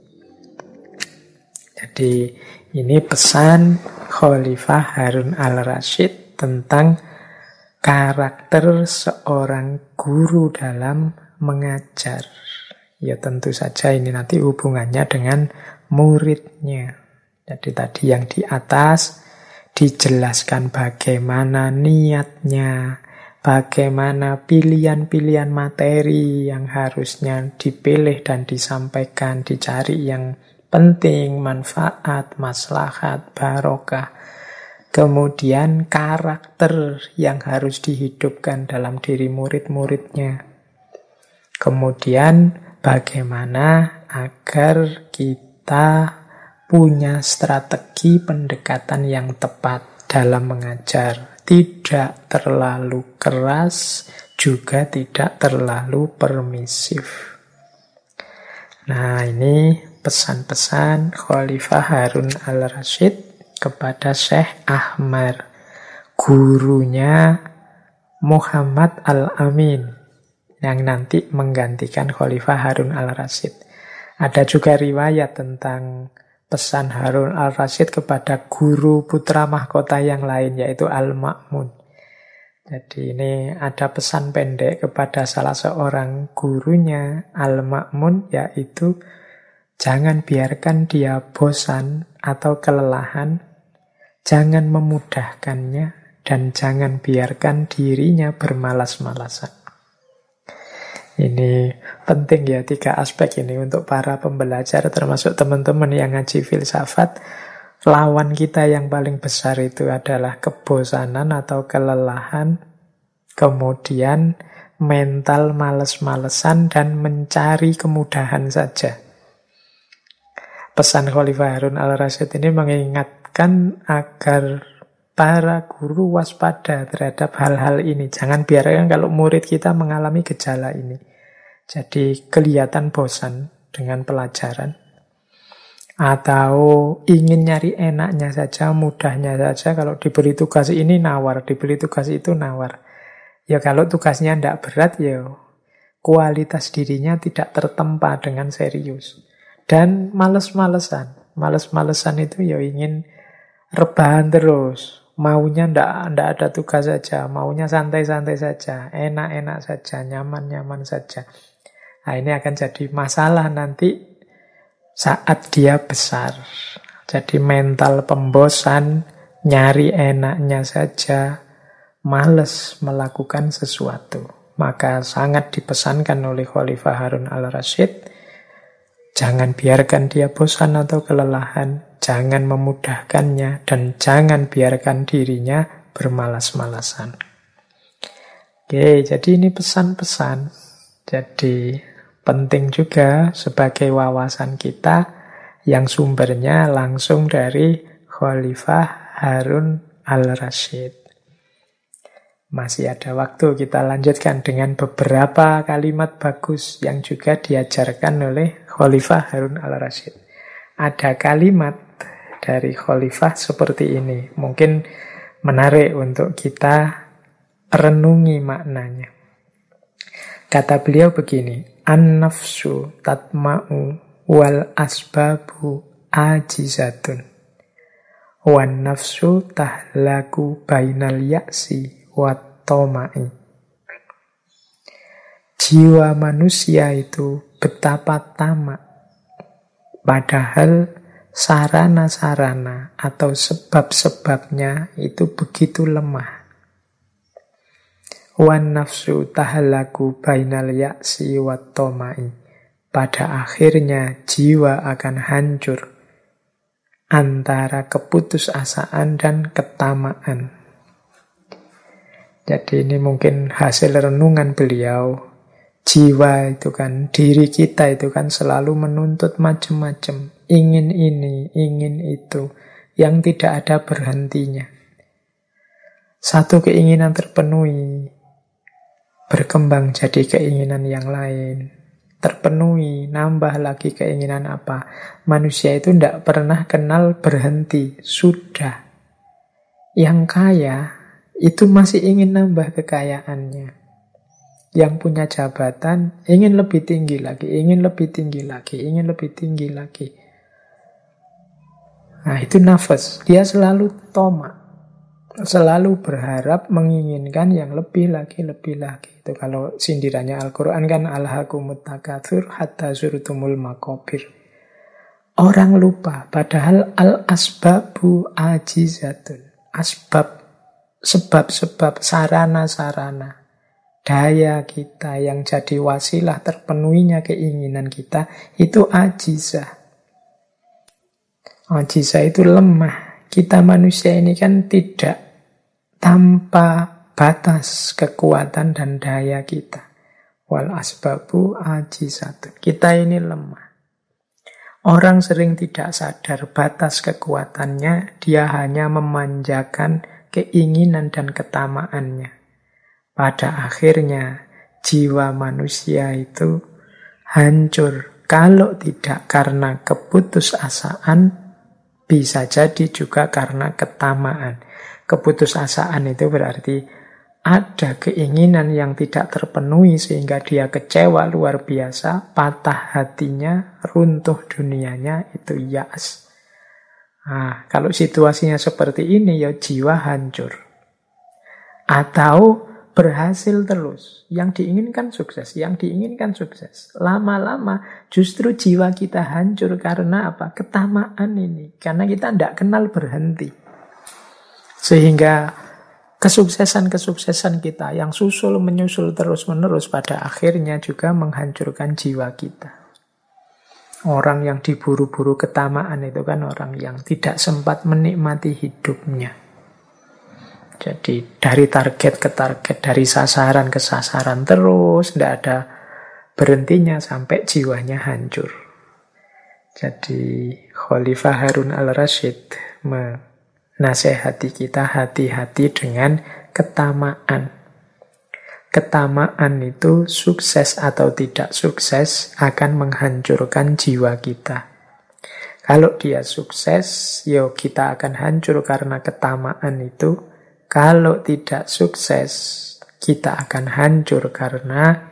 Jadi ini pesan Khalifah Harun al-Rasyid tentang karakter seorang guru dalam mengajar. Ya tentu saja ini nanti hubungannya dengan muridnya. Jadi tadi yang di atas dijelaskan bagaimana niatnya, bagaimana pilihan-pilihan materi yang harusnya dipilih dan disampaikan, dicari yang penting, manfaat, maslahat, barokah. Kemudian karakter yang harus dihidupkan dalam diri murid-muridnya. Kemudian bagaimana agar kita punya strategi pendekatan yang tepat dalam mengajar. Tidak terlalu keras, juga tidak terlalu permisif. Nah, ini pesan-pesan Khalifah Harun al-Rasyid kepada Syekh Ahmad, gurunya Muhammad al-Amin, yang nanti menggantikan Khalifah Harun al-Rasyid. Ada juga riwayat tentang pesan Harun al-Rasyid kepada guru putra mahkota yang lain, yaitu Al-Ma'mun. Jadi ini ada pesan pendek kepada salah seorang gurunya, Al-Ma'mun, yaitu jangan biarkan dia bosan atau kelelahan, jangan memudahkannya, dan jangan biarkan dirinya bermalas-malasan. Ini penting ya, 3 aspek ini untuk para pembelajar, termasuk teman-teman yang ngaji filsafat. Lawan kita yang paling besar itu adalah kebosanan atau kelelahan, kemudian mental males-malesan dan mencari kemudahan saja. Pesan Khalifah Harun al-Rasyid ini mengingatkan agar para guru waspada terhadap hal-hal ini. Jangan biarkan kalau murid kita mengalami gejala ini. Jadi kelihatan bosan dengan pelajaran, atau ingin nyari enaknya saja, mudahnya saja. Kalau diberi tugas ini nawar, diberi tugas itu nawar. Ya kalau tugasnya tidak berat, ya kualitas dirinya tidak tertempa dengan serius. Dan males-malesan. Males-malesan itu ya ingin rebahan terus. Maunya tidak ada tugas saja, maunya santai-santai saja, enak-enak saja, nyaman-nyaman saja. Nah, ini akan jadi masalah nanti saat dia besar. Jadi mental pembosan, nyari enaknya saja, malas melakukan sesuatu. Maka sangat dipesankan oleh Khalifah Harun al-Rasyid, jangan biarkan dia bosan atau kelelahan, jangan memudahkannya, dan jangan biarkan dirinya bermalas-malasan. Oke, jadi ini pesan-pesan. Jadi penting juga sebagai wawasan kita yang sumbernya langsung dari Khalifah Harun al-Rasyid. Masih ada waktu, kita lanjutkan dengan beberapa kalimat bagus yang juga diajarkan oleh Khalifah Harun al-Rasyid. Ada kalimat dari Khalifah seperti ini, mungkin menarik untuk kita renungi maknanya. Kata beliau begini, an-nafsu tatma'u wal asbabu ajizatun wan nafsu tahlaku bainal ya'si wat toma'i. Jiwa manusia itu betapa tamak, padahal sarana-sarana atau sebab-sebabnya itu begitu lemah. Wan nafsu tahlaku bainal ya'si wat toma'i. Pada akhirnya jiwa akan hancur antara keputusasaan dan ketamaan. Jadi ini mungkin hasil renungan beliau. Jiwa itu kan, diri kita itu kan selalu menuntut macam-macam. Ingin ini, ingin itu, yang tidak ada berhentinya. Satu keinginan terpenuhi, berkembang jadi keinginan yang lain. Terpenuhi, nambah lagi keinginan apa. Manusia itu tidak pernah kenal berhenti. Sudah. Yang kaya itu masih ingin nambah kekayaannya. Yang punya jabatan ingin lebih tinggi lagi, ingin lebih tinggi lagi, ingin lebih tinggi lagi. Nah itu nafas. Dia selalu tomak. Selalu berharap menginginkan yang lebih lagi, lebih lagi. Itu kalau sindirannya Al-Quran kan alhaakumut takatsur hatta zurtumul maqabir. Orang lupa, padahal al-asbabu ajizatun. Asbab, sebab-sebab, sarana-sarana. Daya kita yang jadi wasilah terpenuhinya keinginan kita, itu ajizah. Ajizah itu lemah. Kita manusia ini kan tidak tanpa batas kekuatan dan daya kita. Wal asbabu ajizatun. Kita ini lemah. Orang sering tidak sadar batas kekuatannya, dia hanya memanjakan keinginan dan ketamaannya. Pada akhirnya, jiwa manusia itu hancur. Kalau tidak karena keputusasaan, bisa jadi juga karena ketamaan. Keputusasaan itu berarti ada keinginan yang tidak terpenuhi sehingga dia kecewa luar biasa, patah hatinya, runtuh dunianya, itu ya'as. Nah, kalau situasinya seperti ini, ya jiwa hancur. Atau berhasil terus. Yang diinginkan sukses, yang diinginkan sukses. Lama-lama justru jiwa kita hancur karena apa? Ketamaan ini. Karena kita tidak kenal berhenti. Sehingga kesuksesan-kesuksesan kita yang menyusul terus-menerus pada akhirnya juga menghancurkan jiwa kita. Orang yang diburu-buru ketamaan itu kan orang yang tidak sempat menikmati hidupnya. Jadi dari target ke target, dari sasaran ke sasaran terus, tidak ada berhentinya sampai jiwanya hancur. Jadi Khalifah Harun al-Rasyid menasehati kita hati-hati dengan ketamaan. Ketamaan itu sukses atau tidak sukses akan menghancurkan jiwa kita. Kalau dia sukses, yo kita akan hancur karena ketamaan itu. Kalau tidak sukses, kita akan hancur karena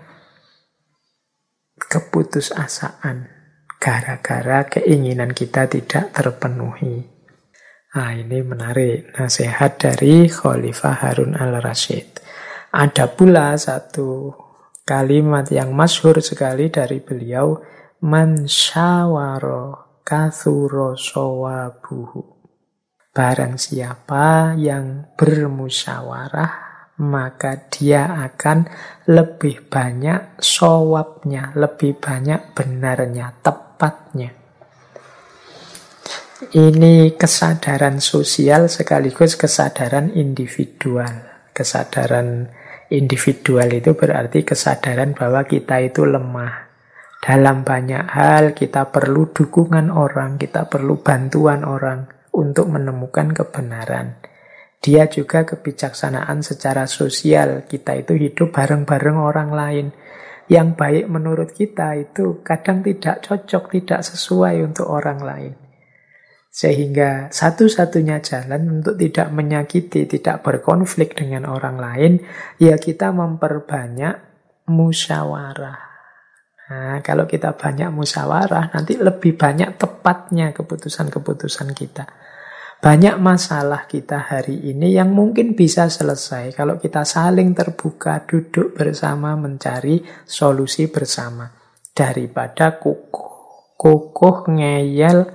keputusasaan. Gara-gara keinginan kita tidak terpenuhi. Nah, ini menarik. Nasihat dari Khalifah Harun al-Rasyid. Ada pula satu kalimat yang masyhur sekali dari beliau. Man syawara kathura sawabuhu. Barang siapa yang bermusyawarah, maka dia akan lebih banyak shawabnya, lebih banyak benarnya, tepatnya. Ini kesadaran sosial sekaligus kesadaran individual. Kesadaran individual itu berarti kesadaran bahwa kita itu lemah. Dalam banyak hal kita perlu dukungan orang, kita perlu bantuan orang untuk menemukan kebenaran. Dia juga kebijaksanaan secara sosial. Kita itu hidup bareng-bareng orang lain. Yang baik menurut kita itu kadang tidak cocok, tidak sesuai untuk orang lain. Sehingga satu-satunya jalan untuk tidak menyakiti, tidak berkonflik dengan orang lain, ya kita memperbanyak musyawarah. Nah, kalau kita banyak musyawarah, nanti lebih banyak tepatnya keputusan-keputusan kita. Banyak masalah kita hari ini yang mungkin bisa selesai kalau kita saling terbuka, duduk bersama, mencari solusi bersama. Daripada kukuh ngeyel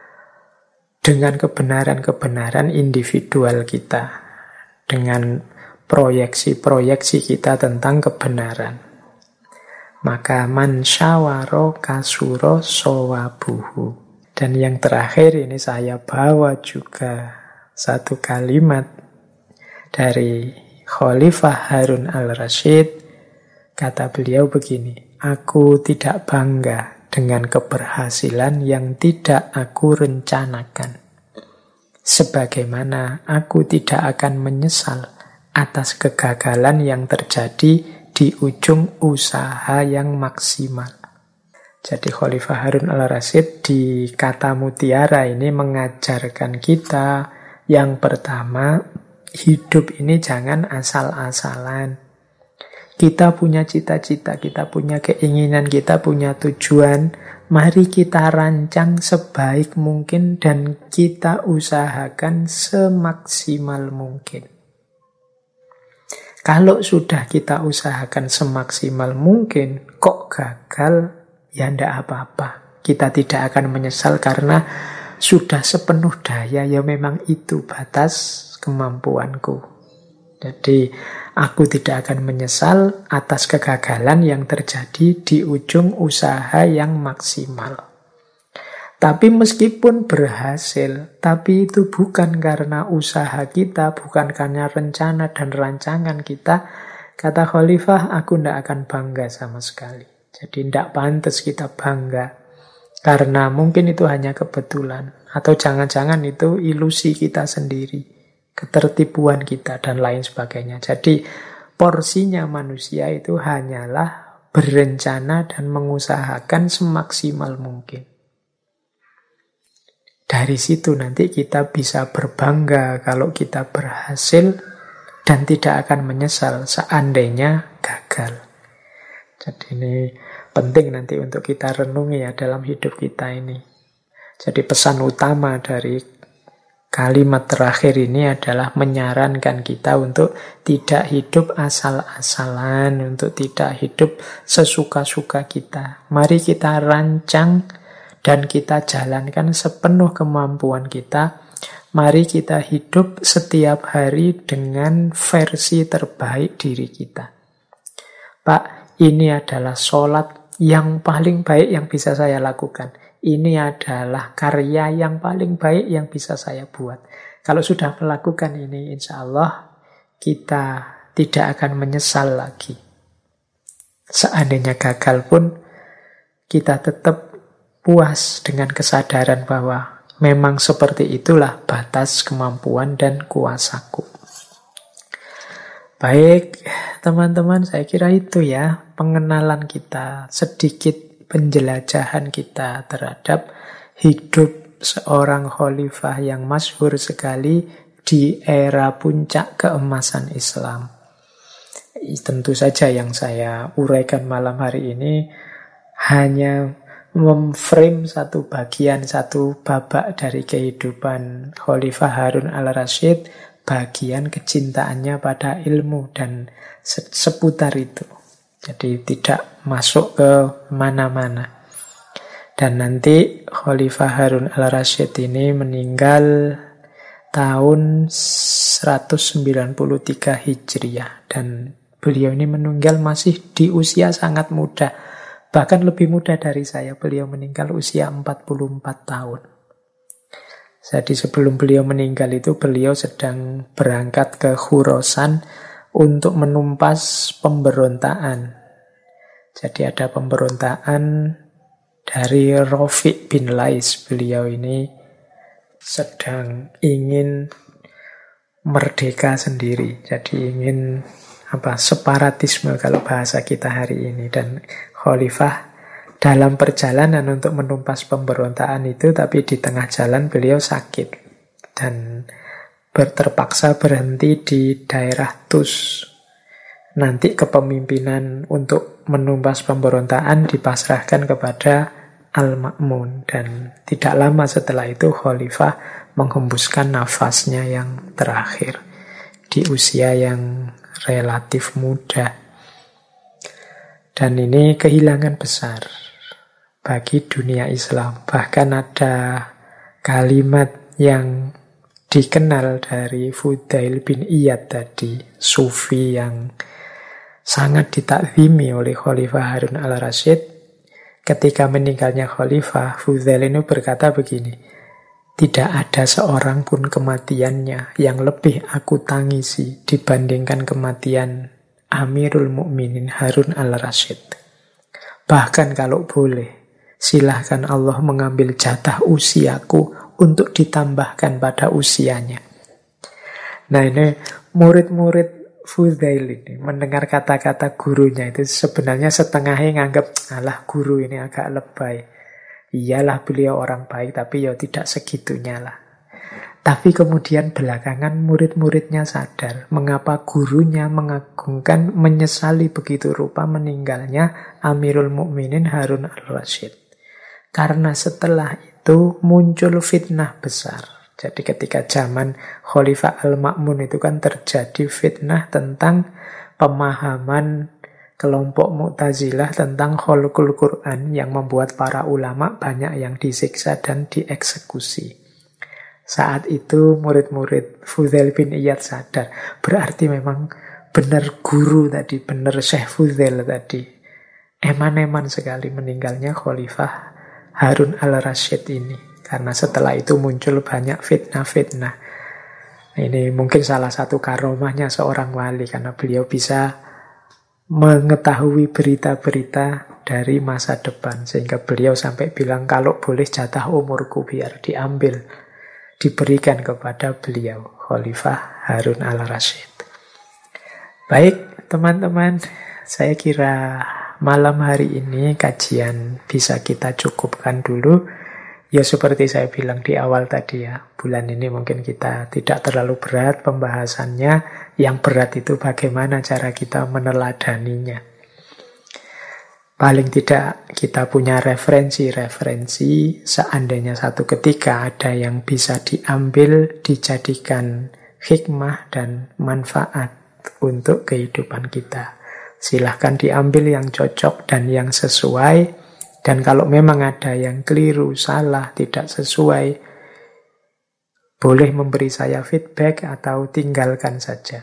dengan kebenaran-kebenaran individual kita, dengan proyeksi-proyeksi kita tentang kebenaran. Maka man syawaro kasuro sowabuhu. Dan yang terakhir ini saya bawa juga satu kalimat dari Khalifah Harun al-Rasyid. Kata beliau begini, aku tidak bangga dengan keberhasilan yang tidak aku rencanakan. Sebagaimana aku tidak akan menyesal atas kegagalan yang terjadi di ujung usaha yang maksimal. Jadi Khalifah Harun al-Rasyid di kata mutiara ini mengajarkan kita yang pertama, hidup ini jangan asal-asalan. Kita punya cita-cita, kita punya keinginan, kita punya tujuan. Mari kita rancang sebaik mungkin dan kita usahakan semaksimal mungkin. Kalau sudah kita usahakan semaksimal mungkin, kok gagal, ya ndak apa-apa. Kita tidak akan menyesal karena sudah sepenuh daya, ya memang itu batas kemampuanku. Jadi aku tidak akan menyesal atas kegagalan yang terjadi di ujung usaha yang maksimal. Tapi meskipun berhasil, tapi itu bukan karena usaha kita, bukan karena rencana dan rancangan kita. Kata Khalifah, aku tidak akan bangga sama sekali. Jadi tidak pantas kita bangga. Karena mungkin itu hanya kebetulan. Atau jangan-jangan itu ilusi kita sendiri. Ketertipuan kita dan lain sebagainya. Jadi porsinya manusia itu hanyalah berencana dan mengusahakan semaksimal mungkin. Dari situ nanti kita bisa berbangga kalau kita berhasil dan tidak akan menyesal seandainya gagal. Jadi ini penting nanti untuk kita renungi ya dalam hidup kita ini. Jadi pesan utama dari kalimat terakhir ini adalah menyarankan kita untuk tidak hidup asal-asalan, untuk tidak hidup sesuka-suka kita. Mari kita rancang dan kita jalankan sepenuh kemampuan kita. Mari kita hidup setiap hari dengan versi terbaik diri kita. Pak, ini adalah sholat yang paling baik yang bisa saya lakukan. Ini adalah karya yang paling baik yang bisa saya buat. Kalau sudah melakukan ini, insya Allah kita tidak akan menyesal lagi. Seandainya gagal pun, kita tetap puas dengan kesadaran bahwa memang seperti itulah batas kemampuan dan kuasaku. Baik, teman-teman, saya kira itu ya pengenalan kita, sedikit penjelajahan kita terhadap hidup seorang khalifah yang masyhur sekali di era puncak keemasan Islam. Tentu saja yang saya uraikan malam hari ini hanya memframe satu bagian, satu babak dari kehidupan Khalifah Harun al-Rasyid, bagian kecintaannya pada ilmu dan seputar itu. Jadi tidak masuk ke mana-mana. Dan nanti Khalifah Harun al-Rasyid ini meninggal tahun 193 Hijriah. Dan beliau ini meninggal masih di usia sangat muda. Bahkan lebih muda dari saya. Beliau meninggal usia 44 tahun. Jadi sebelum beliau meninggal itu beliau sedang berangkat ke Khurasan untuk menumpas pemberontakan. Jadi ada pemberontakan dari Rafiq bin Lais. Beliau ini sedang ingin merdeka sendiri. Jadi ingin separatisme kalau bahasa kita hari ini. Dan Khalifah dalam perjalanan untuk menumpas pemberontakan itu, tapi di tengah jalan beliau sakit dan terpaksa berhenti di daerah Tus. Nanti kepemimpinan untuk menumpas pemberontakan dipasrahkan kepada Al-Ma'mun, dan tidak lama setelah itu Khalifah menghembuskan nafasnya yang terakhir di usia yang relatif muda. Dan ini kehilangan besar bagi dunia Islam. Bahkan ada kalimat yang dikenal dari Fudail bin Iyad tadi, sufi yang sangat ditakzimi oleh Khalifah Harun al-Rasyid. Ketika meninggalnya Khalifah, Fudail ini berkata begini, tidak ada seorang pun kematiannya yang lebih aku tangisi dibandingkan kematian Amirul Mukminin Harun al-Rasyid. Bahkan kalau boleh, silahkan Allah mengambil jatah usiaku untuk ditambahkan pada usianya. Nah, ini murid-murid Fudail ini mendengar kata-kata gurunya itu sebenarnya setengahnya nganggap, alah guru ini agak lebay. Iyalah beliau orang baik, tapi ya tidak segitunya lah. Tapi kemudian belakangan murid-muridnya sadar mengapa gurunya mengagungkan, menyesali begitu rupa meninggalnya Amirul Mukminin Harun al-Rasyid. Karena setelah itu muncul fitnah besar. Jadi ketika zaman Khalifah Al-Ma'mun itu kan terjadi fitnah tentang pemahaman kelompok Mu'tazilah tentang khalqul Quran yang membuat para ulama banyak yang disiksa dan dieksekusi. Saat itu murid-murid Fudail bin Iyad sadar, berarti memang benar guru tadi, benar Syekh Fudail tadi. Eman-eman sekali meninggalnya Khalifah Harun al-Rasyid ini. Karena setelah itu muncul banyak fitnah-fitnah. Ini mungkin salah satu karomahnya seorang wali, karena beliau bisa mengetahui berita-berita dari masa depan. Sehingga beliau sampai bilang, kalau boleh jatah umurku biar diambil, diberikan kepada beliau, Khalifah Harun al-Rasyid. Baik teman-teman, saya kira malam hari ini kajian bisa kita cukupkan dulu. Ya seperti saya bilang di awal tadi ya, bulan ini mungkin kita tidak terlalu berat pembahasannya. Yang berat itu bagaimana cara kita meneladaninya. Paling tidak kita punya referensi-referensi, seandainya satu ketika ada yang bisa diambil, dijadikan hikmah dan manfaat untuk kehidupan kita. Silahkan diambil yang cocok dan yang sesuai. Dan kalau memang ada yang keliru, salah, tidak sesuai, boleh memberi saya feedback atau tinggalkan saja.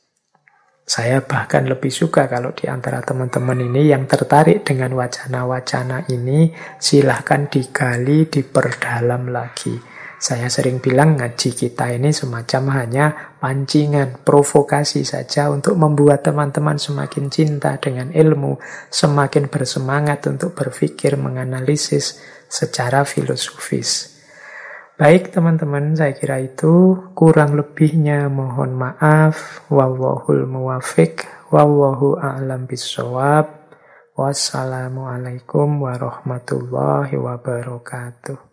Saya bahkan lebih suka kalau di antara teman-teman ini yang tertarik dengan wacana-wacana ini, silahkan digali, diperdalam lagi. Saya sering bilang ngaji kita ini semacam hanya pancingan, provokasi saja untuk membuat teman-teman semakin cinta dengan ilmu, semakin bersemangat untuk berpikir, menganalisis secara filosofis. Baik teman-teman, saya kira itu, kurang lebihnya mohon maaf. Wallahul muwafiq, wallahu a'lam bissawab. Wassalamualaikum warahmatullahi wabarakatuh.